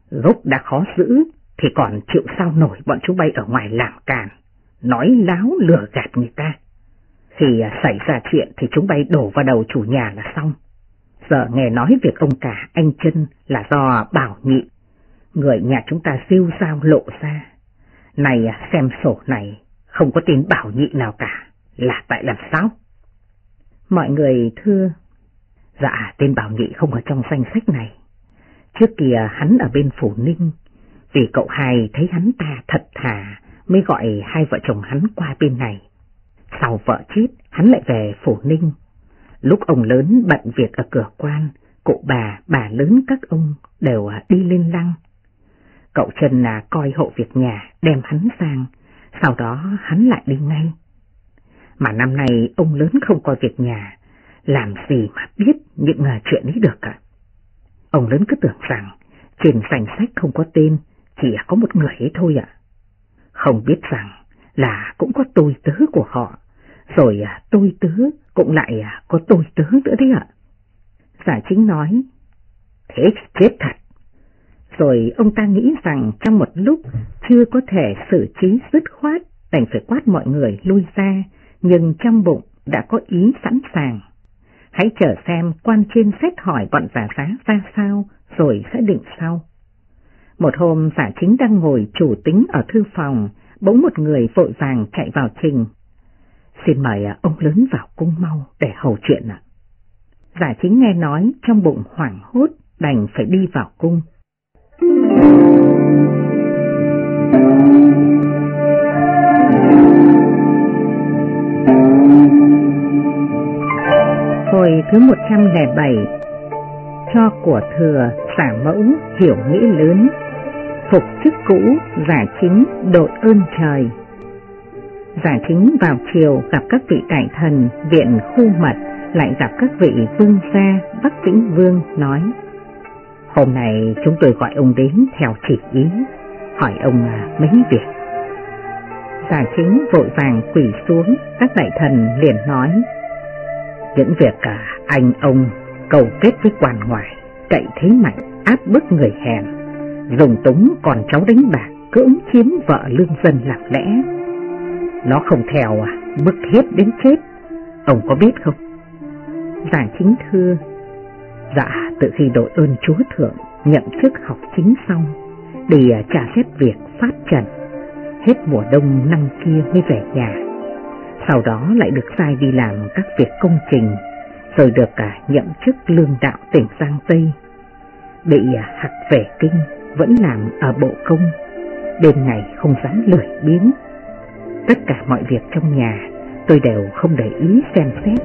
Gốc đã khó giữ thì còn chịu sao nổi bọn chúng bay ở ngoài làm càn, nói láo lừa gạt người ta. Khi xảy ra chuyện thì chúng bay đổ vào đầu chủ nhà là xong. Giờ nghe nói việc ông cả anh Trân là do Bảo Nhị, người nhà chúng ta siêu sao lộ ra. Này xem sổ này, không có tên Bảo Nhị nào cả, là tại làm sao? Mọi người thưa, dạ tên Bảo Nhị không ở trong danh sách này. Trước kia hắn ở bên Phủ Ninh, vì cậu hai thấy hắn ta thật thà mới gọi hai vợ chồng hắn qua bên này. Sau vợ chết, hắn lại về Phủ Ninh. Lúc ông lớn bận việc ở cửa quan, cụ bà lớn các ông đều đi lên lăng. Cậu Trân là coi hộ việc nhà, đem hắn sang, sau đó hắn lại đi ngay. Mà năm nay ông lớn không coi việc nhà, làm gì mà biết những chuyện ấy được ạ. Ông lớn cứ tưởng rằng trên danh sách không có tên, chỉ có một người ấy thôi ạ. Không biết rằng là cũng có tôi tớ của họ, rồi tôi tớ cũng lại có tôi tớ nữa đấy ạ. Giả Chính nói, thế chết thật. Rồi ông ta nghĩ rằng trong một lúc chưa có thể xử trí dứt khoát, đành phải quát mọi người lui ra, nhưng trong bụng đã có ý sẵn sàng. Hãy chờ xem quan trên xét hỏi bọn Giả Giá ra sao, rồi sẽ định sau. Một hôm Giả Chính đang ngồi chủ tính ở thư phòng, bỗng một người vội vàng chạy vào trình. Xin mời ông lớn vào cung mau để hầu chuyện ạ. Giả Chính nghe nói trong bụng hoảng hốt, đành phải đi vào cung. Hồi thứ 107, cho của thừa xả mẫu hiểu nghĩ lớn, phục chức cũ Giả Chính đội ơn trời. Giả Chính vào chiều gặp các vị đại thần viện khu mật, lại gặp các vị vương gia Bắc Tĩnh Vương, nói: hôm nay chúng tôi gọi ông đến theo chỉ ý, hỏi ông mấy việc. Giả Chính vội vàng quỳ xuống, các đại thần liền nói: những việc anh ông cầu kết với quan ngoài, cậy thế mạnh áp bức người hèn, dùng túng con cháu đánh bạc, cưỡng chiếm vợ lương dân làm lẽ. Nó không theo bức hiếp đến chết, ông có biết không? Giả Chính thưa: dạ, từ khi đội ơn chúa thượng nhậm chức học chính xong, đi trả xét việc phát trần, hết mùa đông năm kia mới về nhà. Sau đó lại được sai đi làm các việc công trình, rồi được nhậm chức lương đạo tỉnh Giang Tây. Bị hặc về kinh, vẫn làm ở bộ công, đêm ngày không dám lười biếng. Tất cả mọi việc trong nhà tôi đều không để ý xem xét.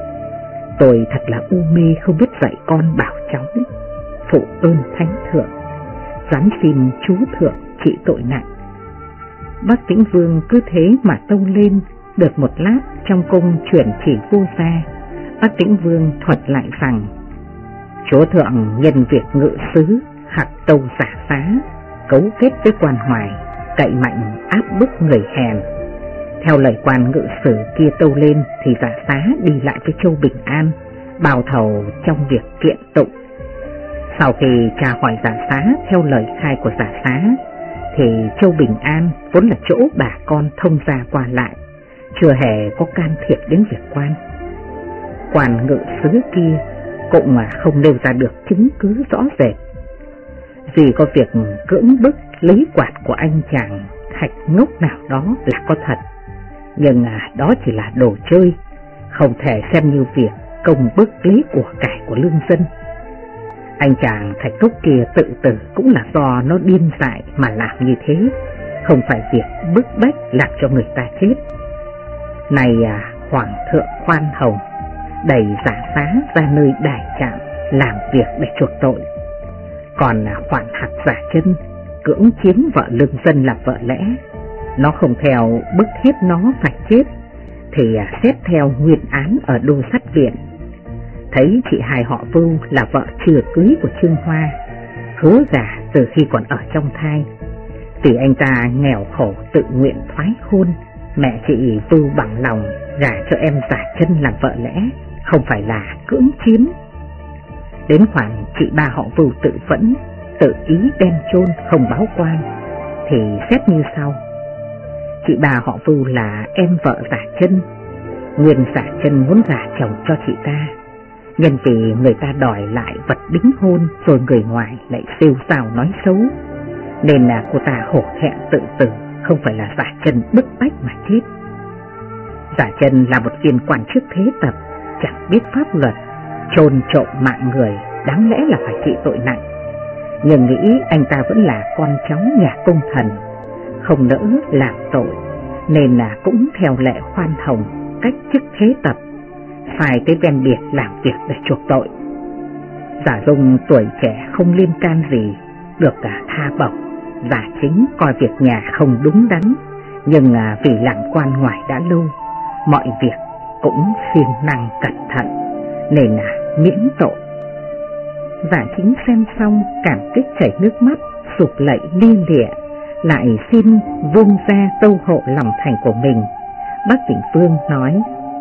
Tôi thật là u mê không biết dạy con bảo cháu, phụ ơn thánh thượng, dám xin chúa thượng trị tội nặng. Bắc Tĩnh Vương cứ thế mà tâu lên. Được một lát, trong cung chuyển chỉ vô gia, Bắc Tĩnh Vương thuật lại rằng: chúa thượng nhân việc ngự sứ hặc tâu Giả Xá, cấu kết với quan hoài, cậy mạnh áp bức người hèn. Theo lời quan ngự sử kia tâu lên thì Giả Xá đi lại với Châu Bình An, bào thầu trong việc kiện tụng. Sau khi tra hỏi Giả Xá theo lời khai của Giả Xá, thì Châu Bình An vốn là chỗ bà con thông gia qua lại, chưa hề có can thiệp đến việc quan. Quan ngự sứ kia cũng không nêu ra được chứng cứ rõ rệt. Vì có việc cưỡng bức lấy quạt của anh chàng Thạch ngốc nào đó là có thật, nhưng đó chỉ là đồ chơi, không thể xem như việc công bức lấy của cải của lương dân. Anh chàng Thạch ngốc kia tự tử cũng là do nó điên dại mà làm như thế, không phải việc bức bách làm cho người ta chết. Này Hoàng thượng khoan hồng, đẩy Giả Xá ra nơi đài trạm làm việc để chuộc tội. Còn khoản hặc Giả Chân cưỡng chiếm vợ lương dân làm vợ lẽ, nó không theo bức hiếp nó phải chết, thì xét theo nguyên án ở Đô Sát Viện. Thấy chị hai họ Vưu là vợ chưa cưới của Trương Hoa, hứa gả từ khi còn ở trong thai. Vì anh ta nghèo khổ tự nguyện thoái hôn, mẹ chị Vưu bằng lòng gả cho em Giả Chân làm vợ lẽ, không phải là cưỡng chiếm. Đến khoản chị ba họ Vưu tự vẫn, tự ý đem chôn không báo quan thì xét như sau. Chị bà họ Vưu là em vợ giả chân, nguyên giả chân muốn gả chồng cho chị ta, nhân vì người ta đòi lại vật đính hôn rồi người ngoài lại rêu rao nói xấu, nên là cô ta hổ thẹn tự tử, không phải là giả chân bức bách mà chết. Giả chân là một viên quan chức thế tập, chẳng biết pháp luật, chôn trộm mạng người, đáng lẽ là phải trị tội nặng. Nhưng nghĩ anh ta vẫn là con cháu nhà công thần, không nỡ làm tội, nên là cũng theo lệ khoan hồng cách chức thế tập, phải tới ven biệt làm việc để chuộc tội. Giả Dung tuổi trẻ không liên can gì, được cả tha bổng. Giả Chính coi việc nhà không đúng đắn, nhưng vì làm quan ngoài đã lâu, mọi việc cũng siêng năng cẩn thận, nên là miễn tội. Giả Chính xem xong cảm kích chảy nước mắt, sụp lạy lia lịa, lại xin Vương gia tâu hộ lòng thành của mình. Bác Vĩnh Vương nói: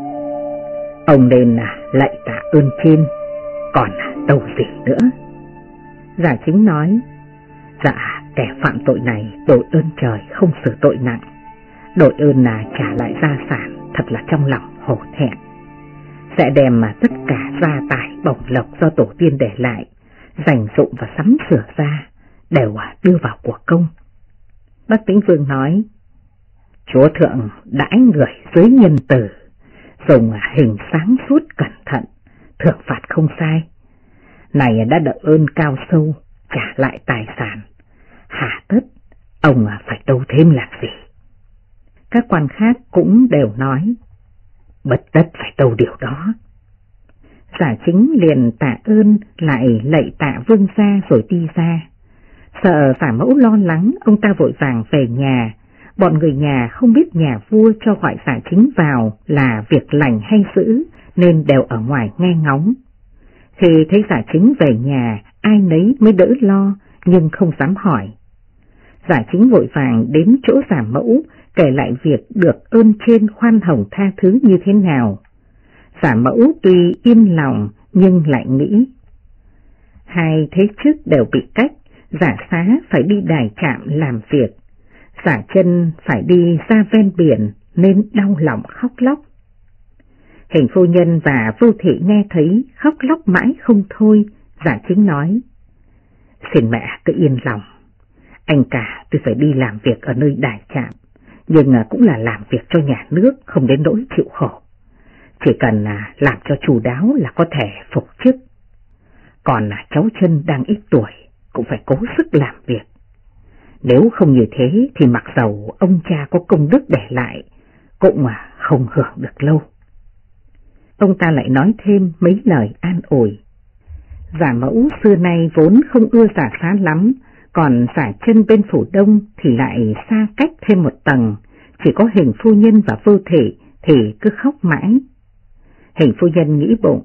ông nên lạy tạ ơn trên, còn tâu gì nữa. Giả Chính nói: dạ, kẻ phạm tội này đội ơn trời không xử tội nặng, đội ơn là trả lại gia sản, thật là trong lòng hổ thẹn. Sẽ đem tất cả gia tài bổng lộc do tổ tiên để lại, dành dụng và sắm sửa ra, đều đưa vào của công. Bác Vĩnh Vương nói: chúa thượng đãi người dưới nhân từ, dùng hình sáng suốt cẩn thận, thưởng phạt không sai. Này đã đợi ơn cao sâu, trả lại tài sản, hà tất ông phải tâu thêm làm gì. Các quan khác cũng đều nói: bất tất phải tâu điều đó. Giả Chính liền tạ ơn, lại lạy tạ vương gia rồi đi ra. Sợ Giả Mẫu lo lắng, ông ta vội vàng về nhà. Bọn người nhà không biết nhà vua cho gọi Giả Chính vào là việc lành hay dữ, nên đều ở ngoài nghe ngóng. Khi thấy Giả Chính về nhà, ai nấy mới đỡ lo, nhưng không dám hỏi. Giả Chính vội vàng đến chỗ Giả Mẫu, kể lại việc được ơn trên khoan hồng tha thứ như thế nào. Giả Mẫu tuy yên lòng nhưng lại nghĩ: hai thế chức đều bị cách, Giả Xá phải đi đài trạm làm việc, Giả Chân phải đi ra ven biển, nên đau lòng khóc lóc. Hình phu nhân và Vưu Thị nghe thấy khóc lóc mãi không thôi. Giả Chính nói: xin mẹ cứ yên lòng, anh cả tôi phải đi làm việc ở nơi đài trạm, nhưng cũng là làm việc cho nhà nước, không đến nỗi chịu khổ. Chỉ cần làm cho chu đáo là có thể phục chức. Còn cháu Chân đang ít tuổi, cũng phải cố sức làm việc. Nếu không như thế thì mặc dầu ông cha có công đức để lại, cũng không hưởng được lâu. Ông ta lại nói thêm mấy lời an ủi. Giả Mẫu xưa nay vốn không ưa Giả Xá lắm, còn Giả Chân bên phủ đông thì lại xa cách thêm một tầng, chỉ có Hình phu nhân và Vưu Thị thì cứ khóc mãi. Hình phu nhân nghĩ bụng: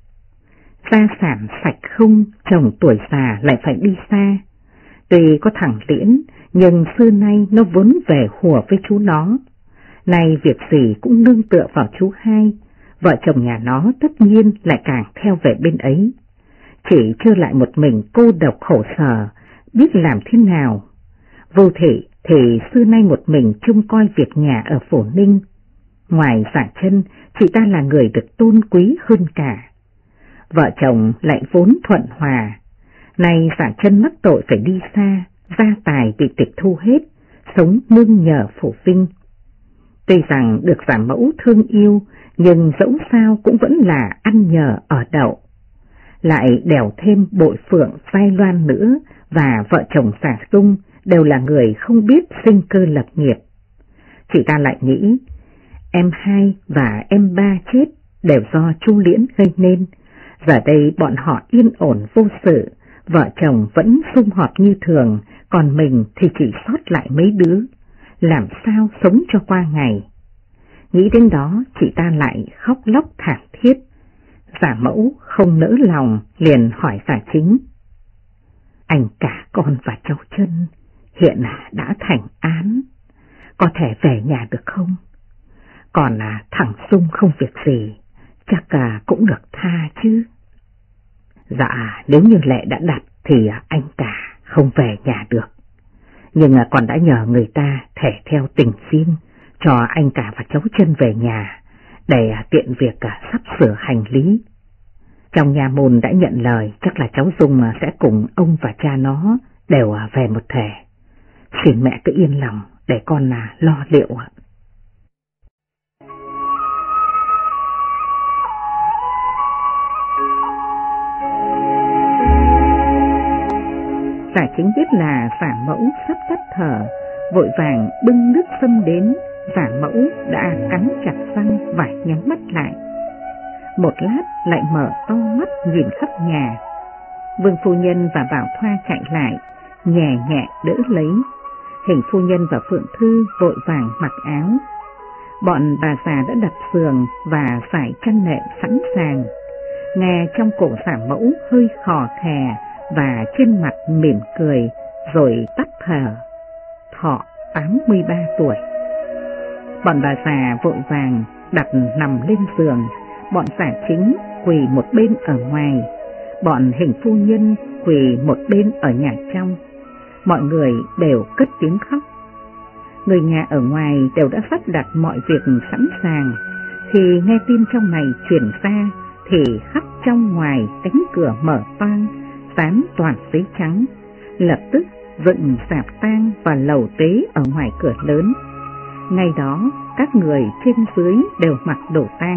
gia sản sạch không, chồng tuổi già lại phải đi xa. Tuy có thằng Liễn, nhưng xưa nay nó vốn về hùa với chú nó. Nay việc gì cũng nương tựa vào chú hai, vợ chồng nhà nó tất nhiên lại càng theo về bên ấy. Chỉ trơ lại một mình cô độc khổ sở, biết làm thế nào. Vô Thị thì xưa nay một mình trông coi việc nhà ở Phổ Ninh. Ngoài Giả Chân, chị ta là người được tôn quý hơn cả. Vợ chồng lại vốn thuận hòa. Nay Giả Chân mắc tội phải đi xa, gia tài bị tịch thu hết, sống nương nhờ Phổ Vinh. Tuy rằng được Giả Mẫu thương yêu, nhưng dẫu sao cũng vẫn là ăn nhờ ở đậu. Lại đèo thêm Bội Phượng, Vai Loan nữa, và vợ chồng Giả Dung đều là người không biết sinh cơ lập nghiệp. Chị ta lại nghĩ, em hai và em ba chết đều do Chu Liễn gây nên. Giờ đây bọn họ yên ổn vô sự, vợ chồng vẫn sum họp như thường, còn mình thì chỉ sót lại mấy đứa, làm sao sống cho qua ngày. Nghĩ đến đó, chị ta lại khóc lóc thảm thiết. Giả Mẫu không nỡ lòng, liền hỏi Giả Chính: anh cả con và cháu Chân hiện đã thành án, có thể về nhà được không? Còn thằng Dung không việc gì, chắc cũng được tha chứ? Dạ, nếu như lệ đã đặt thì anh cả không về nhà được, nhưng còn đã nhờ người ta thẻ theo tình xin cho anh cả và cháu Chân về nhà để tiện việc sắp sửa hành lý. Trong nhà môn đã nhận lời chắc là cháu Dung sẽ cùng ông và cha nó đều về một thể. Xin mẹ cứ yên lòng để con lo liệu. Giả Chính biết là Giả Mẫu sắp tắt thở, vội vàng bưng nước sâm đến. Giả Mẫu đã cắn chặt răng và nhắm mắt lại. Một lát lại mở to mắt nhìn khắp nhà. Vương phu nhân và Bảo Thoa chạy lại, nhẹ nhẹ đỡ lấy. Hình phu nhân và Phượng Thư vội vàng mặc áo. Bọn bà già đã đặt giường và trải chăn nệm sẵn sàng. Nghe trong cổ Giả Mẫu hơi khò khè và trên mặt mỉm cười rồi tắt thở. Thọ 83 tuổi. Bọn bà già vội vàng đặt nằm lên giường. Bọn Giả Chính quỳ một bên ở ngoài, bọn Hình phu nhân quỳ một bên ở nhà trong. Mọi người đều cất tiếng khóc. Người nhà ở ngoài đều đã sắp đặt mọi việc sẵn sàng. Khi nghe tin trong này truyền ra thì khắp trong ngoài cánh cửa mở toang, dán toàn giấy trắng. Lập tức dựng rạp tang và lầu tế ở ngoài cửa lớn. Ngay đó các người trên dưới đều mặc đồ tang.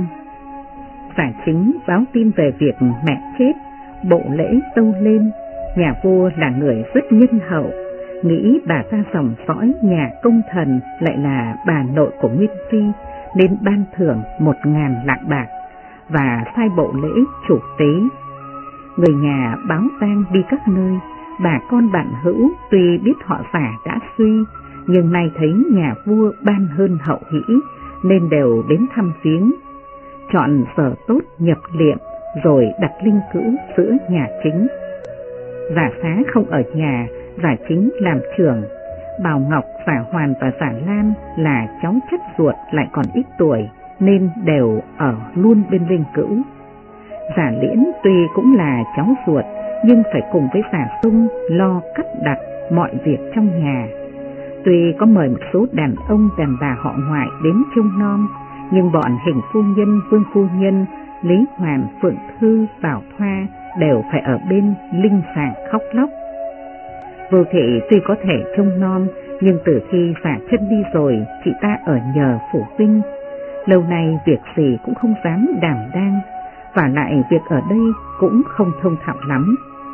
Giả Chính báo tin về việc mẹ chết, bộ lễ tâu lên. Nhà vua là người rất nhân hậu, nghĩ bà ta dòng dõi nhà công thần lại là bà nội của Nguyên Phi, nên ban thưởng 1000 lạng bạc và sai bộ lễ chủ tế. Người nhà báo tang đi các nơi, bà con bạn hữu tuy biết họ Giả đã suy, nhưng nay thấy nhà vua ban hơn hậu hĩ nên đều đến thăm viếng. Chọn giờ tốt nhập liệm rồi đặt linh cữu giữa nhà chính. Giả Xá không ở nhà, Giả Chính làm trưởng. Bào Ngọc, Giả Hoàn và Giả Lan là cháu chất ruột lại còn ít tuổi nên đều ở luôn bên linh cữu. Giả Liễn tuy cũng là cháu ruột nhưng phải cùng với Giả Sung lo cắt đặt mọi việc trong nhà. Tuy có mời một số đàn ông đàn bà họ ngoại đến trông nom, nhưng bọn Hình phu nhân, Vương phu nhân, Lý Hoàn, Phượng Thư, Bảo Thoa đều phải ở bên linh sàng khóc lóc. Vô Thị tuy có thể trông nom, nhưng từ khi Giả Chân đi rồi, chị ta ở nhờ phủ huynh. Lâu nay việc gì cũng không dám đảm đang, và lại việc ở đây cũng không thông thạo lắm.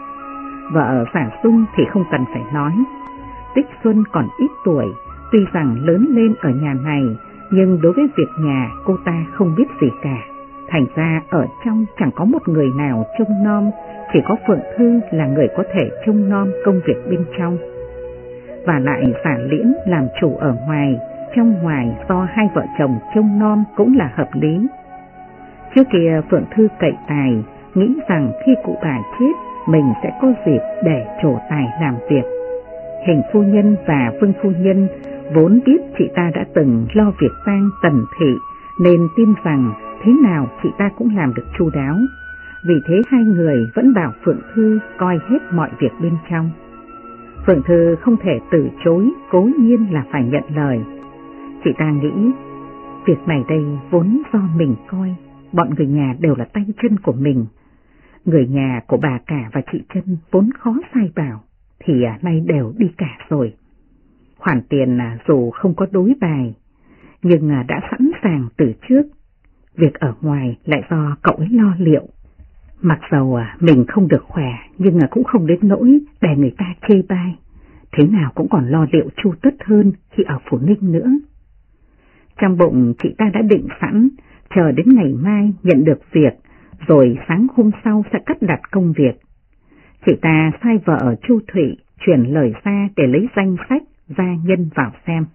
Vợ Giả Sung thì không cần phải nói. Tích Xuân còn ít tuổi, tuy rằng lớn lên ở nhà này, nhưng đối với việc nhà cô ta không biết gì cả. Thành ra ở trong chẳng có một người nào trông nom, chỉ có Phượng Thư là người có thể trông nom công việc bên trong. Và lại Giả Liễn làm chủ ở ngoài, trong ngoài do hai vợ chồng trông nom cũng là hợp lý. Trước kia Phượng Thư cậy tài, nghĩ rằng khi cụ bà chết mình sẽ có dịp để trổ tài làm việc. Hình phu nhân và Vương phu nhân vốn biết chị ta đã từng lo việc tang Tần Thị nên tin rằng thế nào chị ta cũng làm được chu đáo. Vì thế hai người vẫn bảo Phượng Thư coi hết mọi việc bên trong. Phượng Thư không thể từ chối, cố nhiên là phải nhận lời. Chị ta nghĩ việc này đây vốn do mình coi, bọn người nhà đều là tay chân của mình. Người nhà của bà cả và chị Chân vốn khó sai bảo, thì nay đều đi cả rồi. Khoản tiền dù không có đối bài, nhưng đã sẵn sàng từ trước. Việc ở ngoài lại do cậu ấy lo liệu. Mặc dầu mình không được khỏe, nhưng cũng không đến nỗi để người ta chê bai. Thế nào cũng còn lo liệu chu tất hơn khi ở Phủ Ninh nữa. Trong bụng chị ta đã định sẵn, chờ đến ngày mai nhận được việc, rồi sáng hôm sau sẽ cắt đặt công việc. Chị ta sai vợ Chu Thụy chuyển lời ra để lấy danh sách gia nhân vào xem.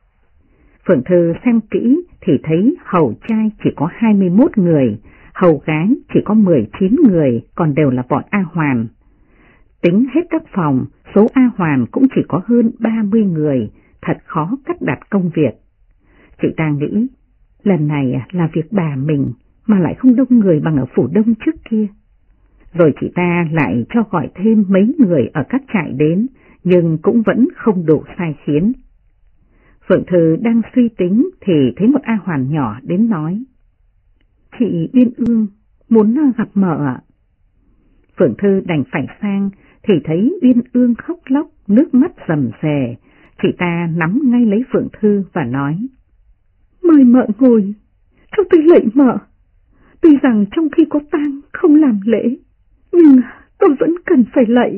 Phượng Thư xem kỹ thì thấy hầu trai chỉ có 21 người, hầu gái chỉ có 19 người, còn đều là bọn A Hoàn. Tính hết các phòng, số A Hoàn cũng chỉ có hơn 30 người, thật khó cắt đặt công việc. Chị ta nghĩ, lần này là việc bà mình mà lại không đông người bằng ở Phủ Đông trước kia. Rồi chị ta lại cho gọi thêm mấy người ở các trại đến, nhưng cũng vẫn không đủ sai khiến. Phượng Thư đang suy tính thì thấy một A Hoàn nhỏ đến nói: "Chị Uyên Ương muốn gặp mợ ạ." Phượng Thư đành phải sang thì thấy Uyên Ương khóc lóc, nước mắt rầm rề. Chị ta nắm ngay lấy Phượng Thư và nói: "Mời mợ ngồi, cho tôi lạy mợ. Tuy rằng trong khi có tang không làm lễ, nhưng tôi vẫn cần phải lạy."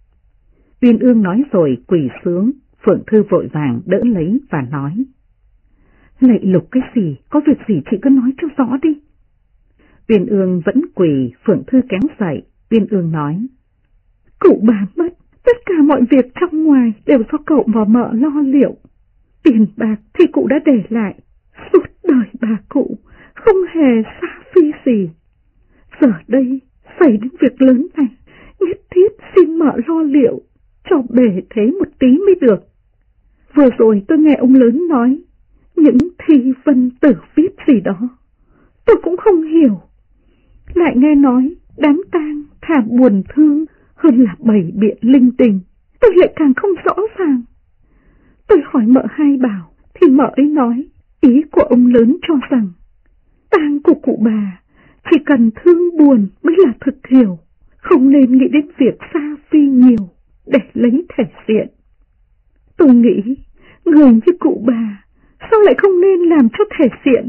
Uyên Ương nói rồi quỳ xuống. Phượng Thư vội vàng đỡ lấy và nói: "Lạy lục cái gì, có việc gì chị cứ nói cho rõ đi." Uyên Ương vẫn quỳ. Phượng Thư kéo dậy. Uyên Ương nói: "Cụ bà mất, tất cả mọi việc trong ngoài đều do cậu và mợ lo liệu. Tiền bạc thì cụ đã để lại, suốt đời bà cụ không hề xa phi gì. Giờ đây xảy đến việc lớn này, nhất thiết xin mợ lo liệu cho bề thế một tí mới được. Vừa rồi tôi nghe ông lớn nói những thi vân tử viết gì đó, tôi cũng không hiểu. Lại nghe nói đám tang thà buồn thương hơn là bày biện linh tinh, tôi lại càng không rõ ràng. Tôi hỏi mợ hai bảo thì mợ ấy nói ý của ông lớn cho rằng tang của cụ bà chỉ cần thương buồn mới là thực hiểu, không nên nghĩ đến việc xa phi nhiều để lấy thể diện. Tôi nghĩ người như cụ bà sao lại không nên làm cho thể diện.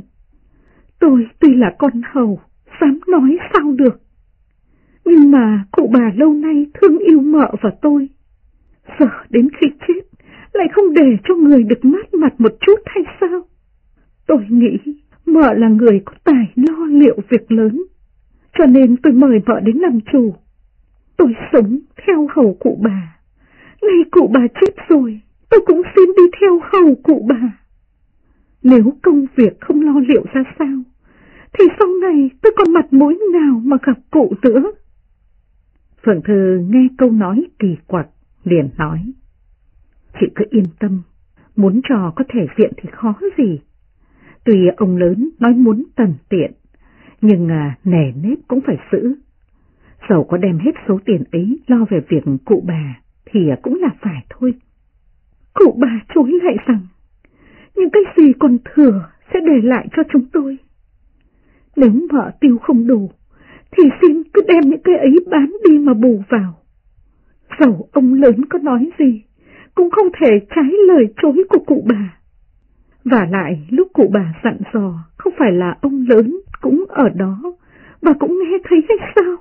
Tôi tuy là con hầu, dám nói sao được. Nhưng mà cụ bà lâu nay thương yêu mợ và tôi, giờ đến khi chết lại không để cho người được mát mặt một chút hay sao? Tôi nghĩ mợ là người có tài lo liệu việc lớn, cho nên tôi mời mợ đến làm chủ. Tôi sống theo hầu cụ bà, nay cụ bà chết rồi, tôi cũng xin đi theo hầu cụ bà. Nếu công việc không lo liệu ra sao, thì sau này tôi còn mặt mũi nào mà gặp cụ nữa?" Phượng Thư nghe câu nói kỳ quặc, liền nói: "Chị cứ yên tâm, muốn trò có thể diện thì khó gì. Tuy ông lớn nói muốn tần tiện, nhưng nề nếp cũng phải giữ. Dẫu có đem hết số tiền ấy lo về việc cụ bà thì cũng là phải thôi." Cụ bà chối lại rằng những cái gì còn thừa sẽ để lại cho chúng tôi. Nếu mợ tiêu không đủ thì xin cứ đem những cái ấy bán đi mà bù vào. Dẫu ông lớn có nói gì cũng không thể trái lời chối của cụ bà. Và lại lúc cụ bà dặn dò không phải là ông lớn cũng ở đó và cũng nghe thấy hay sao?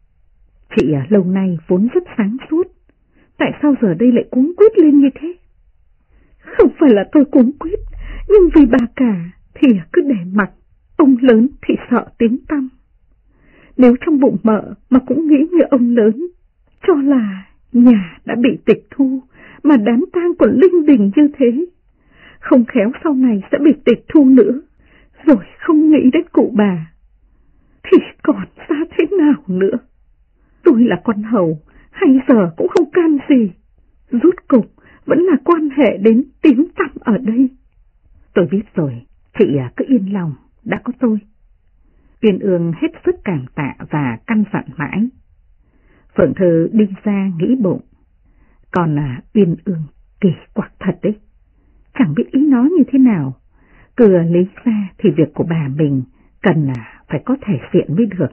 Chị lâu nay vốn rất sáng suốt, tại sao giờ đây lại cuống quýt lên như thế? Không phải là tôi cuống quýt, nhưng vì bà cả thì cứ để mặc, ông lớn thì sợ tiếng tăm. Nếu trong bụng mợ mà cũng nghĩ như ông lớn, cho là nhà đã bị tịch thu mà đám tang còn linh đình như thế, không khéo sau này sẽ bị tịch thu nữa, rồi không nghĩ đến cụ bà, thì còn ra thế nào nữa? Tôi là con hầu, hay giờ cũng không can gì, rốt cục vẫn là quan hệ đến tiếng tăm ở đây. Tôi biết rồi, chị cứ yên lòng, đã có tôi. Uyên Ương hết sức cảm tạ và căn dặn mãi. Phượng Thư đi ra nghĩ bụng, còn Uyên Ương kỳ quặc thật đấy, chẳng biết ý nói như thế nào. Cứ lý ra thì việc của bà mình cần phải có thể diện mới được.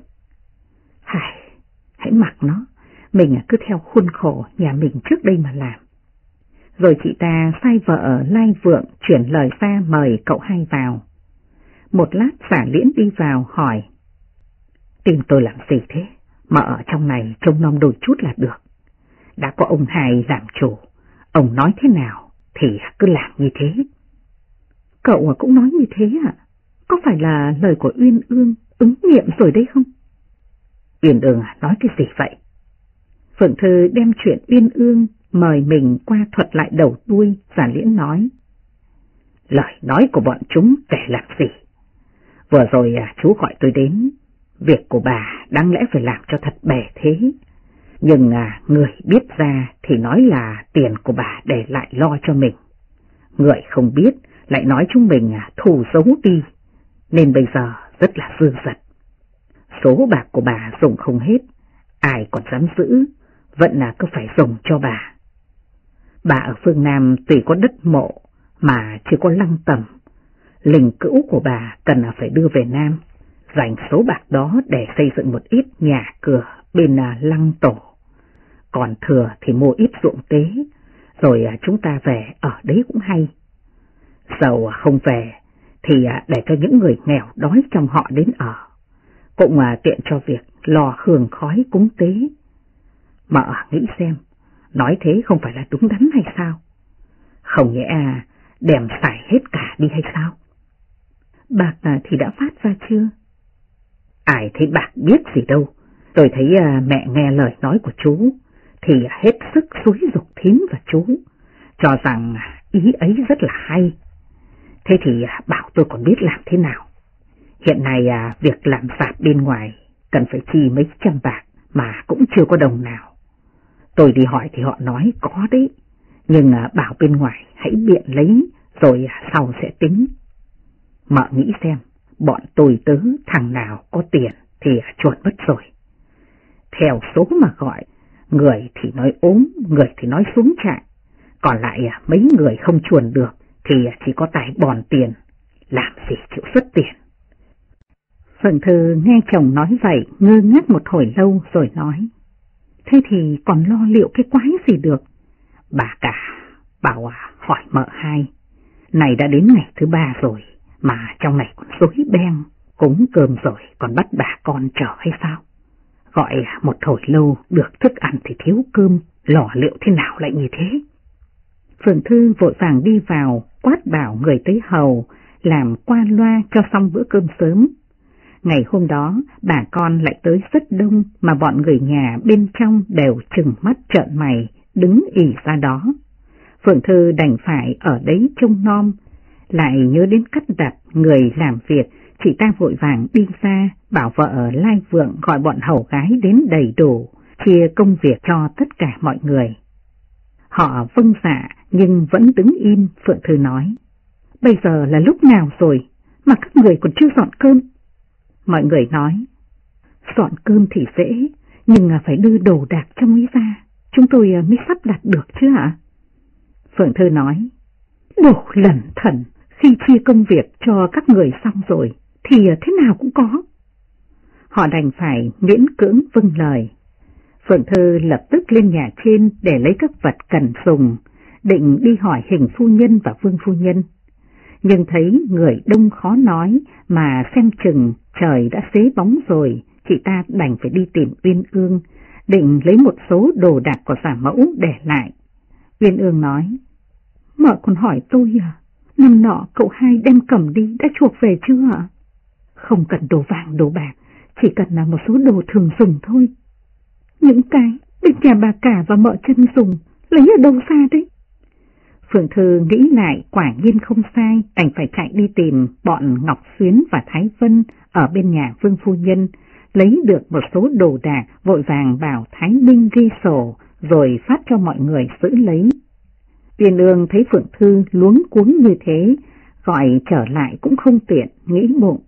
Hãy mặc nó, mình cứ theo khuôn khổ nhà mình trước đây mà làm. Rồi chị ta sai vợ Lai Vượng chuyển lời ra mời cậu hai vào. Một lát Giả Liễn đi vào hỏi: "Tìm tôi làm gì thế? Mà ở trong này trông nom đôi chút là được. Đã có ông hai làm chủ, ông nói thế nào thì cứ làm như thế." "Cậu cũng nói như thế à? Có phải là lời của Uyên Ương ứng nghiệm rồi đấy không?" "Uyên Ương nói cái gì vậy?" Phượng Thư đem chuyện Uyên Ương mời mình qua thuật lại đầu đuôi. Giả Liễn nói: "Lời nói của bọn chúng để làm gì? Vừa rồi chú gọi tôi đến, việc của bà đáng lẽ phải làm cho thật bề thế. Nhưng người biết ra thì nói là tiền của bà để lại lo cho mình. Người không biết lại nói chúng mình thù giấu đi, nên bây giờ rất là dư dật. Số bạc của bà dùng không hết, ai còn dám giữ, vẫn là cứ phải dùng cho bà. Bà ở phương Nam tuy có đất mộ mà chưa có lăng tẩm. Linh cữu của bà cần phải đưa về Nam, dành số bạc đó để xây dựng một ít nhà cửa bên lăng tổ. Còn thừa thì mua ít ruộng tế, rồi chúng ta về ở đấy cũng hay. Dầu không về thì để cho những người nghèo đói trong họ đến ở, cũng tiện cho việc lò hương khói cúng tế. Mợ nghĩ xem, nói thế không phải là đúng đắn hay sao? Không nhẽ đem xài hết cả đi hay sao? Bạc thì đã phát ra chưa? Ai thấy bạc biết gì đâu. Tôi thấy mẹ nghe lời nói của chú thì hết sức xúi giục thím và chú, cho rằng ý ấy rất là hay. Thế thì bảo tôi còn biết làm thế nào. Hiện nay việc làm sạp bên ngoài cần phải chi mấy trăm bạc mà cũng chưa có đồng nào. Tôi đi hỏi thì họ nói có đấy, nhưng bảo bên ngoài hãy biện lấy rồi sau sẽ tính. Mợ nghĩ xem, bọn tôi tớ thằng nào có tiền thì chuột mất rồi. Theo số mà gọi, người thì nói ốm, người thì nói xuống trại, còn lại mấy người không chuồn được thì chỉ có tài bòn tiền, làm gì chịu xuất tiền. Phượng Thư nghe chồng nói vậy ngơ ngác một hồi lâu rồi nói, thế thì còn lo liệu cái quái gì được. Bà cả bảo hỏi mợ hai, này đã đến ngày thứ 3 rồi mà trong này còn rối beng, cúng cơm rồi còn bắt bà con chờ hay sao? Gọi một hồi lâu được thức ăn thì thiếu cơm, lò liệu thế nào lại như thế? Phượng Thư vội vàng đi vào quát bảo người tới hầu làm qua loa cho xong bữa cơm sớm. Ngày hôm đó bà con lại tới rất đông mà bọn người nhà bên trong đều trừng mắt trợn mày đứng ì ra đó. Phượng Thư đành phải ở đấy trông nom, lại nhớ đến cắt đặt người làm việc, chị ta vội vàng đi ra bảo vợ Lai Vượng gọi bọn hầu gái đến đầy đủ, chia công việc cho tất cả mọi người. Họ vâng dạ nhưng vẫn đứng im. Phượng Thư nói, bây giờ là lúc nào rồi mà các người còn chưa dọn cơm? Mọi người nói, dọn cơm thì dễ, nhưng phải đưa đồ đạc trong ấy ra, chúng tôi mới sắp đặt được chứ hả? Phượng Thư nói, đồ lẩn thẩn, khi chia công việc cho các người xong rồi thì thế nào cũng có. Họ đành phải miễn cưỡng vâng lời. Phượng Thư lập tức lên nhà trên để lấy các vật cần dùng, định đi hỏi Hình phu nhân và Vương phu nhân. Nhưng thấy người đông khó nói mà xem chừng trời đã xế bóng rồi, chị ta đành phải đi tìm Uyên Ương, định lấy một số đồ đạc của giả mẫu để lại. Uyên Ương nói, mợ còn hỏi tôi à? Năm nọ cậu hai đem cầm đi đã chuộc về chưa ạ? Không cần đồ vàng đồ bạc, chỉ cần là một số đồ thường dùng thôi. Những cái bên nhà bà cả và mợ chân dùng lấy ở đâu ra đấy? Phượng Thư nghĩ lại quả nhiên không sai, đành phải chạy đi tìm bọn Ngọc Xuyến và Thái Vân ở bên nhà Vương phu nhân, lấy được một số đồ đạc, vội vàng bảo Thái Minh ghi sổ rồi phát cho mọi người giữ lấy. Uyên Ương thấy Phượng Thư luống cuống như thế, gọi trở lại cũng không tiện, nghĩ bụng,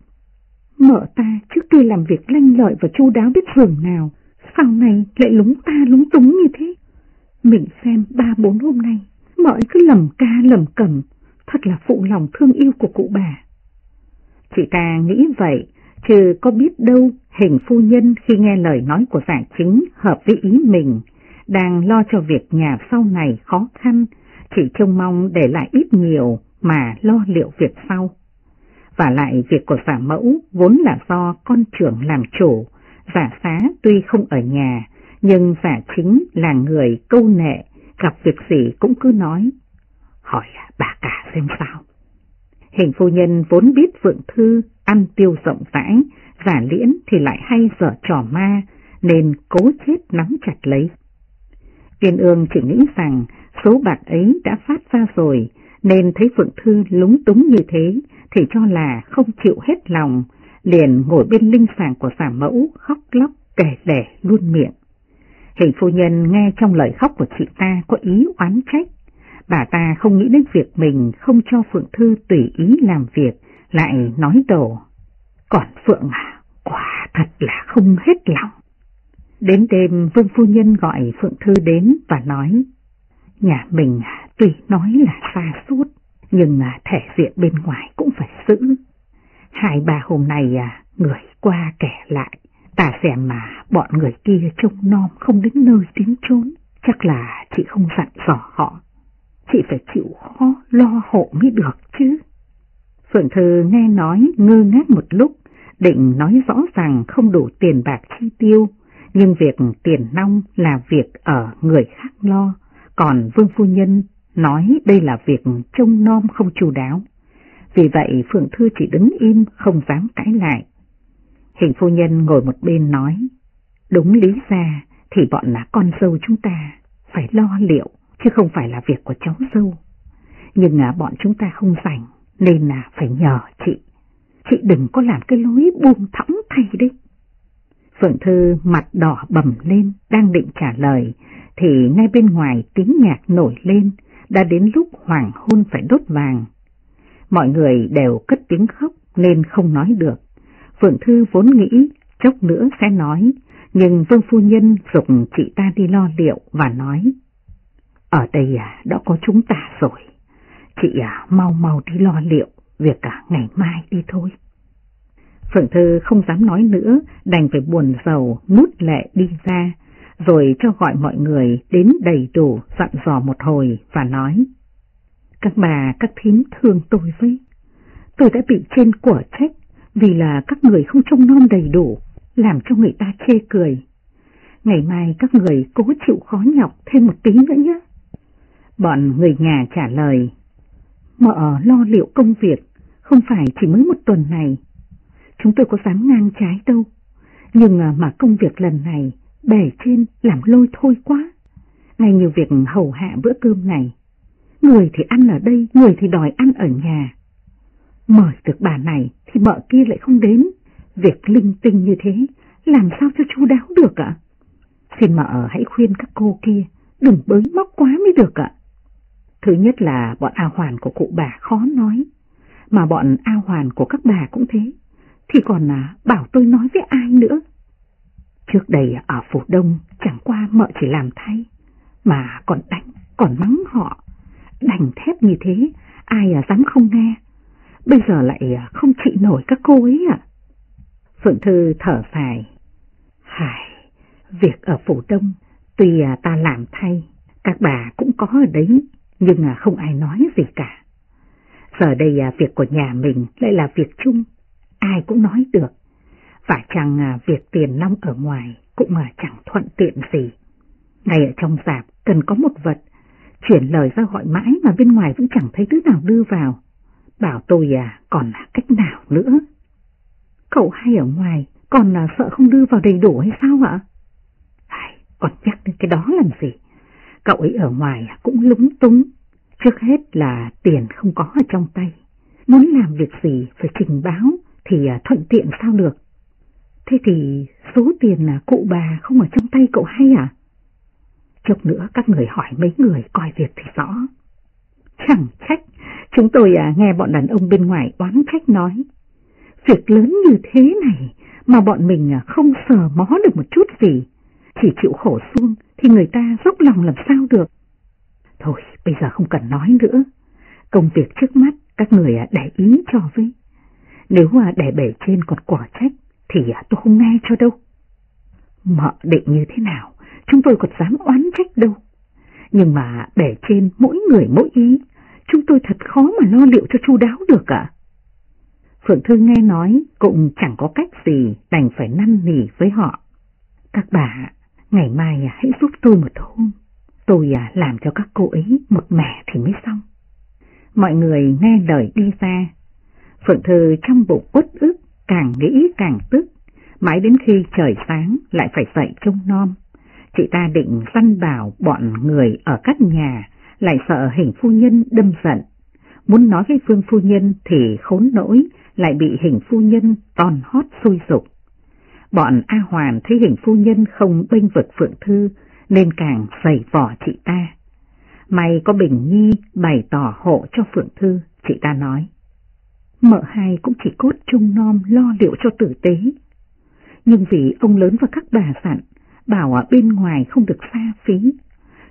mợ ta trước kia làm việc lanh lợi và chu đáo biết dường nào, sau này lại lúng ta lúng túng như thế. Mình xem 3-4 hôm nay mợ cứ lầm ca lầm cẩm, thật là phụ lòng thương yêu của cụ bà. Chị ta nghĩ vậy, chứ có biết đâu Hình phu nhân khi nghe lời nói của Giả Chính hợp với ý mình, đang lo cho việc nhà sau này khó khăn, chỉ trông mong để lại ít nhiều mà lo liệu việc sau. Và lại việc của Giả Mẫu vốn là do con trưởng làm chủ, Giả Xá tuy không ở nhà, nhưng Giả Chính là người câu nệ, gặp việc gì cũng cứ nói, hỏi bà cả xem sao. Hình phu nhân vốn biết Phượng Thư ăn tiêu rộng rãi, Giả Liễn thì lại hay giở trò ma, nên cố chết nắm chặt lấy. Uyên Ương chỉ nghĩ rằng số bạc ấy đã phát ra rồi, nên thấy Phượng Thư lúng túng như thế thì cho là không chịu hết lòng, liền ngồi bên linh sàng của Giả Mẫu khóc lóc kể lể luôn miệng. Hình phu nhân nghe trong lời khóc của chị ta có ý oán trách, bà ta không nghĩ đến việc mình không cho Phượng Thư tùy ý làm việc, lại nói đổ, còn Phượng à, quả thật là không hết lòng. Đến đêm Vương phu nhân gọi Phượng Thư đến và nói, Nhà mình tuy nói là xa suốt, nhưng thể diện bên ngoài cũng phải giữ. 2-3 hôm nay người qua kẻ lại, ta xem mà bọn người kia trông nom không đến nơi đến chốn, chắc là chị không dặn dò họ. Chị phải chịu khó lo hộ mới được chứ. Phượng Thư nghe nói ngơ ngác một lúc, định nói rõ ràng không đủ tiền bạc chi tiêu, nhưng việc tiền nong là việc ở người khác lo, còn Vương phu nhân nói đây là việc trông nom không chu đáo. Vì vậy Phượng Thư chỉ đứng im không dám cãi lại. Hình phu nhân ngồi một bên nói, đúng lý ra thì bọn là con dâu chúng ta phải lo liệu, chứ không phải là việc của cháu dâu. Nhưng bọn chúng ta không rảnh nên là phải nhờ chị. Chị đừng có làm cái lối buông thõng thay đấy. Phượng Thư mặt đỏ bầm lên, đang định trả lời, thì ngay bên ngoài tiếng nhạc nổi lên, đã đến lúc hoàng hôn phải đốt vàng. Mọi người đều cất tiếng khóc nên không nói được. Phượng Thư vốn nghĩ chốc nữa sẽ nói, nhưng Vương phu nhân giục chị ta đi lo liệu và nói, ở đây đã có chúng ta rồi, chị mau mau đi lo liệu, việc ngày mai đi thôi. Phượng Thư không dám nói nữa, đành phải buồn rầu nuốt lệ đi ra, rồi cho gọi mọi người đến đầy đủ dặn dò một hồi và nói, các bà các thím thương tôi với, tôi đã bị trên của trách vì là các người không trông nom đầy đủ, làm cho người ta chê cười. Ngày mai các người cố chịu khó nhọc thêm một tí nữa nhé. Bọn người nhà trả lời, mợ lo liệu công việc không phải chỉ mới một tuần này, chúng tôi có dám ngang trái đâu, nhưng mà công việc lần này bề trên làm lôi thôi quá. Ngay như việc hầu hạ bữa cơm này, người thì ăn ở đây, người thì đòi ăn ở nhà. Mời được bà này thì mợ kia lại không đến, việc linh tinh như thế làm sao cho chu đáo được ạ? Xin mợ hãy khuyên các cô kia đừng bới móc quá mới được ạ. Thứ nhất là bọn A Hoàn của cụ bà khó nói, mà bọn A Hoàn của các bà cũng thế, thì còn bảo tôi nói với ai nữa. Trước đây ở Phủ Đông chẳng qua mợ chỉ làm thay, mà còn đánh, còn mắng họ, đành thép như thế, ai dám không nghe. Bây giờ lại không trị nổi các cô ấy ạ. Phượng Thư thở dài, việc ở Phủ Đông tuy ta làm thay, các bà cũng có ở đấy, nhưng không ai nói gì cả. Giờ đây việc của nhà mình lại là việc chung, ai cũng nói được, phải chăng việc tiền nong ở ngoài cũng chẳng thuận tiện gì. Ngay ở trong rạp cần có một vật, chuyển lời ra gọi mãi mà bên ngoài vẫn chẳng thấy thứ nào đưa vào. Bảo tôi còn cách nào nữa? Cậu hay ở ngoài còn sợ không đưa vào đầy đủ hay sao ạ? Còn nhắc đến cái đó làm gì? Cậu ấy ở ngoài cũng lúng túng. Trước hết là tiền không có ở trong tay, muốn làm việc gì phải trình báo thì thuận tiện sao được. Thế thì số tiền cụ bà không ở trong tay cậu hay à? Chốc nữa các người hỏi mấy người coi việc thì rõ. Chẳng trách chúng tôi nghe bọn đàn ông bên ngoài oán trách nói, việc lớn như thế này mà bọn mình không sờ mó được một chút gì, chỉ chịu khổ xuông thì người ta dốc lòng làm sao được. Thôi bây giờ không cần nói nữa, công việc trước mắt các người để ý cho với. Nếu để bể trên còn quả trách thì tôi không nghe cho đâu. Mợ định như thế nào chúng tôi còn dám oán trách đâu. Nhưng mà bể trên mỗi người mỗi ý, chúng tôi thật khó mà lo liệu cho chu đáo được ạ. Phượng Thư nghe nói cũng chẳng có cách gì, đành phải năn nỉ với họ. Các bà, ngày mai hãy giúp tôi một hôm, tôi làm cho các cô ấy một mẻ thì mới xong. Mọi người nghe lời đi ra. Phượng Thư trong bụng uất ức, càng nghĩ càng tức, mãi đến khi trời sáng lại phải dậy trông nom. Chị ta định văn bảo bọn người ở các nhà, lại sợ Hình phu nhân đâm giận. Muốn nói với Vương phu nhân thì khốn nỗi, lại bị Hình phu nhân ton hót xui dục. Bọn A Hoàn thấy Hình phu nhân không bênh vực Phượng Thư nên càng giày vò chị ta. May có Bình Nhi bày tỏ hộ cho Phượng Thư, chị ta nói, mợ hai cũng chỉ cốt trông nom lo liệu cho tử tế. Nhưng vì ông lớn và các bà dặn, bảo ở bên ngoài không được xa phí,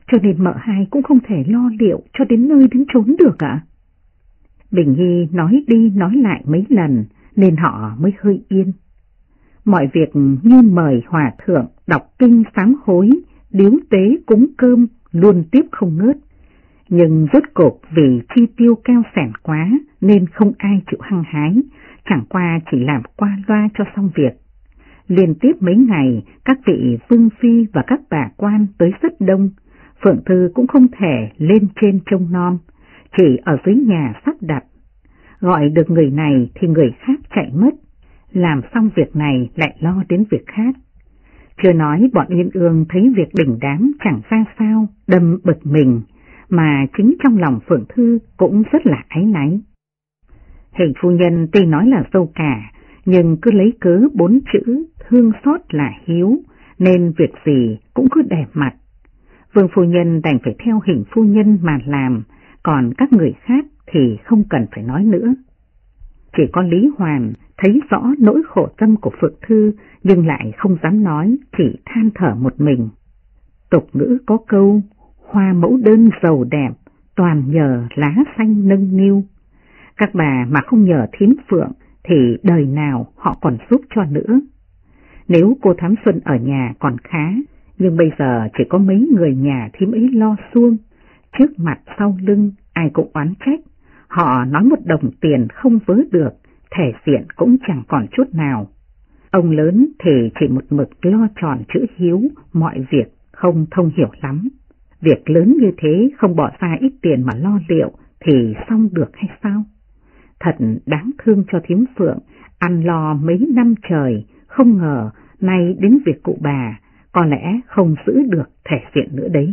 cho nên mợ hai cũng không thể lo liệu cho đến nơi đến chốn được ạ. Bình Nhi nói đi nói lại mấy lần nên họ mới hơi yên. Mọi việc như mời hòa thượng đọc kinh sám hối, điếu tế cúng cơm luôn tiếp không ngớt. Nhưng rốt cuộc vì chi tiêu cao xẻn quá nên không ai chịu hăng hái, chẳng qua chỉ làm qua loa cho xong việc. Liên tiếp mấy ngày, các vị vương phi và các bà quan tới rất đông, Phượng Thư cũng không thể lên trên trông nom, chỉ ở dưới nhà sắp đặt. Gọi được người này thì người khác chạy mất, làm xong việc này lại lo đến việc khác. Chưa nói bọn Uyên Ương thấy việc đình đám chẳng ra sao, đâm bực mình, mà chính trong lòng Phượng Thư cũng rất là áy náy. Hình phu nhân tuy nói là dâu cả, nhưng cứ lấy cớ 4 chữ thương xót là hiếu, nên việc gì cũng cứ đẹp mặt. Vương phu nhân đành phải theo Hình phu nhân mà làm, còn các người khác thì không cần phải nói nữa. Chỉ có Lý Hoàn thấy rõ nỗi khổ tâm của Phượng Thư nhưng lại không dám nói, chỉ than thở một mình. Tục ngữ có câu, hoa mẫu đơn giàu đẹp, toàn nhờ lá xanh nâng niu. Các bà mà không nhờ thím Phượng thì đời nào họ còn giúp cho nữa. Nếu cô Thám Xuân ở nhà còn khá, nhưng bây giờ chỉ có mấy người nhà thím ấy lo xuông, trước mặt sau lưng ai cũng oán trách. Họ nói một đồng tiền không vớ được, thể diện cũng chẳng còn chút nào. Ông lớn thì chỉ một mực lo tròn chữ hiếu, mọi việc không thông hiểu lắm. Việc lớn như thế không bỏ ra ít tiền mà lo liệu thì xong được hay sao? Thật đáng thương cho thím Phượng, ăn lo mấy năm trời, không ngờ nay đến việc cụ bà, có lẽ không giữ được thể diện nữa đấy.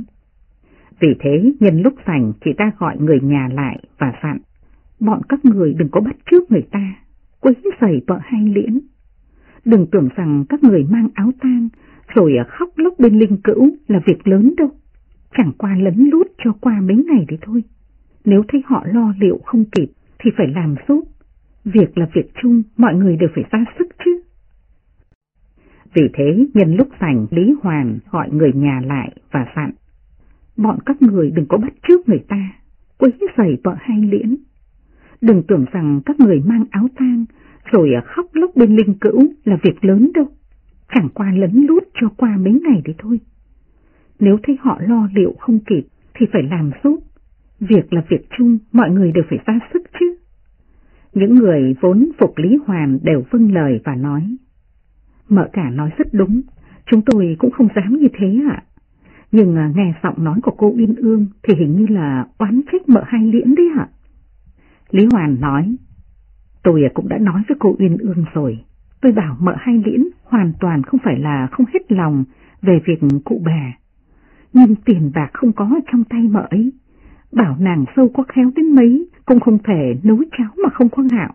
Vì thế nhân lúc rảnh chị ta gọi người nhà lại và dặn, bọn các người đừng có bắt chước người ta, quấy rầy vợ hai Liễn. Đừng tưởng rằng các người mang áo tang rồi khóc lóc bên linh cữu là việc lớn đâu, chẳng qua lấn lút cho qua mấy ngày đấy thôi. Nếu thấy họ lo liệu không kịp thì phải làm giúp, việc là việc chung, mọi người đều phải ra sức chứ. Vì thế nhân lúc rảnh Lý Hoàn gọi người nhà lại và dặn, bọn các người đừng có bắt chước người ta, quấy rầy vợ hai Liễn. Đừng tưởng rằng các người mang áo tang rồi khóc lóc bên linh cữu là việc lớn đâu, chẳng qua lấn lút cho qua mấy ngày đấy thôi. Nếu thấy họ lo liệu không kịp thì phải làm giúp, việc là việc chung, mọi người đều phải ra sức chứ. Những người vốn phục Lý Hoàn đều vâng lời và nói, mợ cả nói rất đúng, chúng tôi cũng không dám như thế ạ. Nhưng nghe giọng nói của cô Uyên Ương thì hình như là oán trách mợ hai Liễn đấy ạ. Lý Hoàn nói, tôi cũng đã nói với cô Uyên Ương rồi, tôi bảo mợ hai Liễn hoàn toàn không phải là không hết lòng về việc cụ bà, nhưng tiền bạc không có trong tay mợ ấy, bảo nàng dâu có khéo đến mấy cũng không thể nấu cháo mà không có gạo.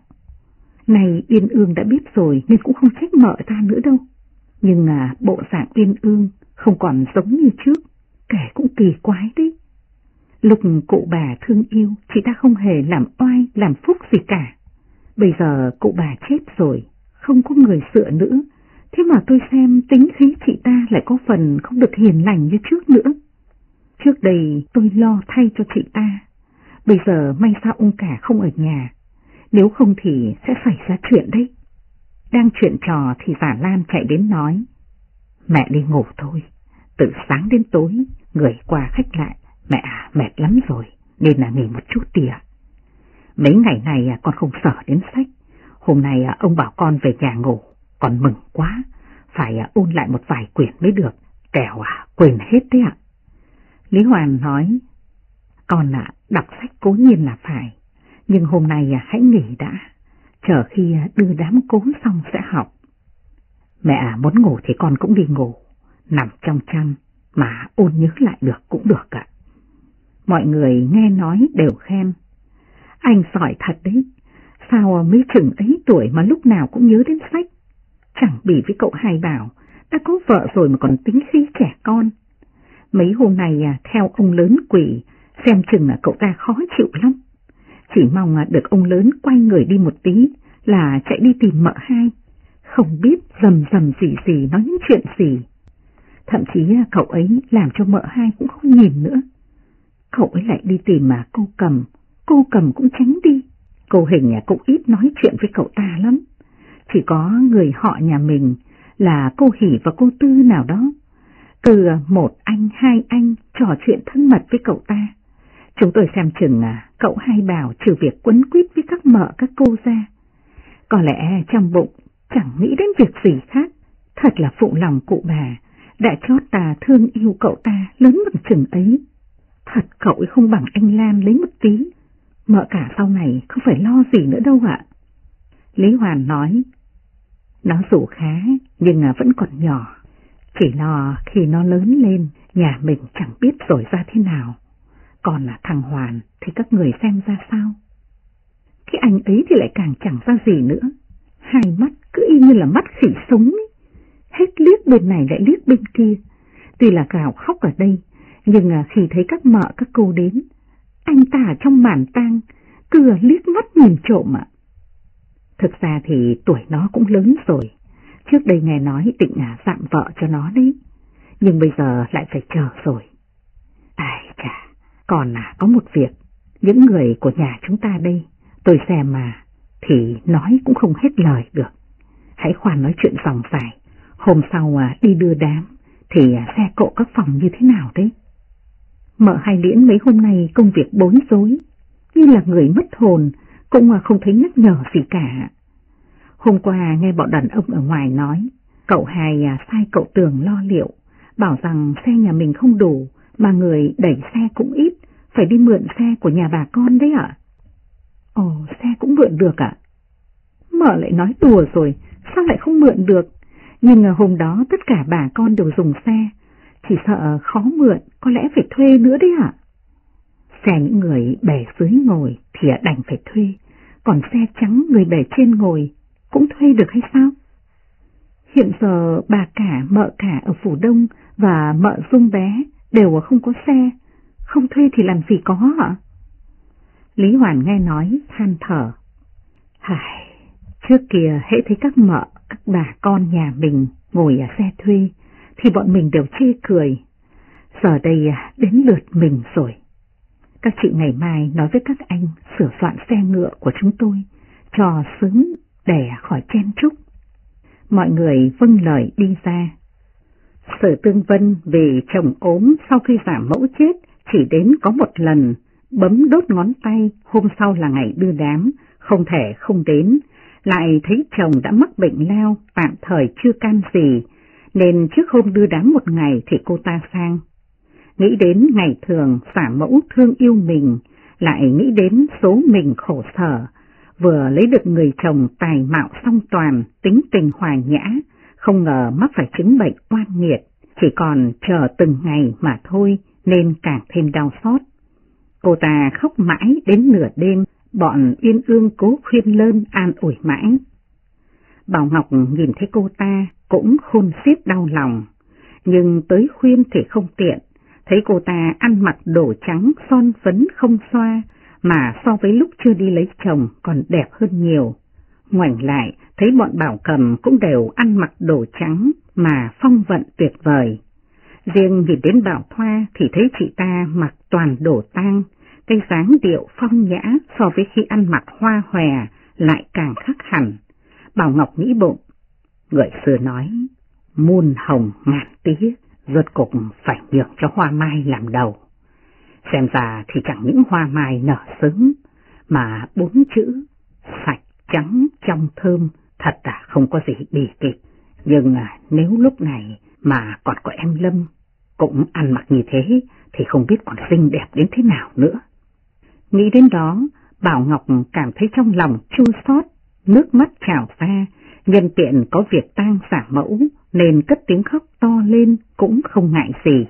Này Uyên Ương đã biết rồi nên cũng không trách mợ ta nữa đâu, nhưng bộ dạng Uyên Ương không còn giống như trước, kể cũng kỳ quái đấy. Lúc cụ bà thương yêu, chị ta không hề làm oai, làm phúc gì cả. Bây giờ cụ bà chết rồi, không có người sửa nữa, thế mà tôi xem tính khí chị ta lại có phần không được hiền lành như trước nữa. Trước đây tôi lo thay cho chị ta, bây giờ may sao ông cả không ở nhà, nếu không thì sẽ xảy ra chuyện đấy. Đang chuyện trò thì Giả Lan chạy đến nói, mẹ đi ngủ thôi, từ sáng đến tối, người qua khách lại, mẹ mệt lắm rồi, nên là nghỉ một chút tìa. Mấy ngày này con không sợ đến sách, hôm nay ông bảo con về nhà ngủ, con mừng quá, phải ôn lại một vài quyển mới được, kẻo quên hết đấy ạ. Lý Hoàn nói, con đọc sách cố nhiên là phải, nhưng hôm nay hãy nghỉ đã, chờ khi đưa đám cố xong sẽ học. Mẹ muốn ngủ thì con cũng đi ngủ, nằm trong chăn mà ôn nhớ lại được cũng được ạ. Mọi người nghe nói đều khen, anh giỏi thật đấy, sao mới chừng ấy tuổi mà lúc nào cũng nhớ đến sách, chẳng bị với cậu Hai Bảo, đã có vợ rồi mà còn tính khí trẻ con. Mấy hôm nay theo ông lớn Quỷ, xem chừng cậu ta khó chịu lắm, chỉ mong được ông lớn quay người đi một tí là chạy đi tìm mợ hai, không biết rầm rầm gì nói những chuyện gì. Thậm chí cậu ấy làm cho mợ hai cũng không nhìn nữa. Cậu ấy lại đi tìm mà cô Cầm cũng tránh đi. Cô Hình cũng ít nói chuyện với cậu ta lắm. Chỉ có người họ nhà mình là cô Hỷ và cô Tư nào đó. Từ một anh hai anh trò chuyện thân mật với cậu ta. Chúng tôi xem chừng cậu hai bảo trừ việc quấn quýt với các mợ các cô ra, có lẽ trong bụng chẳng nghĩ đến việc gì khác. Thật là phụ lòng cụ bà đã chót ta thương yêu cậu ta lớn bằng chừng ấy. Thật cậu ấy không bằng anh Lan lấy một tí. Mợ cả sau này không phải lo gì nữa đâu ạ. Lý Hoàn nói, nó dù khá nhưng vẫn còn nhỏ. Chỉ lo khi nó lớn lên nhà mình chẳng biết rồi ra thế nào. Còn là thằng Hoàn thì các người xem ra sao? Cái anh ấy thì lại càng chẳng ra gì nữa. Hai mắt cứ y như là mắt khỉ sống ấy. Hết liếc bên này lại liếc bên kia. Tuy là gào khóc ở đây, nhưng khi thấy các mợ các cô đến, anh ta ở trong màn tang cứ liếc mắt nhìn trộm ạ. Thực ra thì tuổi nó cũng lớn rồi. Trước đây nghe nói định dặm vợ cho nó đấy, nhưng bây giờ lại phải chờ rồi. Ai chà, còn có một việc, những người của nhà chúng ta đây, tôi xem mà, thì nói cũng không hết lời được. Hãy khoan nói chuyện dòng dài, hôm sau đi đưa đám, thì xe cộ các phòng như thế nào đấy? Mợ Hai Liễn mấy hôm nay công việc bối rối, như là người mất hồn, cũng không thấy nhắc nhở gì cả. Hôm qua nghe bọn đàn ông ở ngoài nói, cậu Hai sai cậu Tường lo liệu, bảo rằng xe nhà mình không đủ, mà người đẩy xe cũng ít, phải đi mượn xe của nhà bà con đấy ạ. Ồ, xe cũng mượn được ạ? Mợ lại nói đùa rồi, sao lại không mượn được? Nhưng hôm đó tất cả bà con đều dùng xe, chỉ sợ khó mượn, có lẽ phải thuê nữa đấy ạ. Xe những người bè dưới ngồi thì đành phải thuê, còn xe trắng người bè trên ngồi cũng thuê được hay sao? Hiện giờ bà cả, mợ cả ở Phủ Đông và mợ Dung bé đều không có xe, không thuê thì làm gì có hả? Lý Hoàn nghe nói than thở. Hài, trước kia hễ thấy các mợ, các bà con nhà mình ngồi ở xe thuê thì bọn mình đều chê cười. Giờ đây đến lượt mình rồi. Các chị ngày mai nói với các anh sửa soạn xe ngựa của chúng tôi cho sớm để khỏi chen chúc. Mọi người vâng lời đi ra. Sở Tương Vân vì chồng ốm sau khi giả mẫu chết chỉ đến có một lần, bấm đốt ngón tay, hôm sau là ngày đưa đám, không thể không đến, lại thấy chồng đã mắc bệnh lao, tạm thời chưa can gì, nên trước hôm đưa đám một ngày thì cô ta sang. Nghĩ đến ngày thường giả mẫu thương yêu mình, lại nghĩ đến số mình khổ sở, vừa lấy được người chồng tài mạo song toàn, tính tình hòa nhã, không ngờ mắc phải chứng bệnh oan nghiệt, chỉ còn chờ từng ngày mà thôi nên càng thêm đau xót. Cô ta khóc mãi đến nửa đêm, bọn Uyên Ương cố khuyên lơn an ủi mãi. Bảo Ngọc nhìn thấy cô ta cũng khôn xiết đau lòng, nhưng tới khuyên thì không tiện, thấy cô ta ăn mặc đồ trắng son phấn không xoa, mà so với lúc chưa đi lấy chồng còn đẹp hơn nhiều. Ngoảnh lại thấy bọn Bảo Cầm cũng đều ăn mặc đồ trắng mà phong vận tuyệt vời. Riêng nhìn đến Bảo Thoa thì thấy chị ta mặc toàn đồ tang, cái dáng điệu phong nhã so với khi ăn mặc hoa hòe lại càng khác hẳn. Bảo Ngọc nghĩ bụng, người xưa nói, muôn hồng ngàn tía, rốt cục phải nhường cho hoa mai làm đầu. Xem ra thì chẳng những hoa mai nở sớm, mà 4 chữ, sạch, trắng, trong thơm, thật không có gì bì kịch. Nhưng nếu lúc này mà còn có em Lâm, cũng ăn mặc như thế, thì không biết còn xinh đẹp đến thế nào nữa. Nghĩ đến đó, Bảo Ngọc cảm thấy trong lòng chua xót, nước mắt trào ra, nhân tiện có việc tang giả mẫu, nên cất tiếng khóc to lên cũng không ngại gì.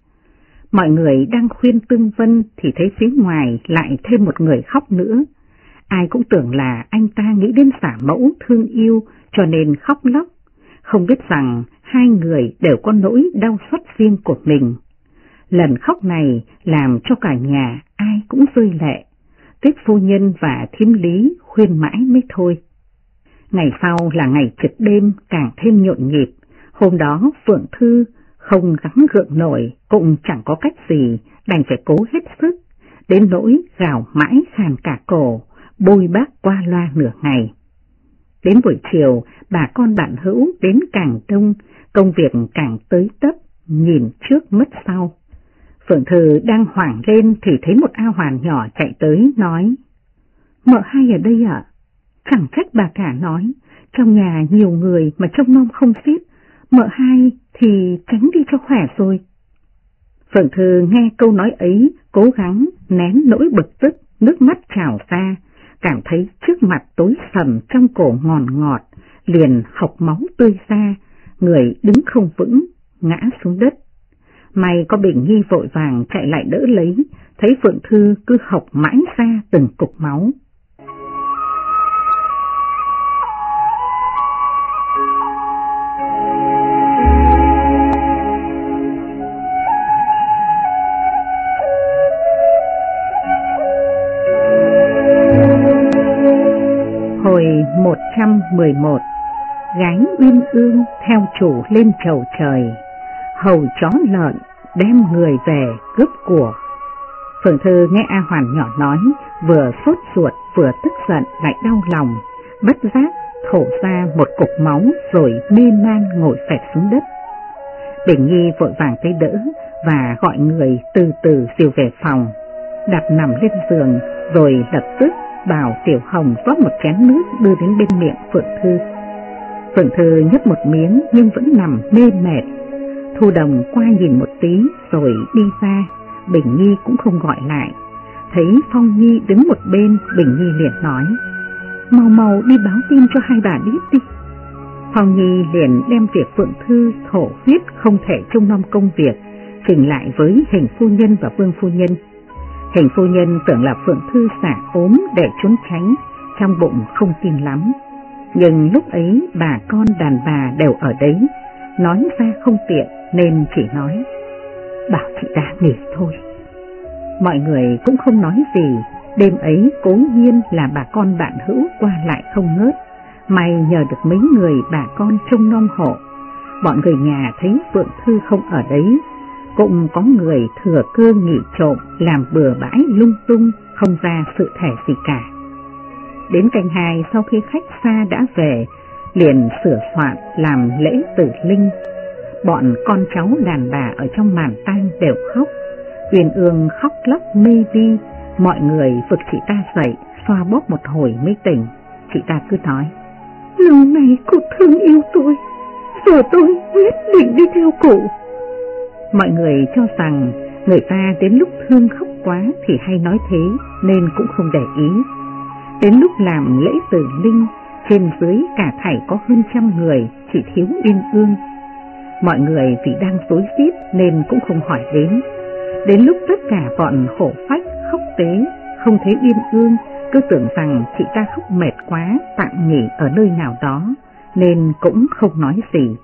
Mọi người đang khuyên Tương Vân thì thấy phía ngoài lại thêm một người khóc nữa. Ai cũng tưởng là anh ta nghĩ đến giả mẫu thương yêu cho nên khóc lóc, không biết rằng hai người đều có nỗi đau xót riêng của mình. Lần khóc này làm cho cả nhà ai cũng rơi lệ, Tuyết phu nhân và thím Lý khuyên mãi mới thôi. Ngày sau là ngày trực đêm càng thêm nhộn nhịp, hôm đó Phượng Thư không gắng gượng nổi, cũng chẳng có cách gì, đành phải cố hết sức, đến nỗi gào mãi khàn cả cổ, bôi bác qua loa nửa ngày. Đến buổi chiều, bà con bạn hữu đến càng đông, công việc càng tới tấp, nhìn trước mất sau. Phượng Thư đang hoảng lên thì thấy một A Hoàn nhỏ chạy tới nói: "Mợ hai ở đây ạ?" Chẳng trách bà cả nói, trong nhà nhiều người mà trông nom không xiết, mợ hai thì tránh đi cho khỏe rồi. Phượng Thư nghe câu nói ấy, cố gắng nén nỗi bực tức, nước mắt trào ra, cảm thấy trước mặt tối sầm, trong cổ ngọt ngọt, liền hộc máu tươi ra, người đứng không vững, ngã xuống đất. May có Bình Nhi vội vàng chạy lại đỡ lấy, thấy Phượng Thư cứ hộc mãi ra từng cục máu. Hồi 111, gái uyên ương theo chủ lên chầu trời, hầu chó lợn đem người về cướp của. Phượng Thư nghe A Hoàn nhỏ nói, vừa sốt ruột vừa tức giận lại đau lòng, bất giác thổ ra một cục máu rồi mê man ngồi phẹt xuống đất. Bình Nhi vội vàng tới đỡ và gọi người từ từ dìu về phòng, đặt nằm lên giường rồi lập tức bảo Tiểu Hồng rót một chén nước đưa đến bên miệng Phượng Thư. Phượng Thư nhấp một miếng nhưng vẫn nằm mê mệt. Thu Đồng qua nhìn một tí rồi đi ra, Bình Nhi cũng không gọi lại. Thấy Phong Nhi đứng một bên, Bình Nhi liền nói: "Mau mau đi báo tin cho hai bà biết đi." Phong Nhi liền đem việc Phượng Thư thổ huyết không thể trông nom công việc trình lại với Hình phu nhân và Vương phu nhân. Hình phu nhân tưởng là Phượng Thư xả ốm để trốn tránh, trong bụng không tin lắm. Nhưng lúc ấy bà con đàn bà đều ở đấy, nói ra không tiện nên chỉ nói: "Bảo chị ta nghỉ thôi." Mọi người cũng không nói gì. Đêm ấy cố nhiên là bà con bạn hữu qua lại không ngớt, may nhờ được mấy người bà con trông nom hộ. Bọn người nhà thấy Phượng Thư không ở đấy, cũng có người thừa cơ nghỉ trộm làm bừa bãi lung tung, không ra sự thể gì cả. Đến canh 2 sau khi khách xa đã về, liền sửa soạn làm lễ tử linh. Bọn con cháu đàn bà ở trong màn tang đều khóc. Uyên Ương khóc lóc mê vi, mọi người vực chị ta dậy, xoa bóp một hồi mới tỉnh. Chị ta cứ nói: "Lâu nay cô thương yêu tôi, giờ tôi nhất định đi theo cụ." Mọi người cho rằng người ta đến lúc thương khóc quá thì hay nói thế nên cũng không để ý. Đến lúc làm lễ tử linh, trên dưới cả thảy có hơn 100 người, chỉ thiếu Uyên Ương. Mọi người vì đang rối rít nên cũng không hỏi đến. Đến lúc tất cả bọn hổ phách khóc tế, không thấy Uyên Ương, cứ tưởng rằng chị ta khóc mệt quá, tạm nghỉ ở nơi nào đó, nên cũng không nói gì.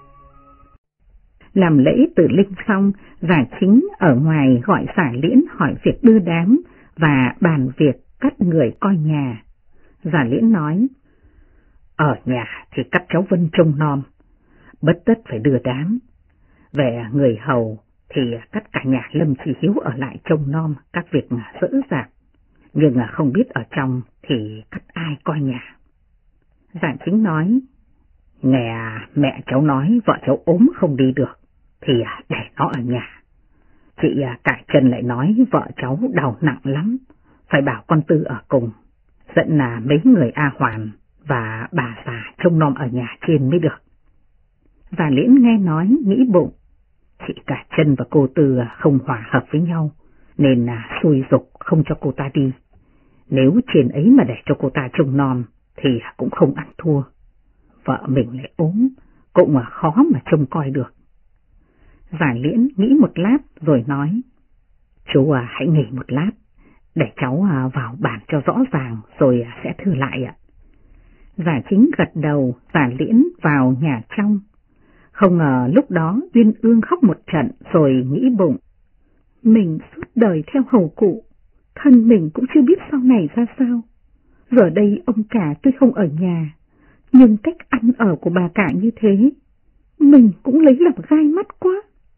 Làm lễ tử linh xong, Giả Chính ở ngoài gọi Giả Liễn hỏi việc đưa đám và bàn việc cắt người coi nhà. Giả Liễn nói: "Ở nhà thì cắt cháu Vân trông nom, bất tất phải đưa đám. Về người hầu thì cắt cả nhà Lâm Chi Hiếu ở lại trông nom các việc dỡ dạc, nhưng không biết ở trong thì cắt ai coi nhà." Giả Chính nói: "Nghe mẹ cháu nói vợ cháu ốm không đi được, thì để nó ở nhà. Chị Cải Trần lại nói vợ cháu đau nặng lắm, phải bảo con Tư ở cùng, dẫn là mấy người A Hoàn và bà già trông nom ở nhà trên mới được." Giả Liễn nghe nói nghĩ bụng, chị Cải Trần và cô Tư không hòa hợp với nhau, nên xui dục không cho cô ta đi. Nếu trên ấy mà để cho cô ta trông nom thì cũng không ăn thua. Vợ mình lại ốm, cũng khó mà trông coi được. Giả Liễn nghĩ một lát rồi nói: "Chú hãy nghỉ một lát, để cháu vào bàn cho rõ ràng rồi sẽ thử lại ạ." Giả Chính gật đầu. Giả Liễn vào nhà trong. Không ngờ lúc đó Uyên Ương khóc một trận rồi nghĩ bụng, mình suốt đời theo hầu cụ, thân mình cũng chưa biết sau này ra sao. Giờ đây ông cả tuy không ở nhà, nhưng cách ăn ở của bà cả như thế, mình cũng lấy làm gai mắt quá.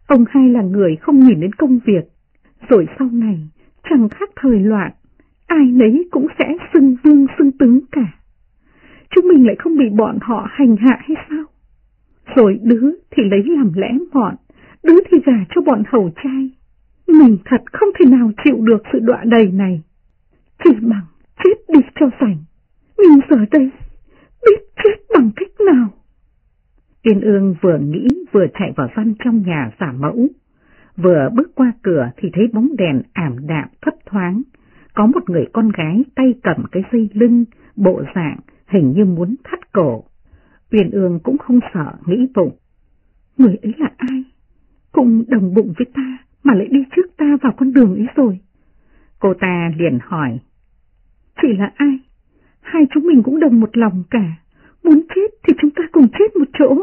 Ông hai là người không nhìn đến công việc, rồi sau này chẳng khác thời loạn, ai nấy cũng sẽ xưng vương xưng tướng cả. Chúng mình lại không bị bọn họ hành hạ hay sao? Rồi đứa thì lấy làm lẽ mọn, đứa thì gả cho bọn hầu trai. Mình thật không thể nào chịu được sự đọa đầy này. Chỉ bằng chết đi cho rảnh. Nhưng giờ đây biết chết bằng cách nào? Uyên Ương vừa nghĩ vừa chạy vào gian trong nhà giả mẫu. Vừa bước qua cửa thì thấy bóng đèn ảm đạm thấp thoáng. Có một người con gái tay cầm cái dây lưng, bộ dạng hình như muốn thắt cổ. Uyên Ương cũng không sợ, nghĩ bụng. Người ấy là ai? Cùng đồng bụng với ta mà lại đi trước ta vào con đường ấy rồi. Cô ta liền hỏi. Chị là ai? Hai chúng mình cũng đồng một lòng cả. Muốn chết thì chúng ta cùng chết một chỗ.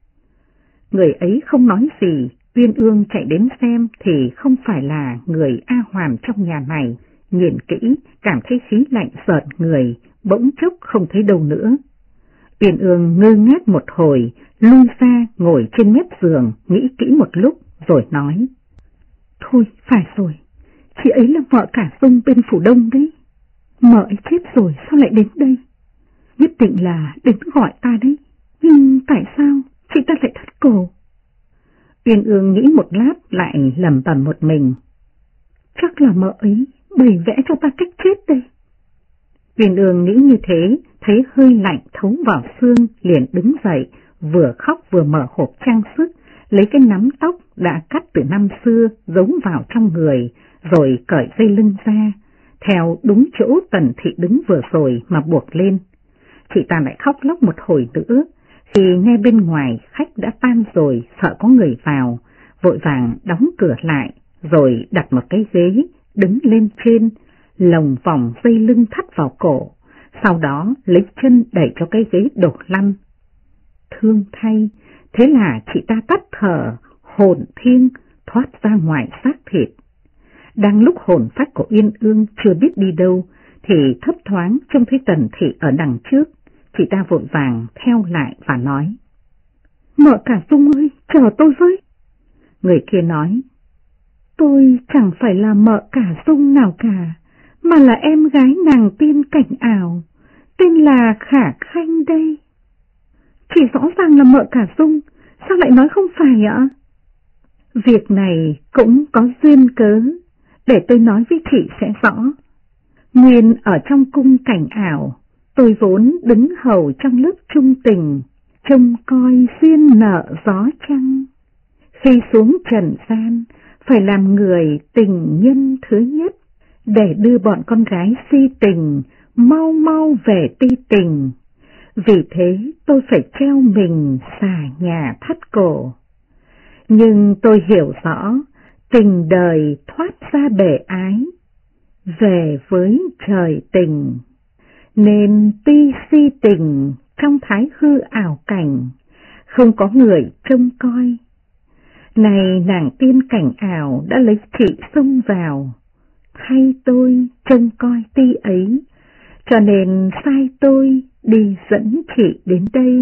Người ấy không nói gì. Uyên Ương chạy đến xem thì không phải là người A Hoàn trong nhà này. Nhìn kỹ, cảm thấy khí lạnh rợn người, bỗng chốc không thấy đâu nữa. Uyên Ương ngơ ngác một hồi, lui ra ngồi trên mép giường, nghĩ kỹ một lúc rồi nói. Thôi, phải rồi, chị ấy là vợ cả Dung bên Phủ Đông đấy. Mợ ấy chết rồi sao lại đến đây? Nhất định là đến gọi ta đấy, nhưng tại sao chị ta lại thắt cổ? Uyên Ương nghĩ một lát lại lẩm bẩm một mình. Chắc là mợ ấy bày vẽ cho ta cách chết đây. Uyên Ương nghĩ như thế, thấy hơi lạnh thấu vào xương, liền đứng dậy, vừa khóc vừa mở hộp trang sức, lấy cái nắm tóc đã cắt từ năm xưa giấu vào trong người, rồi cởi dây lưng ra, theo đúng chỗ Tần Thị đứng vừa rồi mà buộc lên. Chị ta lại khóc lóc một hồi nữa, khi nghe bên ngoài khách đã tan rồi, sợ có người vào, vội vàng đóng cửa lại, rồi đặt một cái ghế, đứng lên trên, lồng vòng dây lưng thắt vào cổ, sau đó lấy chân đẩy cho cái ghế đổ lăn. Thương thay, thế là chị ta tắt thở, hồn thiêng thoát ra ngoài xác thịt. Đang lúc hồn phách của Uyên Ương chưa biết đi đâu, thì thấp thoáng trông thấy Tần Thị ở đằng trước. Chị ta vội vàng theo lại và nói. Mợ cả Dung ơi, chờ tôi với. Người kia nói. Tôi chẳng phải là mợ cả Dung nào cả, mà là em gái nàng tiên Cảnh Ảo, tên là Khả Khanh đây. Chị rõ ràng là mợ cả Dung, sao lại nói không phải ạ? Việc này cũng có duyên cớ, để tôi nói với chị sẽ rõ. Nguyên ở trong cung Cảnh Ảo, tôi vốn đứng hầu trong lớp trung tình, trông coi duyên nợ gió trăng. Khi xuống trần gian, phải làm người tình nhân thứ nhất, để đưa bọn con gái si tình mau mau về ti tình. Vì thế tôi phải treo mình xà nhà thắt cổ. Nhưng tôi hiểu rõ, tình đời thoát ra bể ái, về với trời tình. Nên tuy si tình trong thái hư ảo cảnh, không có người trông coi. Này nàng tiên Cảnh Ảo đã lấy chị xông vào, thay tôi trông coi ti ấy, cho nên sai tôi đi dẫn chị đến đây.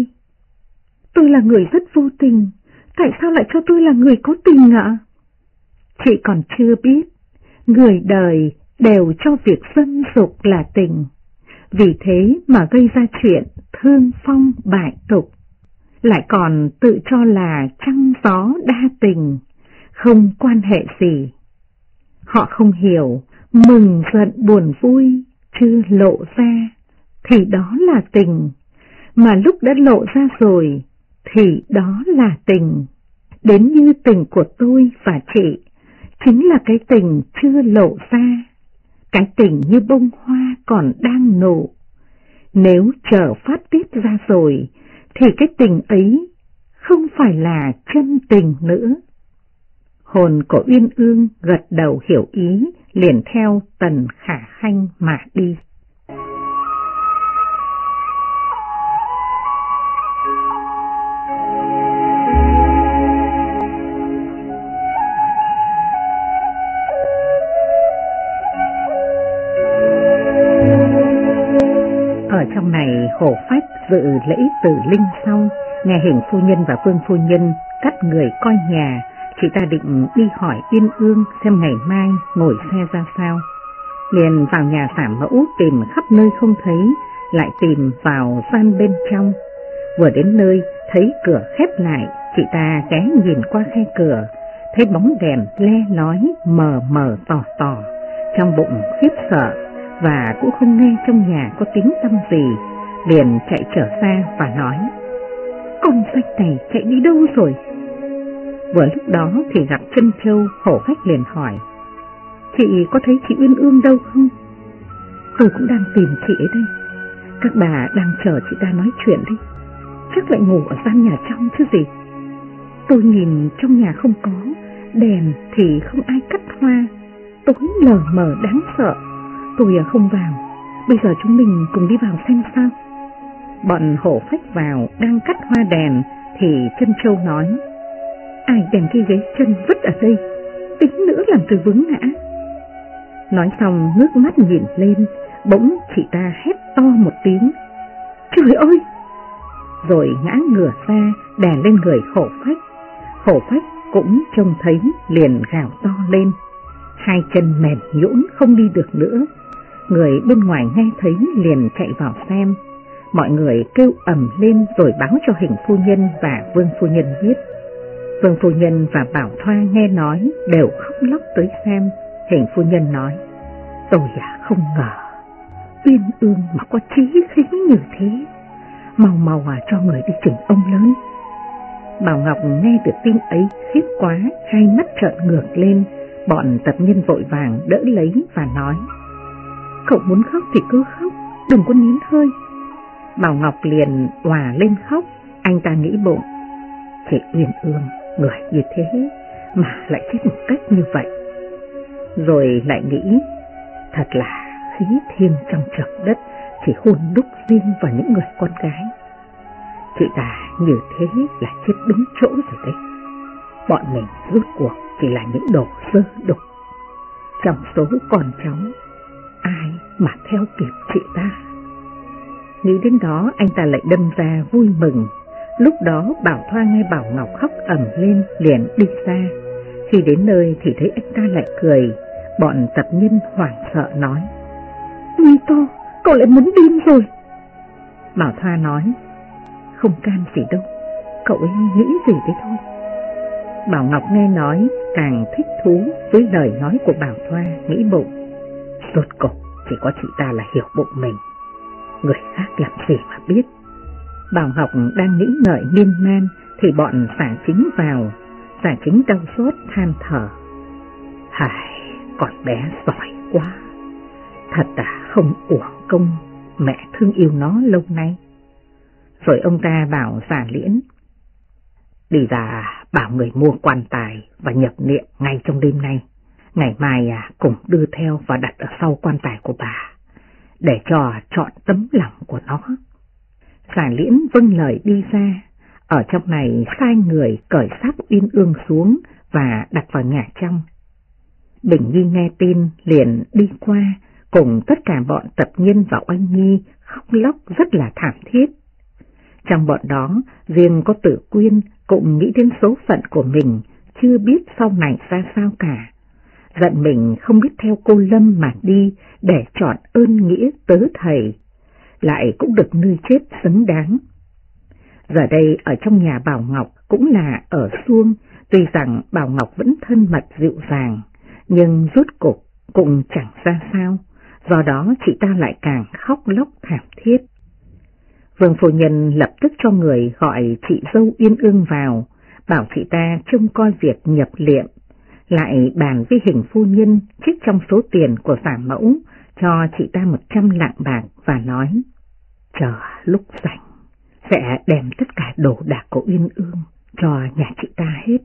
Tôi là người rất vô tình, tại sao lại cho tôi là người có tình ạ? Chị còn chưa biết, người đời đều cho việc dâm dục là tình, vì thế mà gây ra chuyện thương phong bại tục, lại còn tự cho là trăng gió đa tình, không quan hệ gì. Họ không hiểu, mừng giận buồn vui chưa lộ ra thì đó là tình, mà lúc đã lộ ra rồi thì đó là tình. Đến như tình của tôi và chị chính là cái tình chưa lộ ra, cái tình như bông hoa còn đang nụ. Nếu chờ phát tiết ra rồi thì cái tình ấy không phải là chân tình nữa. Hồn của Uyên Ương gật đầu hiểu ý, liền theo Tần Khả Khanh mà đi. Ở trong này Hồ Phách dự lễ tử linh xong, nghe Hình phu nhân và Vương phu nhân cắt người coi nhà, chị ta định đi hỏi Uyên Ương xem ngày mai ngồi xe ra sao. Liền vào nhà Sản Mẫu tìm khắp nơi không thấy, lại tìm vào gian bên trong. Vừa đến nơi thấy cửa khép lại, chị ta ghé nhìn qua khe cửa, thấy bóng đèn le lói mờ mờ tỏ tỏ, trong bụng khiếp sợ và cũng không nghe trong nhà có tiếng tăm gì, liền chạy trở ra và nói: con danh này chạy đi đâu rồi? Vừa lúc đó thì gặp Trân Châu, hổ phách liền hỏi: chị có thấy chị Uyên Ương đâu không? Tôi cũng đang tìm chị ấy đây. Các bà đang chờ chị ta nói chuyện đi. Chắc lại ngủ ở gian nhà trong chứ gì. Tôi nhìn trong nhà không có đèn thì không ai cắt hoa, tối lờ mờ đáng sợ. Tôi không vào. Bây giờ chúng mình cùng đi vào xem sao. Bọn hổ phách vào đang cắt hoa đèn thì Trân Châu nói: ai đem cái ghế chân vứt ở đây, tính nữa làm tôi vướng ngã. Nói xong ngước mắt nhìn lên, bỗng chị ta hét to một tiếng: trời ơi! Rồi ngã ngửa ra đè lên người hổ phách. Hổ phách cũng trông thấy liền gào to lên, hai chân mềm nhũn không đi được nữa. Người bên ngoài nghe thấy liền chạy vào xem. Mọi người kêu ầm lên rồi báo cho Hình phu nhân và Vương phu nhân biết. Vương phu nhân và Bảo Thoa nghe nói đều khóc lóc tới xem. Hình phu nhân nói: tôi không ngờ Uyên Ương mà có chí khí như thế. Mau cho người đi chỉnh ông lớn. Bảo Ngọc nghe được tin ấy khiếp quá, hai mắt trợn ngược lên. Bọn tập nhân vội vàng đỡ lấy và nói: cậu muốn khóc thì cứ khóc, đừng có nín hơi. Bảo Ngọc liền òa lên khóc. Anh ta nghĩ bụng: chị Uyên Ương người như thế mà lại chết một cách như vậy. Rồi lại nghĩ: thật là khí thiên trong trời đất chỉ hôn đúc riêng vào những người con gái. Chị ta như thế là chết đúng chỗ rồi đấy. Bọn mình rốt cuộc chỉ là những đồ dơ đục. Trong số con cháu, ai mà theo kịp chị ta? Nghĩ đến đó anh ta lại đâm ra vui mừng. Lúc đó Bảo Thoa nghe Bảo Ngọc khóc ầm lên liền đi ra. Khi đến nơi thì thấy anh ta lại cười. Bọn tập nhân hoảng sợ nói: nguy to, cậu lại muốn điên rồi. Bảo Thoa nói: không can gì đâu, cậu ấy nghĩ gì đấy thôi. Bảo Ngọc nghe nói càng thích thú với lời nói của Bảo Thoa, nghĩ bụng: rốt cuộc chỉ có chị ta là hiểu bụng mình, người khác làm gì mà biết. Bảo Ngọc đang nghĩ ngợi miên man thì bọn Xả Chính vào. Xả Chính đau xót than thở: hài, con bé giỏi quá, thật không uổng công mẹ thương yêu nó lâu nay. Rồi ông ta bảo Xả Liễn: đi ra bảo người mua quan tài và nhập niệm ngay trong đêm nay. Ngày mai cùng đưa theo và đặt ở sau quan tài của bà, để cho chọn tấm lòng của nó. Xả Liễn vâng lời đi ra. Ở trong này sai người cởi xác Uyên Ương xuống và đặt vào nhà trong. Bình Nhi nghe tin liền đi qua, cùng tất cả bọn tập nhân và Oanh Nhi khóc lóc rất là thảm thiết. Trong bọn đó riêng có Tử Quyên cũng nghĩ đến số phận của mình, chưa biết sau này ra sao cả. Giận mình không biết theo cô Lâm mà đi để chọn ơn nghĩa tớ thầy, lại cũng được nơi chết xứng đáng. Giờ đây ở trong nhà Bảo Ngọc cũng là ở xuông, tuy rằng Bảo Ngọc vẫn thân mật dịu dàng, nhưng rốt cục cũng chẳng ra sao, do đó chị ta lại càng khóc lóc thảm thiết. Vương phu nhân lập tức cho người gọi chị dâu Uyên Ương vào, bảo chị ta trông coi việc nhập liệm, lại bàn với Hình phu nhân trích trong số tiền của Giả Mẫu cho chị ta 100 lạng bạc và nói: chờ lúc rảnh sẽ đem tất cả đồ đạc của Uyên Ương cho nhà chị ta hết.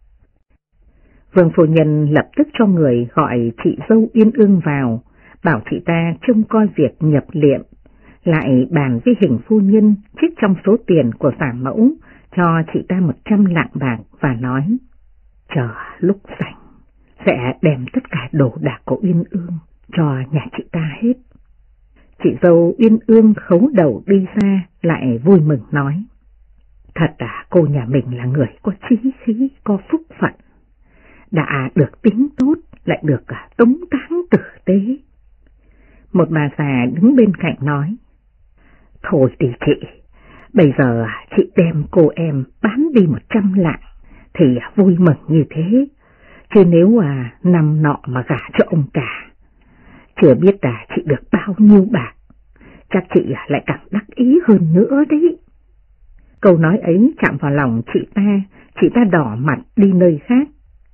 Vương phu nhân lập tức cho người gọi chị dâu Uyên Ương vào, bảo chị ta trông coi việc nhập liệm, lại bàn với Hình phu nhân trích trong số tiền của Giả Mẫu cho chị ta 100 lạng bạc và nói: chờ lúc rảnh sẽ đem tất cả đồ đạc của Uyên Ương cho nhà chị ta hết. Chị dâu Uyên Ương khấu đầu đi ra lại vui mừng nói: thật cô nhà mình là người có chí khí, có phúc phận. đã được tính tốt, lại được tống táng tử tế. Một bà già đứng bên cạnh nói, thôi đi chị, bây giờ chị đem cô em bán đi 100 lạng thì vui mừng như thế, chứ nếu năm nọ mà gả cho ông cả, chưa biết chị được bao nhiêu bạc, chắc chị lại càng đắc ý hơn nữa đấy. Câu nói ấy chạm vào lòng chị ta đỏ mặt đi nơi khác.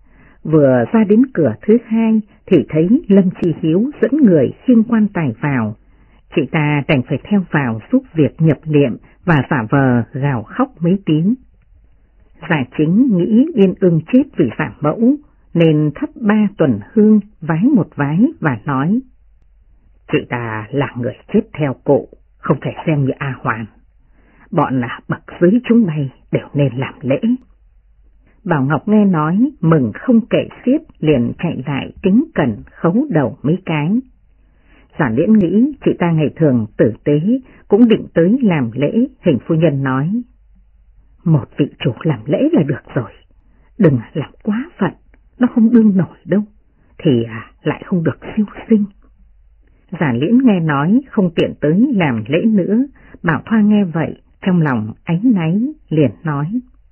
Vừa ra đến cửa thứ hai thì thấy Lâm Chi Hiếu dẫn người khiêng quan tài vào. Chị ta đành phải theo vào giúp việc nhập liệm và giả vờ gào khóc mấy tiếng. Giả Chính nghĩ Yên Ưng chết vì phạm mẫu, nên thắp 3 tuần hương vái một vái và nói, chị ta là người chết theo cụ, không thể xem như A Hoàn. Bọn bậc dưới chúng bay đều nên làm lễ. Bảo Ngọc nghe nói, mừng không kể xiết, liền chạy lại kính cẩn khấu đầu mấy cái. Giả Liễn nghĩ chị ta ngày thường tử tế, cũng định tới làm lễ. Hình phu nhân nói, một vị chủ làm lễ là được rồi, đừng làm quá phận, nó không đương nổi đâu, thì lại không được siêu sinh. Giả Liễn nghe nói không tiện tới làm lễ nữa. Bảo Thoa nghe vậy, trong lòng áy náy, liền nói,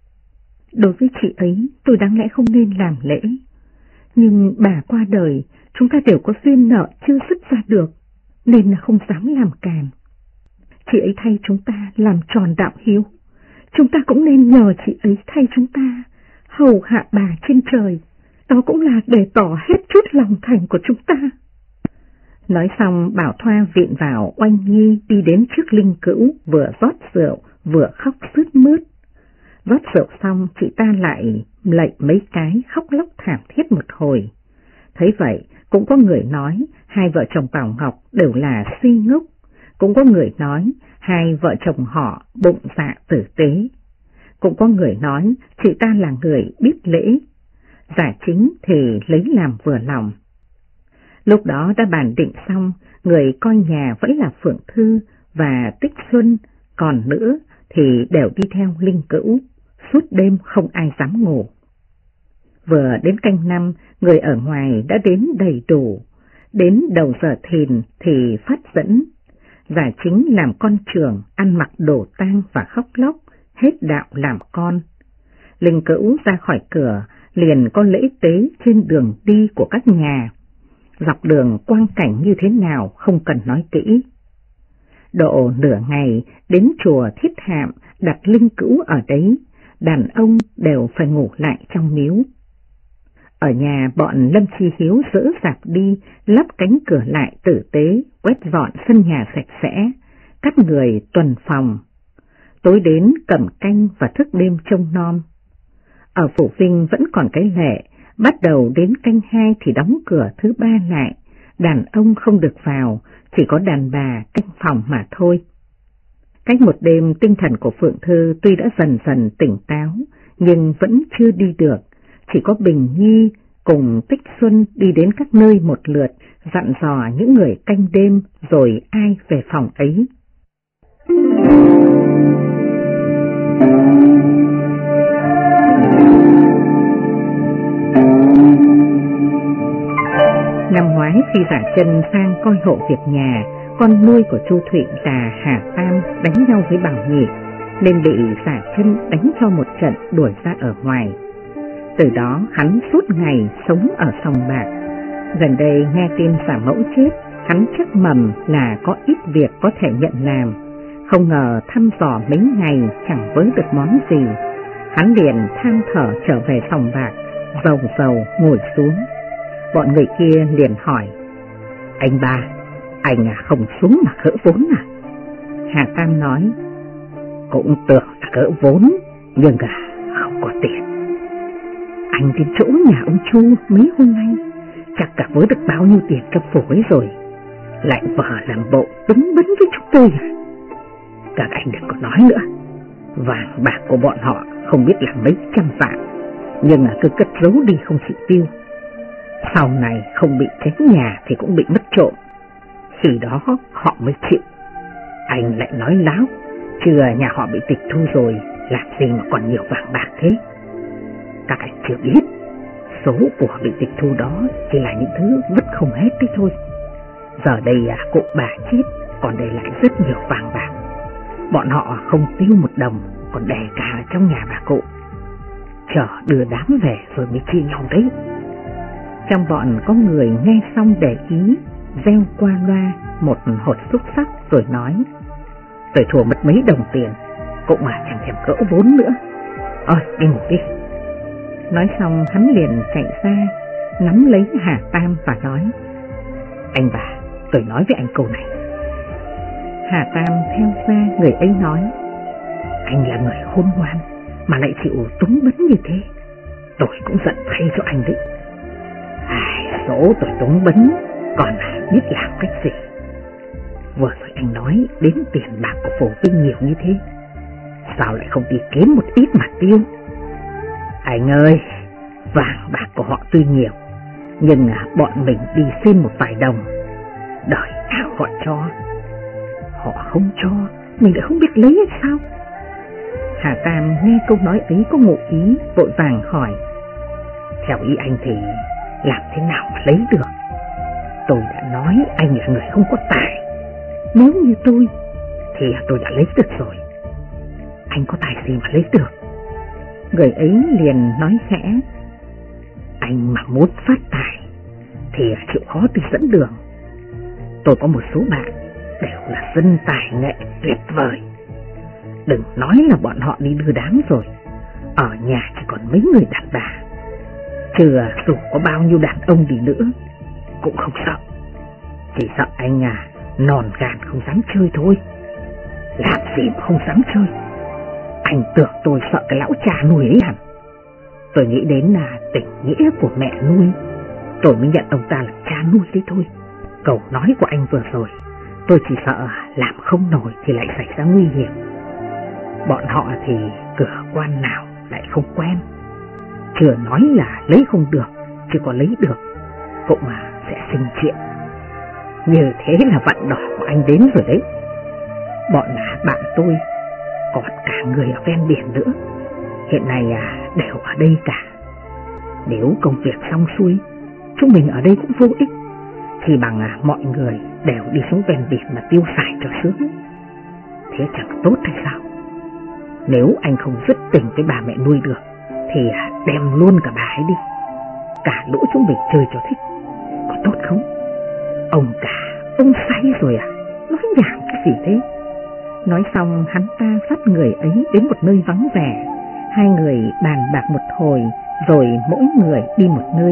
đối với chị ấy tôi đáng lẽ không nên làm lễ, nhưng bà qua đời, chúng ta đều có duyên nợ chưa dứt ra được, nên không dám làm càn. Chị ấy thay chúng ta làm tròn đạo hiếu, chúng ta cũng nên nhờ chị ấy thay chúng ta hầu hạ bà trên trời, đó cũng là để tỏ hết chút lòng thành của chúng ta. Nói xong, Bảo Thoa viện vào oanh nhi đi đến trước linh cữu, vừa rót rượu vừa khóc sướt mướt. Rót rượu xong, chị ta lại lạy mấy cái, khóc lóc thảm thiết một hồi. Thấy vậy, cũng có người nói hai vợ chồng Bảo Ngọc đều là si ngốc, cũng có người nói hai vợ chồng họ bụng dạ tử tế, cũng có người nói chị ta là người biết lễ. Giả Chính thì lấy làm vừa lòng. Lúc đó đã bàn định xong, người coi nhà vẫn là Phượng Thư và Tích Xuân, còn nữa thì đều đi theo linh cữu, suốt đêm không ai dám ngủ. Vừa đến canh 5, người ở ngoài đã đến đầy đủ, đến đầu giờ thìn thì phát dẫn. Giả Chính làm con trưởng, ăn mặc đồ tang và khóc lóc, hết đạo làm con. Linh cữu ra khỏi cửa, liền có lễ tế trên đường đi của các nhà. Dọc đường quang cảnh như thế nào không cần nói kỹ. Độ nửa ngày đến chùa Thiết Hạm đặt linh cữu ở đấy, đàn ông đều phải ngủ lại trong miếu. Ở nhà bọn Lâm Chi Hiếu dỡ dạp đi, lắp cánh cửa lại tử tế, quét dọn sân nhà sạch sẽ, cắt người tuần phòng. Tối đến cầm canh và thức đêm trông nom. Ở Phủ Vinh vẫn còn cái lệ, bắt đầu đến canh 2 thì đóng cửa thứ 3 lại, đàn ông không được vào, chỉ có đàn bà canh phòng mà thôi. Cách một đêm, tinh thần của Phượng Thư tuy đã dần dần tỉnh táo, nhưng vẫn chưa đi được, chỉ có Bình Nhi cùng Tích Xuân đi đến các nơi một lượt, dặn dò những người canh đêm rồi ai về phòng ấy. Năm ngoái khi Giả Chân sang coi hộ việc nhà, con nuôi của Chu Thụy là Hà Tam đánh nhau với Bảo Nhị, nên bị Giả Chân đánh cho một trận đuổi ra ở ngoài. Từ đó hắn suốt ngày sống ở sòng bạc. Gần đây nghe tin Giả Mẫu chết, hắn chắc mầm là có ít việc có thể nhận làm. Không ngờ thăm dò mấy ngày chẳng với được món gì, hắn liền than thở trở về sòng bạc, rầu rầu ngồi xuống. Bọn người kia liền hỏi, anh ba, anh không xuống mà gỡ vốn à? Hà Tam nói, cũng tưởng là gỡ vốn, nhưng không có tiền. Anh đến chỗ nhà ông Chu mấy hôm nay, chắc cả với được bao nhiêu tiền trong phủ ấy rồi, lại vờ làm bộ đứng bấn với chúng tôi à? Các anh đừng có nói nữa, vàng bạc của bọn họ không biết là mấy trăm vạn, nhưng cứ cất giấu đi không chịu tiêu. Sau này không bị cháy nhà thì cũng bị mất trộm, khi đó họ mới chịu. Anh lại nói láo, chưa nhà họ bị tịch thu rồi, làm gì mà còn nhiều vàng bạc thế? Các anh chưa biết, Số của bị tịch thu đó chỉ là những thứ vứt không hết đấy thôi. Giờ đây cụ bà chết còn để lại rất nhiều vàng bạc. Bọn họ không tiêu một đồng, còn để cả trong nhà bà cụ. Chờ đưa đám về rồi mới chia nhau đấy. Trong bọn có người nghe xong để ý, reo qua loa một hột xúc sắc rồi nói: tôi thua mất mấy đồng tiền, cũng mà chẳng thèm cỡ vốn nữa. Ôi đi ngủ đi. Nói xong hắn liền chạy ra, nắm lấy Hà Tam và nói: anh bà, tôi nói với anh câu này. Hà Tam theo ra người ấy nói: anh là người khôn ngoan mà lại chịu túng bấn như thế, tôi cũng giận thay cho anh đấy. Số tôi túng bấn còn biết làm cách gì. Vừa rồi anh nói đến tiền bạc của Phổ Vinh nhiều như thế, sao lại không đi kiếm một ít mà tiêu? Anh ơi, vàng bạc của họ tuy nhiều, nhưng bọn mình đi xin một vài đồng, đời nào họ cho. Họ không cho, mình lại không biết lấy hay sao? Hà Tam nghe câu nói ấy có ngụ ý, vội vàng hỏi: theo ý anh thì làm thế nào mà lấy được? Tôi đã nói anh là người không có tài. Nếu như tôi thì tôi đã lấy được rồi. Anh có tài gì mà lấy được? Người ấy liền nói khẽ: anh mà muốn phát tài thì chịu khó đi dẫn đường. Tôi có một số bạn đều là dân tài nghệ tuyệt vời. Đừng nói là bọn họ đi đưa đám rồi, ở nhà chỉ còn mấy người đàn bà. Chứ dù có bao nhiêu đàn ông đi nữa cũng không sợ. Chỉ sợ anh nòn gan không dám chơi thôi. Làm gì mà không dám chơi? Anh tưởng tôi sợ cái lão cha nuôi ấy hẳn. Tôi nghĩ đến là tình nghĩa của mẹ nuôi, tôi mới nhận ông ta là cha nuôi đấy thôi. Câu nói của anh vừa rồi, tôi chỉ sợ làm không nổi thì lại xảy ra nguy hiểm. Bọn họ thì cửa quan nào lại không quen. Chưa nói là lấy không được, chứ có lấy được cũng mà sẽ sinh chuyện. Như thế là vận đỏ của anh đến rồi đấy. Bọn bạn tôi còn cả người ở ven biển nữa, hiện nay đều ở đây cả. Nếu công việc xong xuôi, chúng mình ở đây cũng vô ích, thì bằng mọi người đều đi xuống ven biển mà tiêu xài cho sướng. Thế chẳng tốt hay sao? Nếu anh không dứt tình với bà mẹ nuôi được thì đem luôn cả bà ấy đi. Cả lũ chúng mình chơi cho thích, có tốt không? Ông say rồi nói nhảm cái gì thế? Nói xong hắn ta dắt người ấy đến một nơi vắng vẻ. Hai người bàn bạc một hồi rồi mỗi người đi một nơi.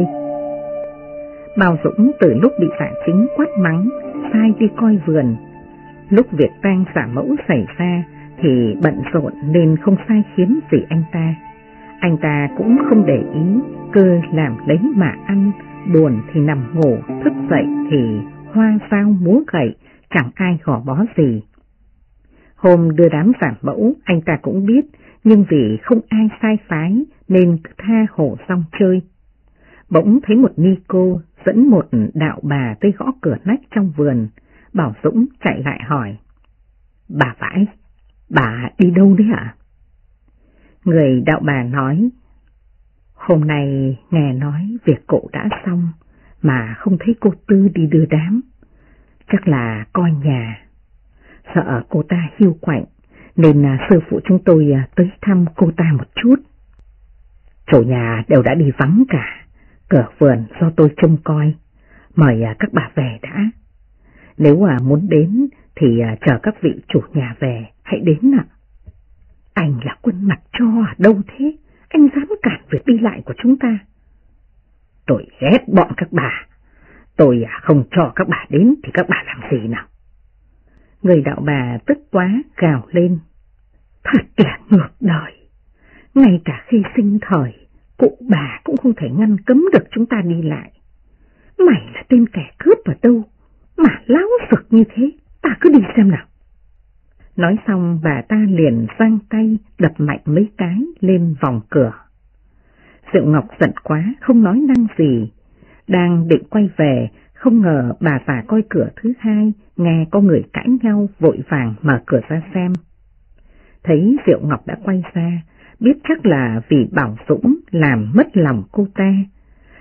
Bao Dũng từ lúc bị Dạ Chính quát mắng sai đi coi vườn, lúc việc tang Dạ Mẫu xảy ra thì bận rộn nên không sai khiến gì anh ta. Anh ta cũng không để ý, cơ làm lấy mà ăn, buồn thì nằm ngủ, thức dậy thì hoa dao múa gậy, chẳng ai gò bó gì. Hôm đưa đám Dạ Mẫu anh ta cũng biết, nhưng vì không ai sai phái nên tha hồ xong chơi. Bỗng thấy một ni cô dẫn một đạo bà tới gõ cửa nách trong vườn. Bảo Dũng chạy lại hỏi: bà Vãi, bà đi đâu đấy ạ? Người đạo bà nói: hôm nay nghe nói việc cộ đã xong mà không thấy cô Tư đi đưa đám, chắc là coi nhà. Sợ cô ta hiu quạnh nên sư phụ chúng tôi tới thăm cô ta một chút. Chủ nhà đều đã đi vắng cả, cửa vườn do tôi trông coi, mời các bà về đã. Nếu muốn đến thì chờ các vị chủ nhà về hãy đến ạ. Anh là quân mặt cho đâu thế? Anh dám cản việc đi lại của chúng ta. Tôi ghét bọn các bà. Tôi không cho các bà đến thì các bà làm gì nào? Người đạo bà tức quá gào lên: thật là ngược đời. Ngay cả khi sinh thời, cụ bà cũng không thể ngăn cấm được chúng ta đi lại. Mày là tên kẻ cướp ở đâu mà láo xược như thế? Ta cứ đi xem nào. Nói xong bà ta liền giang tay đập mạnh mấy cái lên vòng cửa. Diệu Ngọc giận quá không nói năng gì, đang định quay về, không ngờ bà già coi cửa thứ hai nghe có người cãi nhau, vội vàng mở cửa ra xem. Thấy Diệu Ngọc đã quay ra, biết chắc là vì Bảo Dũng làm mất lòng cô ta,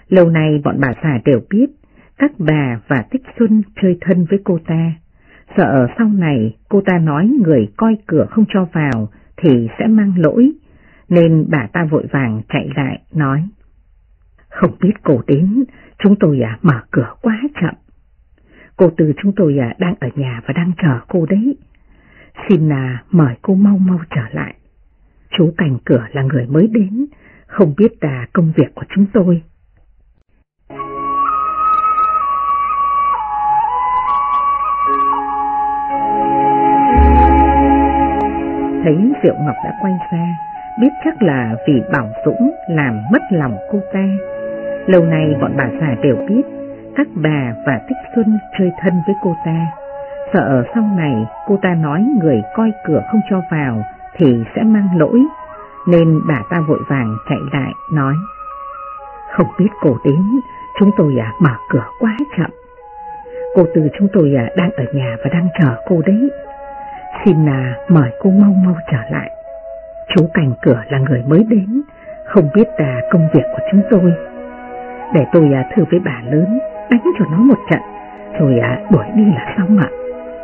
Lâu nay bọn bà già đều biết các bà và Tích Xuân chơi thân với cô ta, sợ sau này cô ta nói người coi cửa không cho vào thì sẽ mang lỗi, nên bà ta vội vàng chạy lại nói: Không biết cô đến, chúng tôi mở cửa quá chậm. Cô Tư chúng tôi đang ở nhà và đang chờ cô đấy. Xin mời cô mau mau trở lại. Chú canh cửa là người mới đến, không biết công việc của chúng tôi. Thấy Diệu Ngọc đã quay ra, biết chắc là vì Bảo Dũng làm mất lòng cô ta. Lâu nay bọn bà già đều biết các bà và Tích Xuân chơi thân với cô ta, sợ sau này cô ta nói người coi cửa không cho vào thì sẽ mang lỗi, nên bà ta vội vàng chạy lại nói: Không biết cô đến, chúng tôi mở cửa quá chậm. Cô Tư chúng tôi đang ở nhà và đang chờ cô đấy. Xin mời cô mau mau trở lại. Chú canh cửa là người mới đến, không biết công việc của chúng tôi. Để tôi thử với bà lớn, đánh cho nó một trận, rồi đuổi đi là xong ạ.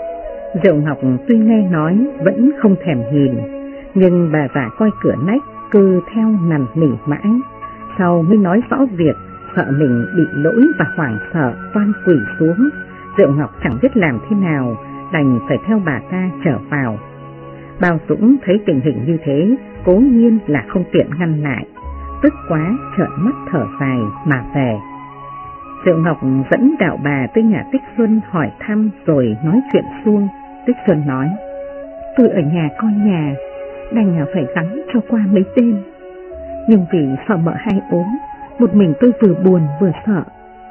Diệu Ngọc tuy nghe nói vẫn không thèm nhìn, nhưng bà già coi cửa nách cứ theo nằn nỉ mãi. Sau mới nói rõ việc, sợ mình bị lỗi và hoảng sợ toan quỳ xuống. Diệu Ngọc chẳng biết làm thế nào, đành phải theo bà ta trở vào. Bao Dũng thấy tình hình như thế, cố nhiên là không tiện ngăn lại, tức quá trợn mắt thở dài mà về. Diệu Ngọc dẫn đạo bà tới nhà Tích Xuân hỏi thăm rồi nói chuyện suông. Tích Xuân nói: Tôi ở nhà coi nhà, đành phải gắng cho qua mấy đêm. Nhưng vì sợ mợ hai ốm, một mình tôi vừa buồn vừa sợ.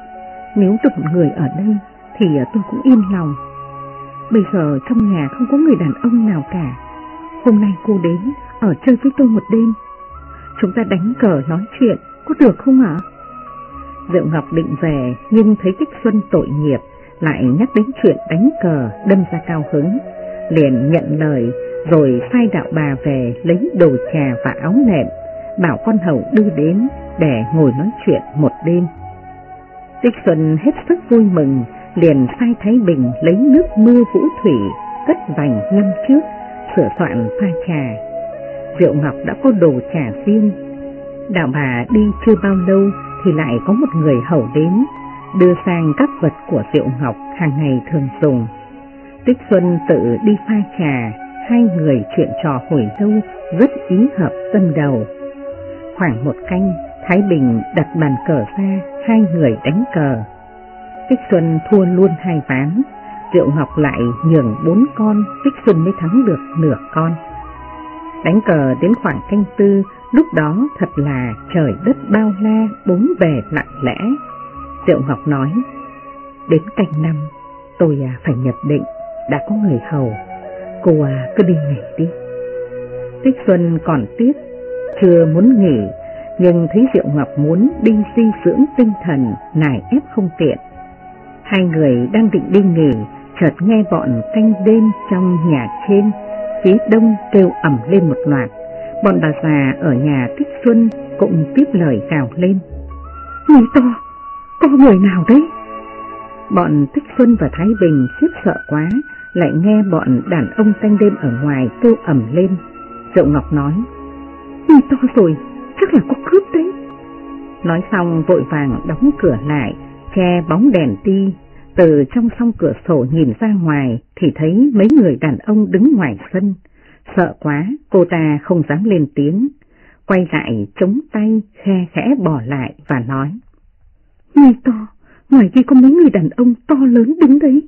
Nếu được một người ở đây thì tôi cũng yên lòng. Bây giờ trong nhà không có người đàn ông nào cả. Hôm nay cô đến ở chơi với tôi một đêm, chúng ta đánh cờ nói chuyện, có được không ạ? Diệu Ngọc định về, nhưng thấy Tích Xuân tội nghiệp, lại nhắc đến chuyện đánh cờ, đâm ra cao hứng, liền nhận lời, rồi sai đạo bà về lấy đồ trà và áo nệm, bảo con hầu đưa đến để ngồi nói chuyện một đêm. Tích Xuân hết sức vui mừng, liền sai Thái Bình lấy nước mưa vũ thủy, cất vành ngâm trước, sửa soạn pha trà. Diệu Ngọc đã có đồ trà riêng. Đạo bà đi chưa bao lâu thì lại có một người hầu đến, đưa sang các vật của Diệu Ngọc hàng ngày thường dùng. Tích Xuân tự đi pha trà, hai người chuyện trò hồi lâu, rất ý hợp tâm đầu. Khoảng một canh, Thái Bình đặt bàn cờ ra, hai người đánh cờ. Tích Xuân thua luôn 2 ván, Diệu Ngọc lại nhường 4 con, Tích Xuân mới thắng được nửa con. Đánh cờ đến khoảng canh tư, lúc đó thật là trời đất bao la, bốn bề lặng lẽ. Diệu Ngọc nói: Đến canh 5, tôi phải nhập định, đã có người hầu, cô cứ đi nghỉ đi. Tích Xuân còn tiếc, chưa muốn nghỉ, nhưng thấy Diệu Ngọc muốn đi di dưỡng tinh thần, nài ép không tiện. Hai người đang định đi nghỉ, chợt nghe bọn canh đêm trong nhà trên phía đông kêu ầm lên một loạt. Bọn bà già ở nhà Tích Xuân cũng tiếp lời gào lên: Người to, có người nào đấy? Bọn Tích Xuân và Thái Bình khiếp sợ quá, lại nghe bọn đàn ông canh đêm ở ngoài kêu ầm lên. Diệu Ngọc nói: Người to rồi, chắc là có cướp đấy. Nói xong vội vàng đóng cửa lại, che bóng đèn đi. Từ trong song cửa sổ nhìn ra ngoài thì thấy mấy người đàn ông đứng ngoài sân. Sợ quá, cô ta không dám lên tiếng, quay lại chống tay khe khẽ bỏ lại và nói: Người to, ngoài kia có mấy người đàn ông to lớn đứng đấy.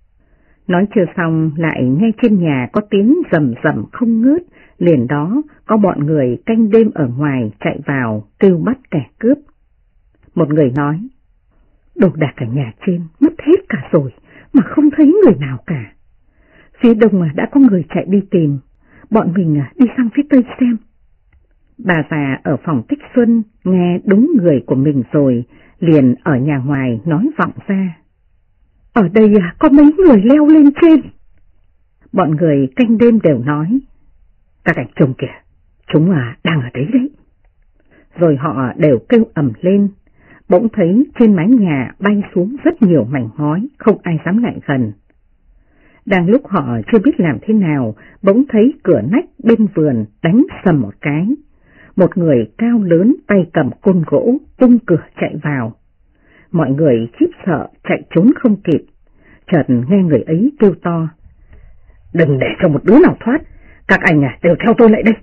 Nói chưa xong lại nghe trên nhà có tiếng rầm rầm không ngớt, liền đó có bọn người canh đêm ở ngoài chạy vào kêu bắt kẻ cướp. Một người nói: Đồ đạc cả nhà trên mất hết cả rồi mà không thấy người nào cả. Phía đông đã có người chạy đi tìm, bọn mình đi sang phía tây xem. Bà già ở phòng Tích Xuân nghe đúng người của mình rồi, liền ở nhà ngoài nói vọng ra: Ở đây có mấy người leo lên trên. Bọn người canh đêm đều nói: Các anh trông kìa, chúng đang ở đấy đấy. Rồi họ đều kêu ầm lên. bỗng thấy trên mái nhà bay xuống rất nhiều mảnh ngói, không ai dám lại gần. Đang lúc họ chưa biết làm thế nào, bỗng thấy cửa nách bên vườn đánh sầm một cái. Một người cao lớn tay cầm côn gỗ tung cửa chạy vào. Mọi người khiếp sợ chạy trốn không kịp. Chợt nghe người ấy kêu to: "Đừng để cho một đứa nào thoát, các anh đều theo tôi lại đây."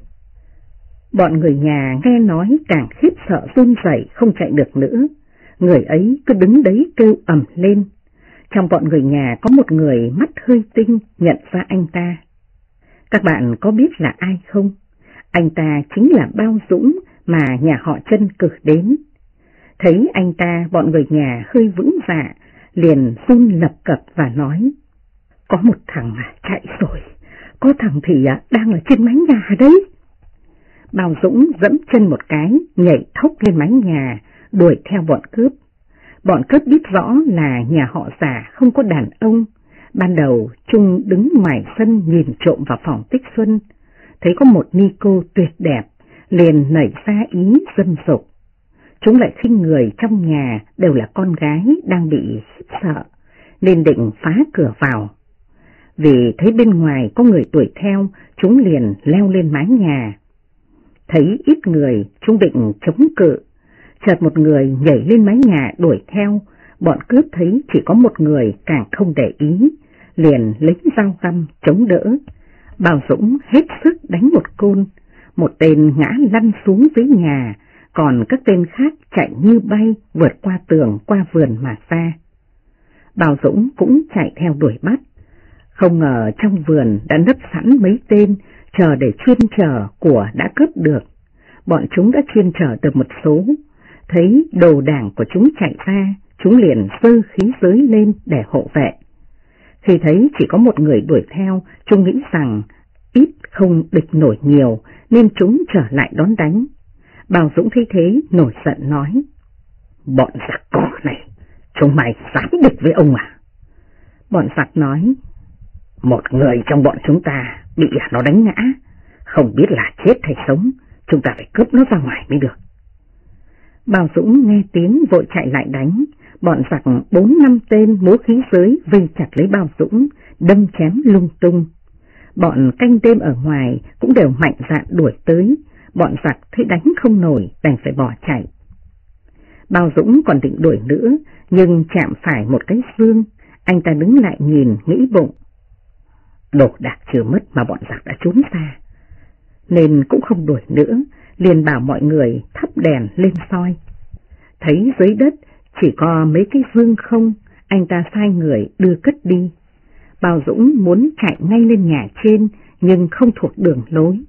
Bọn người nhà nghe nói càng khiếp sợ run rẩy không chạy được nữa. Người ấy cứ đứng đấy kêu ầm lên. Trong bọn người nhà có một người mắt hơi tinh nhận ra anh ta. Các bạn có biết là ai không? Anh ta chính là Bao Dũng mà nhà họ Trân cử đến. Thấy anh ta, bọn người nhà hơi vững dạ, liền run lập cập và nói: "Có một thằng chạy rồi, có thằng thì đang ở trên mái nhà đấy." Bao Dũng dẫm chân một cái, nhảy thốc lên mái nhà, đuổi theo bọn cướp. Bọn cướp biết rõ là nhà họ Giả không có đàn ông. Ban đầu Trung đứng ngoài sân nhìn trộm vào phòng Tích Xuân, thấy có một ni cô tuyệt đẹp, liền nảy ra ý dâm dục. Chúng lại khinh người trong nhà đều là con gái đang bị khiếp sợ, nên định phá cửa vào. Vì thấy bên ngoài có người đuổi theo, chúng liền leo lên mái nhà. Thấy ít người, chúng định chống cự. Chợt một người nhảy lên mái nhà đuổi theo, bọn cướp thấy chỉ có một người càng không để ý, liền lấy dao găm chống đỡ. Bao Dũng hết sức đánh một côn, một tên ngã lăn xuống dưới nhà, còn các tên khác chạy như bay vượt qua tường qua vườn mà ra. Bao Dũng cũng chạy theo đuổi bắt. Không ngờ trong vườn đã nấp sẵn mấy tên chờ để chuyên chở của đã cướp được. Bọn chúng đã chuyên chở được một số. Thấy đồ đảng của chúng chạy ra, chúng liền giơ khí giới lên để hộ vệ. Khi thấy chỉ có một người đuổi theo, chúng nghĩ rằng ít không địch nổi nhiều, nên chúng trở lại đón đánh. Bao Dũng thấy thế nổi giận nói: "Bọn giặc cỏ này, chúng mày dám địch với ông à?" Bọn giặc nói: "Một người trong bọn chúng ta bị nó đánh ngã, không biết là chết hay sống, chúng ta phải cướp nó ra ngoài mới được." Bao Dũng nghe tiếng vội chạy lại đánh. Bọn giặc 4-5 tên múa khí giới vây chặt lấy Bao Dũng, đâm chém lung tung. Bọn canh đêm ở ngoài cũng đều mạnh dạn đuổi tới. Bọn giặc thấy đánh không nổi đành phải bỏ chạy. Bao Dũng còn định đuổi nữa, nhưng chạm phải một cái xương. Anh ta đứng lại nhìn, nghĩ bụng: đồ đạc chưa mất mà bọn giặc đã trốn xa, nên cũng không đuổi nữa, liền bảo mọi người thắp đèn lên soi. Thấy dưới đất chỉ có mấy cái dương không, anh ta sai người đưa cất đi. Bao Dũng muốn chạy ngay lên nhà trên, nhưng không thuộc đường lối.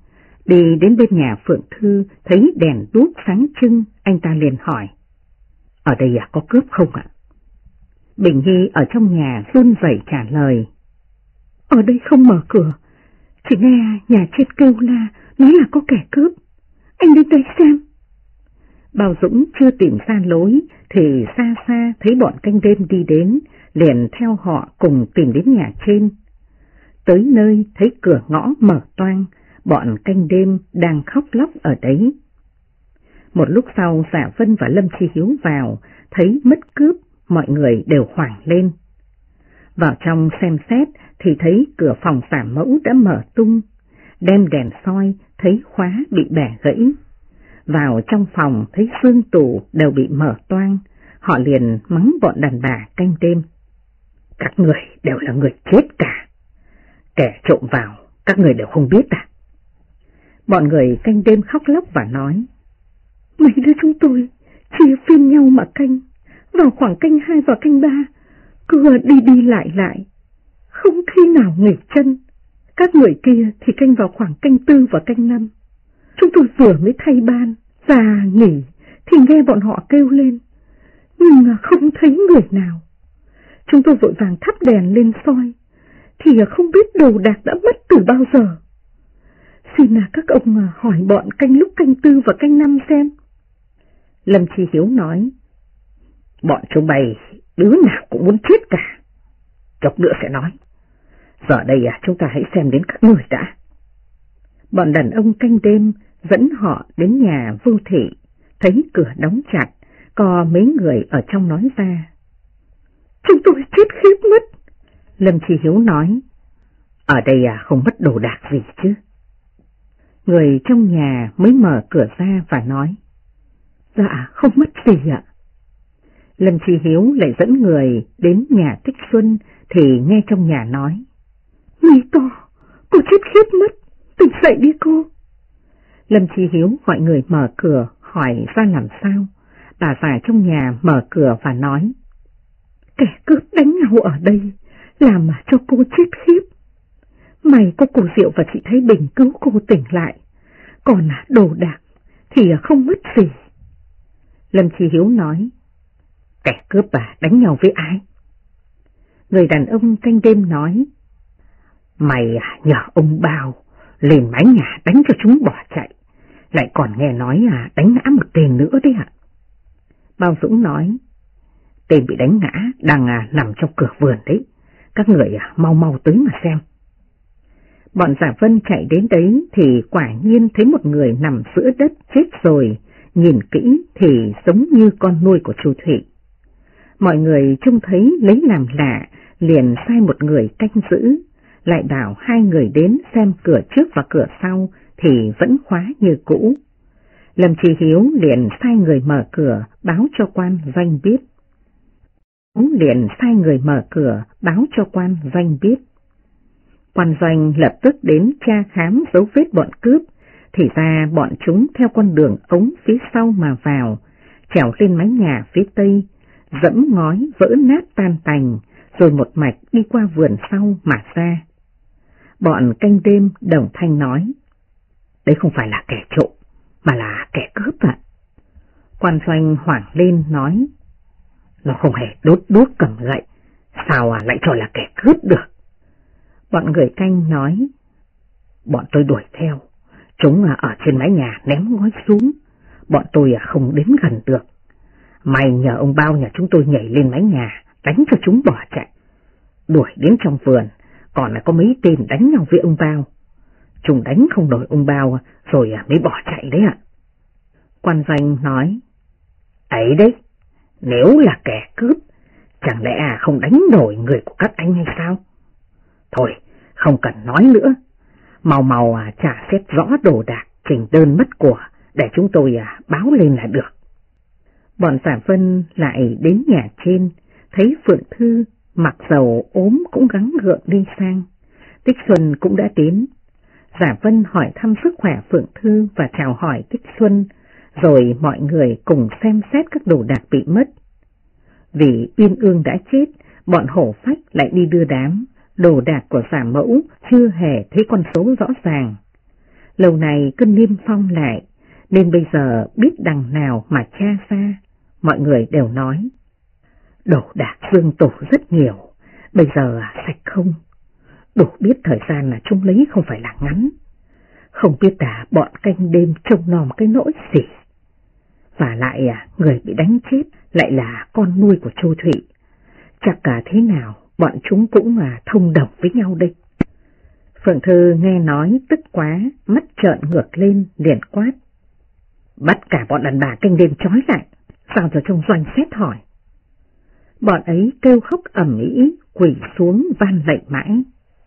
Đi đến bên nhà Phượng Thư, thấy đèn đuốc sáng trưng, anh ta liền hỏi: "Ở đây có cướp không ạ?" Bình Nhi ở trong nhà run rẩy trả lời: "Ở đây không mở cửa, chỉ nghe nhà trên kêu la, nói là có kẻ cướp. Anh đến đây xem." Bao Dũng chưa tìm ra lối, thì xa xa thấy bọn canh đêm đi đến, liền theo họ cùng tìm đến nhà trên. Tới nơi thấy cửa ngõ mở toang, bọn canh đêm đang khóc lóc ở đấy. Một lúc sau Giả Vân và Lâm Chi Hiếu vào, thấy mất cướp, mọi người đều hoảng lên. Vào trong xem xét thì thấy cửa phòng Giả Mẫu đã mở tung, đem đèn soi thấy khóa bị bẻ gãy. Vào trong phòng thấy xương tủ đều bị mở toang, họ liền mắng bọn đàn bà canh đêm: "Các người đều là người chết cả, kẻ trộm vào các người đều không biết à?" Bọn người canh đêm khóc lóc và nói: "Mấy đứa chúng tôi chia phiên nhau mà canh, vào khoảng canh 2 và canh 3, cứ đi lại, không khi nào nghỉ chân. Các người kia thì canh vào khoảng canh 4 và canh 5. Chúng tôi vừa mới thay ban và nghỉ thì nghe bọn họ kêu lên, nhưng không thấy người nào. Chúng tôi vội vàng thắp đèn lên soi, thì không biết đồ đạc đã mất từ bao giờ. Xin các ông hỏi bọn canh lúc canh 4 và canh 5 xem." Lâm Chi Hiếu nói: "Bọn chúng bay đứa nào cũng muốn chết cả, chốc nữa sẽ nói. Giờ đây chúng ta hãy xem đến các người đã." Bọn đàn ông canh đêm dẫn họ đến nhà Vưu Thị, thấy cửa đóng chặt, Có mấy người ở trong nói ra: Chúng tôi chết khiếp mất. Lâm Chi Hiếu nói: Ở đây không mất đồ đạc gì chứ? Người trong nhà mới mở cửa ra và nói: Dạ không mất gì ạ. Lâm Chi Hiếu lại dẫn người đến nhà Tích Xuân thì nghe trong nhà nói: Mi to, cô chết khiếp mất, tỉnh dậy đi cô. Lâm Chi Hiếu gọi người mở cửa hỏi ra làm sao. Bà già trong nhà mở cửa và nói: Kẻ cướp đánh nhau ở đây, làm mà cho cô chết khiếp. May có cô Diệu và chị Thái Bình cứu cô tỉnh lại, còn đồ đạc thì không mất gì. Lâm Chi Hiếu nói: Kẻ cướp đánh nhau với ai? Người đàn ông canh đêm nói: Mày nhờ ông Bao lên mái nhà đánh cho chúng bỏ chạy, lại còn nghe nói đánh ngã một tên nữa đấy ạ. Bao Dũng nói: Tên bị đánh ngã đang nằm trong cửa vườn đấy, các người mau mau tới mà xem. Bọn Giả Vân chạy đến đấy thì quả nhiên thấy một người nằm giữa đất chết rồi, nhìn kỹ thì giống như con nuôi của Chu Thụy. Mọi người trông thấy lấy làm lạ, liền sai một người canh giữ, lại bảo hai người đến xem cửa trước và cửa sau thì vẫn khóa như cũ. Lâm Chi Hiếu liền sai người mở cửa báo cho quan Doanh biết. Quan Doanh lập tức đến tra khám dấu vết bọn cướp, thì ra bọn chúng theo con đường ống phía sau mà vào, trèo lên mái nhà phía tây, dẫm ngói vỡ nát tan tành, rồi một mạch đi qua vườn sau mà ra. Bọn canh đêm đồng thanh nói: Đấy không phải là kẻ trộm, mà là kẻ cướp ạ. Quan Doanh hoảng lên nói: Nó không hề đốt đuốc cầm gậy, sao lại cho là kẻ cướp được? Bọn người canh nói: Bọn tôi đuổi theo, chúng ở trên mái nhà ném ngói xuống, bọn tôi không đến gần được. May nhờ ông Bao nhà chúng tôi nhảy lên mái nhà đánh cho chúng bỏ chạy. Đuổi đến trong vườn, còn có mấy tên đánh nhau với ông Bao. Chúng đánh không nổi ông Bao rồi mới bỏ chạy đấy ạ. Quan Doanh nói: Ấy đấy, nếu là kẻ cướp, chẳng lẽ không đánh nổi người của các anh hay sao? Thôi, không cần nói nữa, mau trả xét rõ đồ đạc, trình đơn mất của để chúng tôi báo lên là được. Bọn Giả Vân lại đến nhà trên, thấy Phượng Thư mặc dầu ốm cũng gắng gượng đi sang. Tích Xuân cũng đã đến. Giả Vân hỏi thăm sức khỏe Phượng Thư và chào hỏi Tích Xuân, rồi mọi người cùng xem xét các đồ đạc bị mất. Vì Uyên Ương đã chết, bọn Hổ Phách lại đi đưa đám, đồ đạc của Giả Mẫu chưa hề thấy con số rõ ràng. Lâu này cứ niêm phong lại, nên bây giờ biết đằng nào mà tra ra. Mọi người đều nói: Đồ đạc Dương Tổ rất nhiều, bây giờ sạch không? Đủ biết thời gian là chúng lấy không phải là ngắn. Không biết bọn canh đêm trông nom cái nỗi gì. Và lại người bị đánh chết lại là con nuôi của Chu Thụy. Chắc cả thế nào bọn chúng cũng thông đồng với nhau đây. Phượng Thư nghe nói tức quá, mắt trợn ngược lên liền quát: Bắt cả bọn đàn bà canh đêm trói lại, sao cho trong Doanh xét hỏi. Bọn ấy kêu khóc ầm ĩ, quỳ xuống van lạy mãi.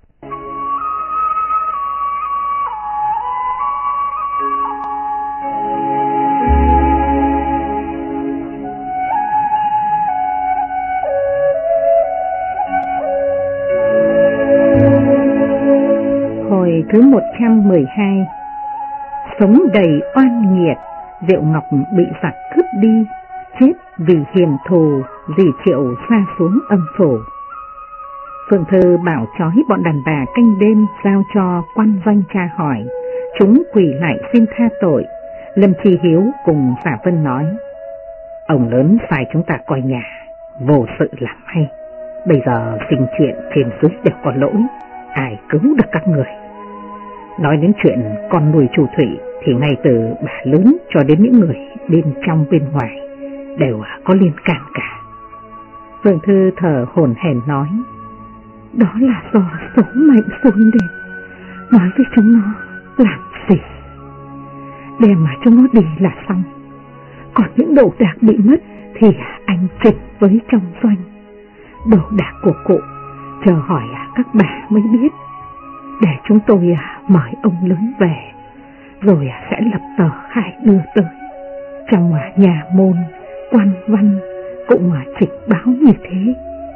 Hồi thứ 112. Sống đầy oan nghiệt, Diệu Ngọc bị giặc cướp đi, chết vì hiềm thù, dì Triệu sa xuống âm phủ. Phượng Thư bảo trói bọn đàn bà canh đêm giao cho quan Doanh tra hỏi, chúng quỳ lại xin tha tội. Lâm Chi Hiếu cùng Giả Vân nói: Ông lớn phải chúng ta coi nhà, vô sự làm hay. Bây giờ sinh chuyện trên dưới đều có lỗi, ai cứu được các người? Nói đến chuyện con nuôi Chu Thụy thì ngay từ bà lớn cho đến những người bên trong bên ngoài đều có liên can cả. Phượng Thư thở hổn hển nói: Đó là do số mệnh xuống đến, nói với chúng nó làm gì? Đem mà chúng nó đi là xong. Còn những đồ đạc bị mất thì anh Trịch với trong doanh. Đồ đạc của cụ chờ hỏi các bà mới biết, để chúng tôi mời ông lớn về, rồi sẽ lập tờ khai đưa tới. Trong nhà môn, quan văn cũng Trịch báo như thế.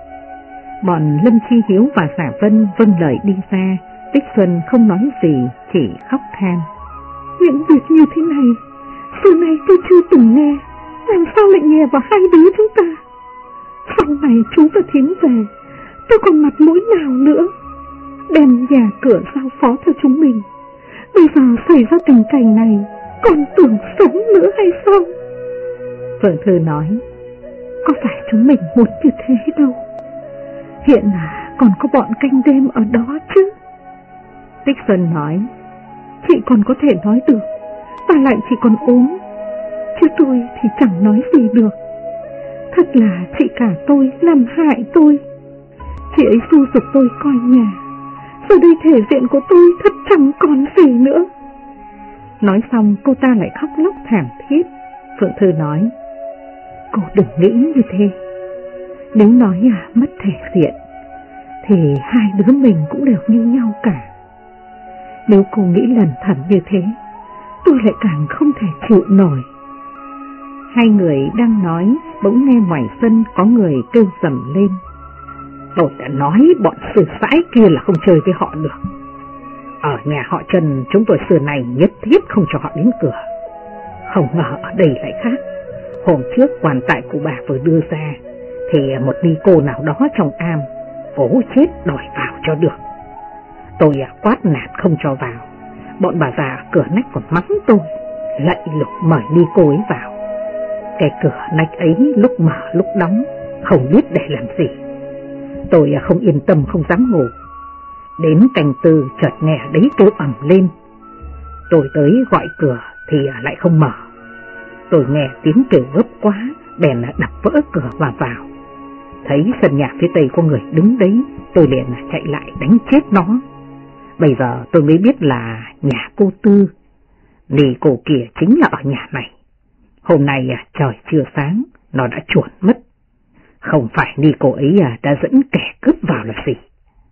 Bọn Lâm Chi Hiếu và Giả Vân vâng lời đi ra. Tích Xuân không nói gì, chỉ khóc than. Những việc như thế này, xưa nay tôi chưa từng nghe, làm sao lại nhè vào hai đứa chúng ta? Sau này chú và Thiến về, tôi còn mặt mũi nào nữa? Đem nhà cửa giao phó cho chúng mình, bây giờ xảy ra tình cảnh này, còn tưởng sống nữa hay sao? Phượng Thư nói, có phải chúng mình muốn như thế đâu. Hiện còn có bọn canh đêm ở đó chứ. Tích Xuân nói, chị còn có thể nói được, và lại chị còn ốm, chứ tôi thì chẳng nói gì được. Thật là chị cả tôi làm hại tôi. Chị ấy xua giục tôi coi nhà, giờ đây thể diện của tôi thật chẳng còn gì nữa. Nói xong cô ta lại khóc lóc thảm thiết. Phượng Thư nói, cô đừng nghĩ như thế. Nếu nói mất thể diện thì hai đứa mình cũng đều như nhau cả. Nếu cô nghĩ lẩn thẩn như thế, tôi lại càng không thể chịu nổi. Hai người đang nói, bỗng nghe ngoài sân có người kêu rầm lên. Tôi đã nói bọn sư sãi kia là không chơi với họ được. Ở nhà họ Trần chúng tôi xưa này nhất thiết không cho họ đến cửa. Không ngờ ở đây lại khác. Hôm trước quan tại của bà vừa đưa ra, thì một ni cô nào đó trong am cố chết đòi vào cho được. Tôi quát nạt không cho vào. Bọn bà già cửa nách còn mắng tôi, lạy lục mời ni cô ấy vào. Cái cửa nách ấy lúc mở lúc đóng, không biết để làm gì. Tôi không yên tâm không dám ngủ. Đến canh tư chợt nghe đấy kêu ầm lên. Tôi tới gọi cửa thì lại không mở. Tôi nghe tiếng kêu gấp quá, bèn đập vỡ cửa và vào. Thấy sân nhà phía tây có người đứng đấy, tôi liền chạy lại đánh chết nó. Bây giờ tôi mới biết là nhà cô Tư. Nì cô kia chính là ở nhà này. Hôm nay trời chưa sáng, nó đã chuồn mất. Không phải ni cô ấy đã dẫn kẻ cướp vào là gì.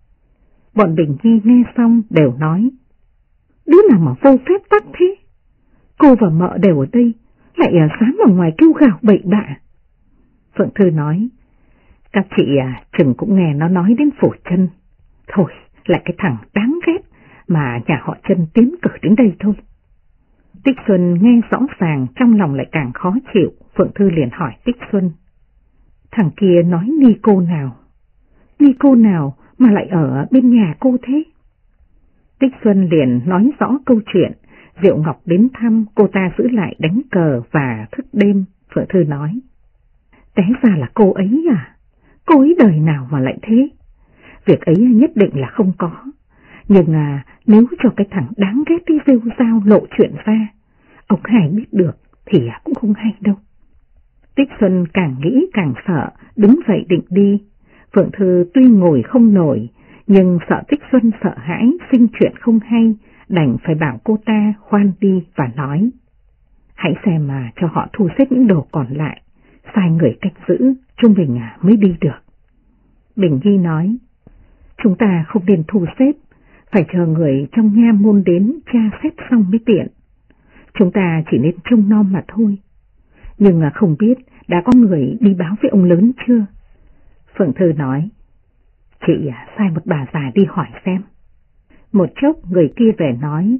Bọn Bình Nhi nghe xong đều nói, đứa nào mà vô phép tắc thế? Cô và mợ đều ở đây, lại dám ở ngoài kêu gào bậy bạ. Phượng Thư nói, các chị chừng cũng nghe nó nói đến Phổ Chân. Thôi, lại cái thằng đáng ghét mà nhà họ Chân tiến cử đến đây thôi. Tích Xuân nghe rõ ràng, trong lòng lại càng khó chịu. Phượng Thư liền hỏi Tích Xuân, thằng kia nói ni cô nào? Ni cô nào mà lại ở bên nhà cô thế? Tích Xuân liền nói rõ câu chuyện. Diệu Ngọc đến thăm, cô ta giữ lại đánh cờ và thức đêm. Phượng Thư nói, té ra là cô ấy à? Cô ấy đời nào mà lại thế? Việc ấy nhất định là không có. Nhưng nếu cho cái thằng đáng ghét đi rêu rao lộ chuyện ra, ông Hải biết được thì cũng không hay đâu. Tích Xuân càng nghĩ càng sợ, đứng dậy định đi. Phượng Thư tuy ngồi không nổi, nhưng sợ Tích Xuân sợ hãi sinh chuyện không hay, đành phải bảo cô ta khoan đi và nói, hãy xem mà cho họ thu xếp những đồ còn lại, sai người canh giữ, chúng mình mới đi được. Bình Nhi nói, chúng ta không nên thu xếp, phải chờ người trong nha môn đến tra xét xong mới tiện. Chúng ta chỉ nên trông nom mà thôi. Nhưng không biết đã có người đi báo với ông lớn chưa? Phượng Thư nói, chị sai một bà già đi hỏi xem. Một chốc người kia về nói,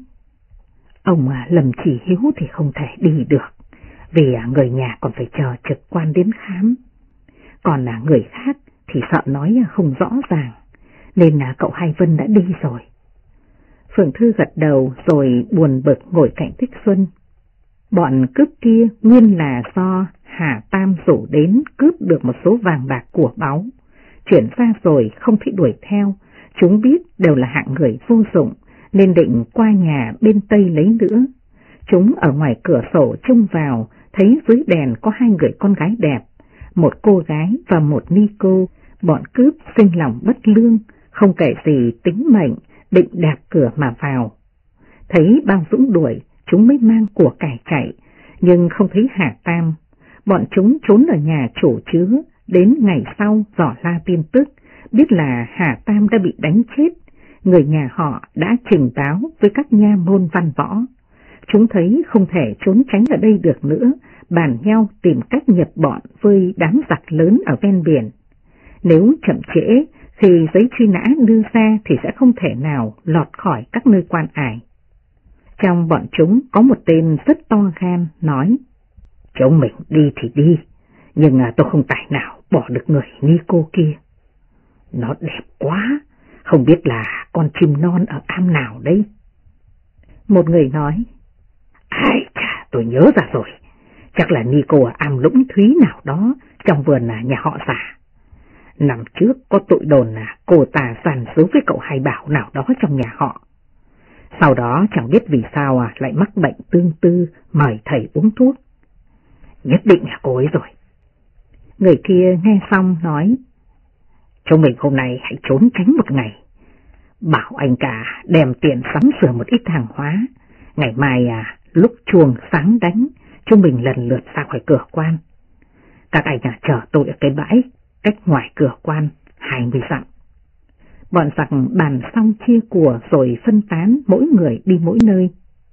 ông Lâm Chỉ Hiếu thì không thể đi được, vì người nhà còn phải chờ trực quan đến khám. Còn người khác thì sợ nói không rõ ràng, nên cậu Hai Vân đã đi rồi. Phượng Thư gật đầu rồi buồn bực ngồi cạnh Tích Xuân. Bọn cướp kia nguyên là do Hà Tam rủ đến cướp được một số vàng bạc của báu, chuyển ra rồi không thích đuổi theo. Chúng biết đều là hạng người vô dụng nên định qua nhà bên Tây lấy nữa. Chúng ở ngoài cửa sổ trông vào, thấy dưới đèn có hai người con gái đẹp, một cô gái và một ni cô. Bọn cướp sinh lòng bất lương, không kể gì tính mệnh, định đạp cửa mà vào. Thấy bao Dũng đuổi, chúng mới mang của cải chạy, nhưng không thấy Hà Tam, Bọn chúng trốn ở nhà chủ chứa, đến ngày sau dò la tin tức, biết là Hà Tam đã bị đánh chết. Người nhà họ đã trình báo với các nha môn văn võ. Chúng thấy không thể trốn tránh ở đây được nữa, bàn nhau tìm cách nhập bọn với đám giặc lớn ở ven biển. Nếu chậm trễ, khi giấy truy nã đưa ra thì sẽ không thể nào lọt khỏi các nơi quan ải. Trong bọn chúng có một tên rất to gan nói: chúng mình đi thì đi, nhưng tôi không tài nào bỏ được người Nico kia. Nó đẹp quá, không biết là con chim non ở am nào đây. Một người nói: ai chà, tôi nhớ ra rồi, chắc là Nico ở am Lũng Thúy nào đó trong vườn nhà họ Giả. Năm trước có tụi đồn là cô ta giàn xứ với cậu Hai Bảo nào đó trong nhà họ. Sau đó chẳng biết vì sao lại mắc bệnh tương tư, mời thầy uống thuốc. Nhất định là cô ấy rồi. Người kia nghe xong nói: chúng mình hôm nay hãy trốn tránh một ngày. Bảo anh cả đem tiền sắm sửa một ít hàng hóa. Ngày mai lúc chuông sáng đánh, chúng mình lần lượt ra khỏi cửa quan. Các anh chờ tôi ở cái bãi cách ngoài cửa quan 20 dặm. Bọn giặc bàn xong chia của rồi phân tán, mỗi người đi mỗi nơi.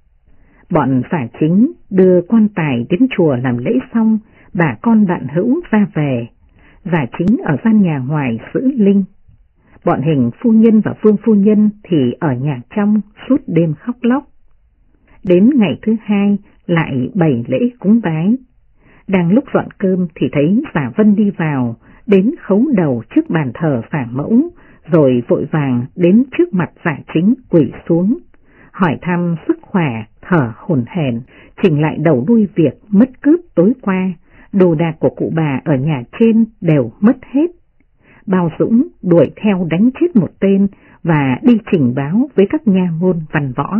Bọn Giả Chính đưa quan tài đến chùa làm lễ xong, bà con bạn hữu ra về. Giả Chính ở gian nhà ngoài giữ linh. Bọn Hình phu nhân và Phương phu nhân thì ở nhà trong suốt đêm khóc lóc. Đến ngày thứ hai lại bày lễ cúng bái. Đang lúc dọn cơm thì thấy Giả Vân đi vào, đến khấu đầu trước bàn thờ Giả Mẫu, rồi vội vàng đến trước mặt Giả Chính quỳ xuống, hỏi thăm sức khỏe, thở hổn hển, chỉnh lại đầu đuôi việc mất cướp tối qua. Đồ đạc của cụ bà ở nhà trên đều mất hết. Bao Dũng đuổi theo đánh chết một tên và đi trình báo với các nha môn văn võ.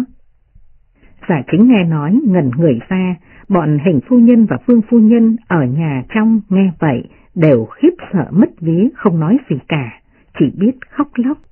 Giả Chính nghe nói ngẩn người ra, bọn Hình phu nhân và Phương phu nhân ở nhà trong nghe vậy đều khiếp sợ mất vía, không nói gì cả, chỉ biết khóc lóc.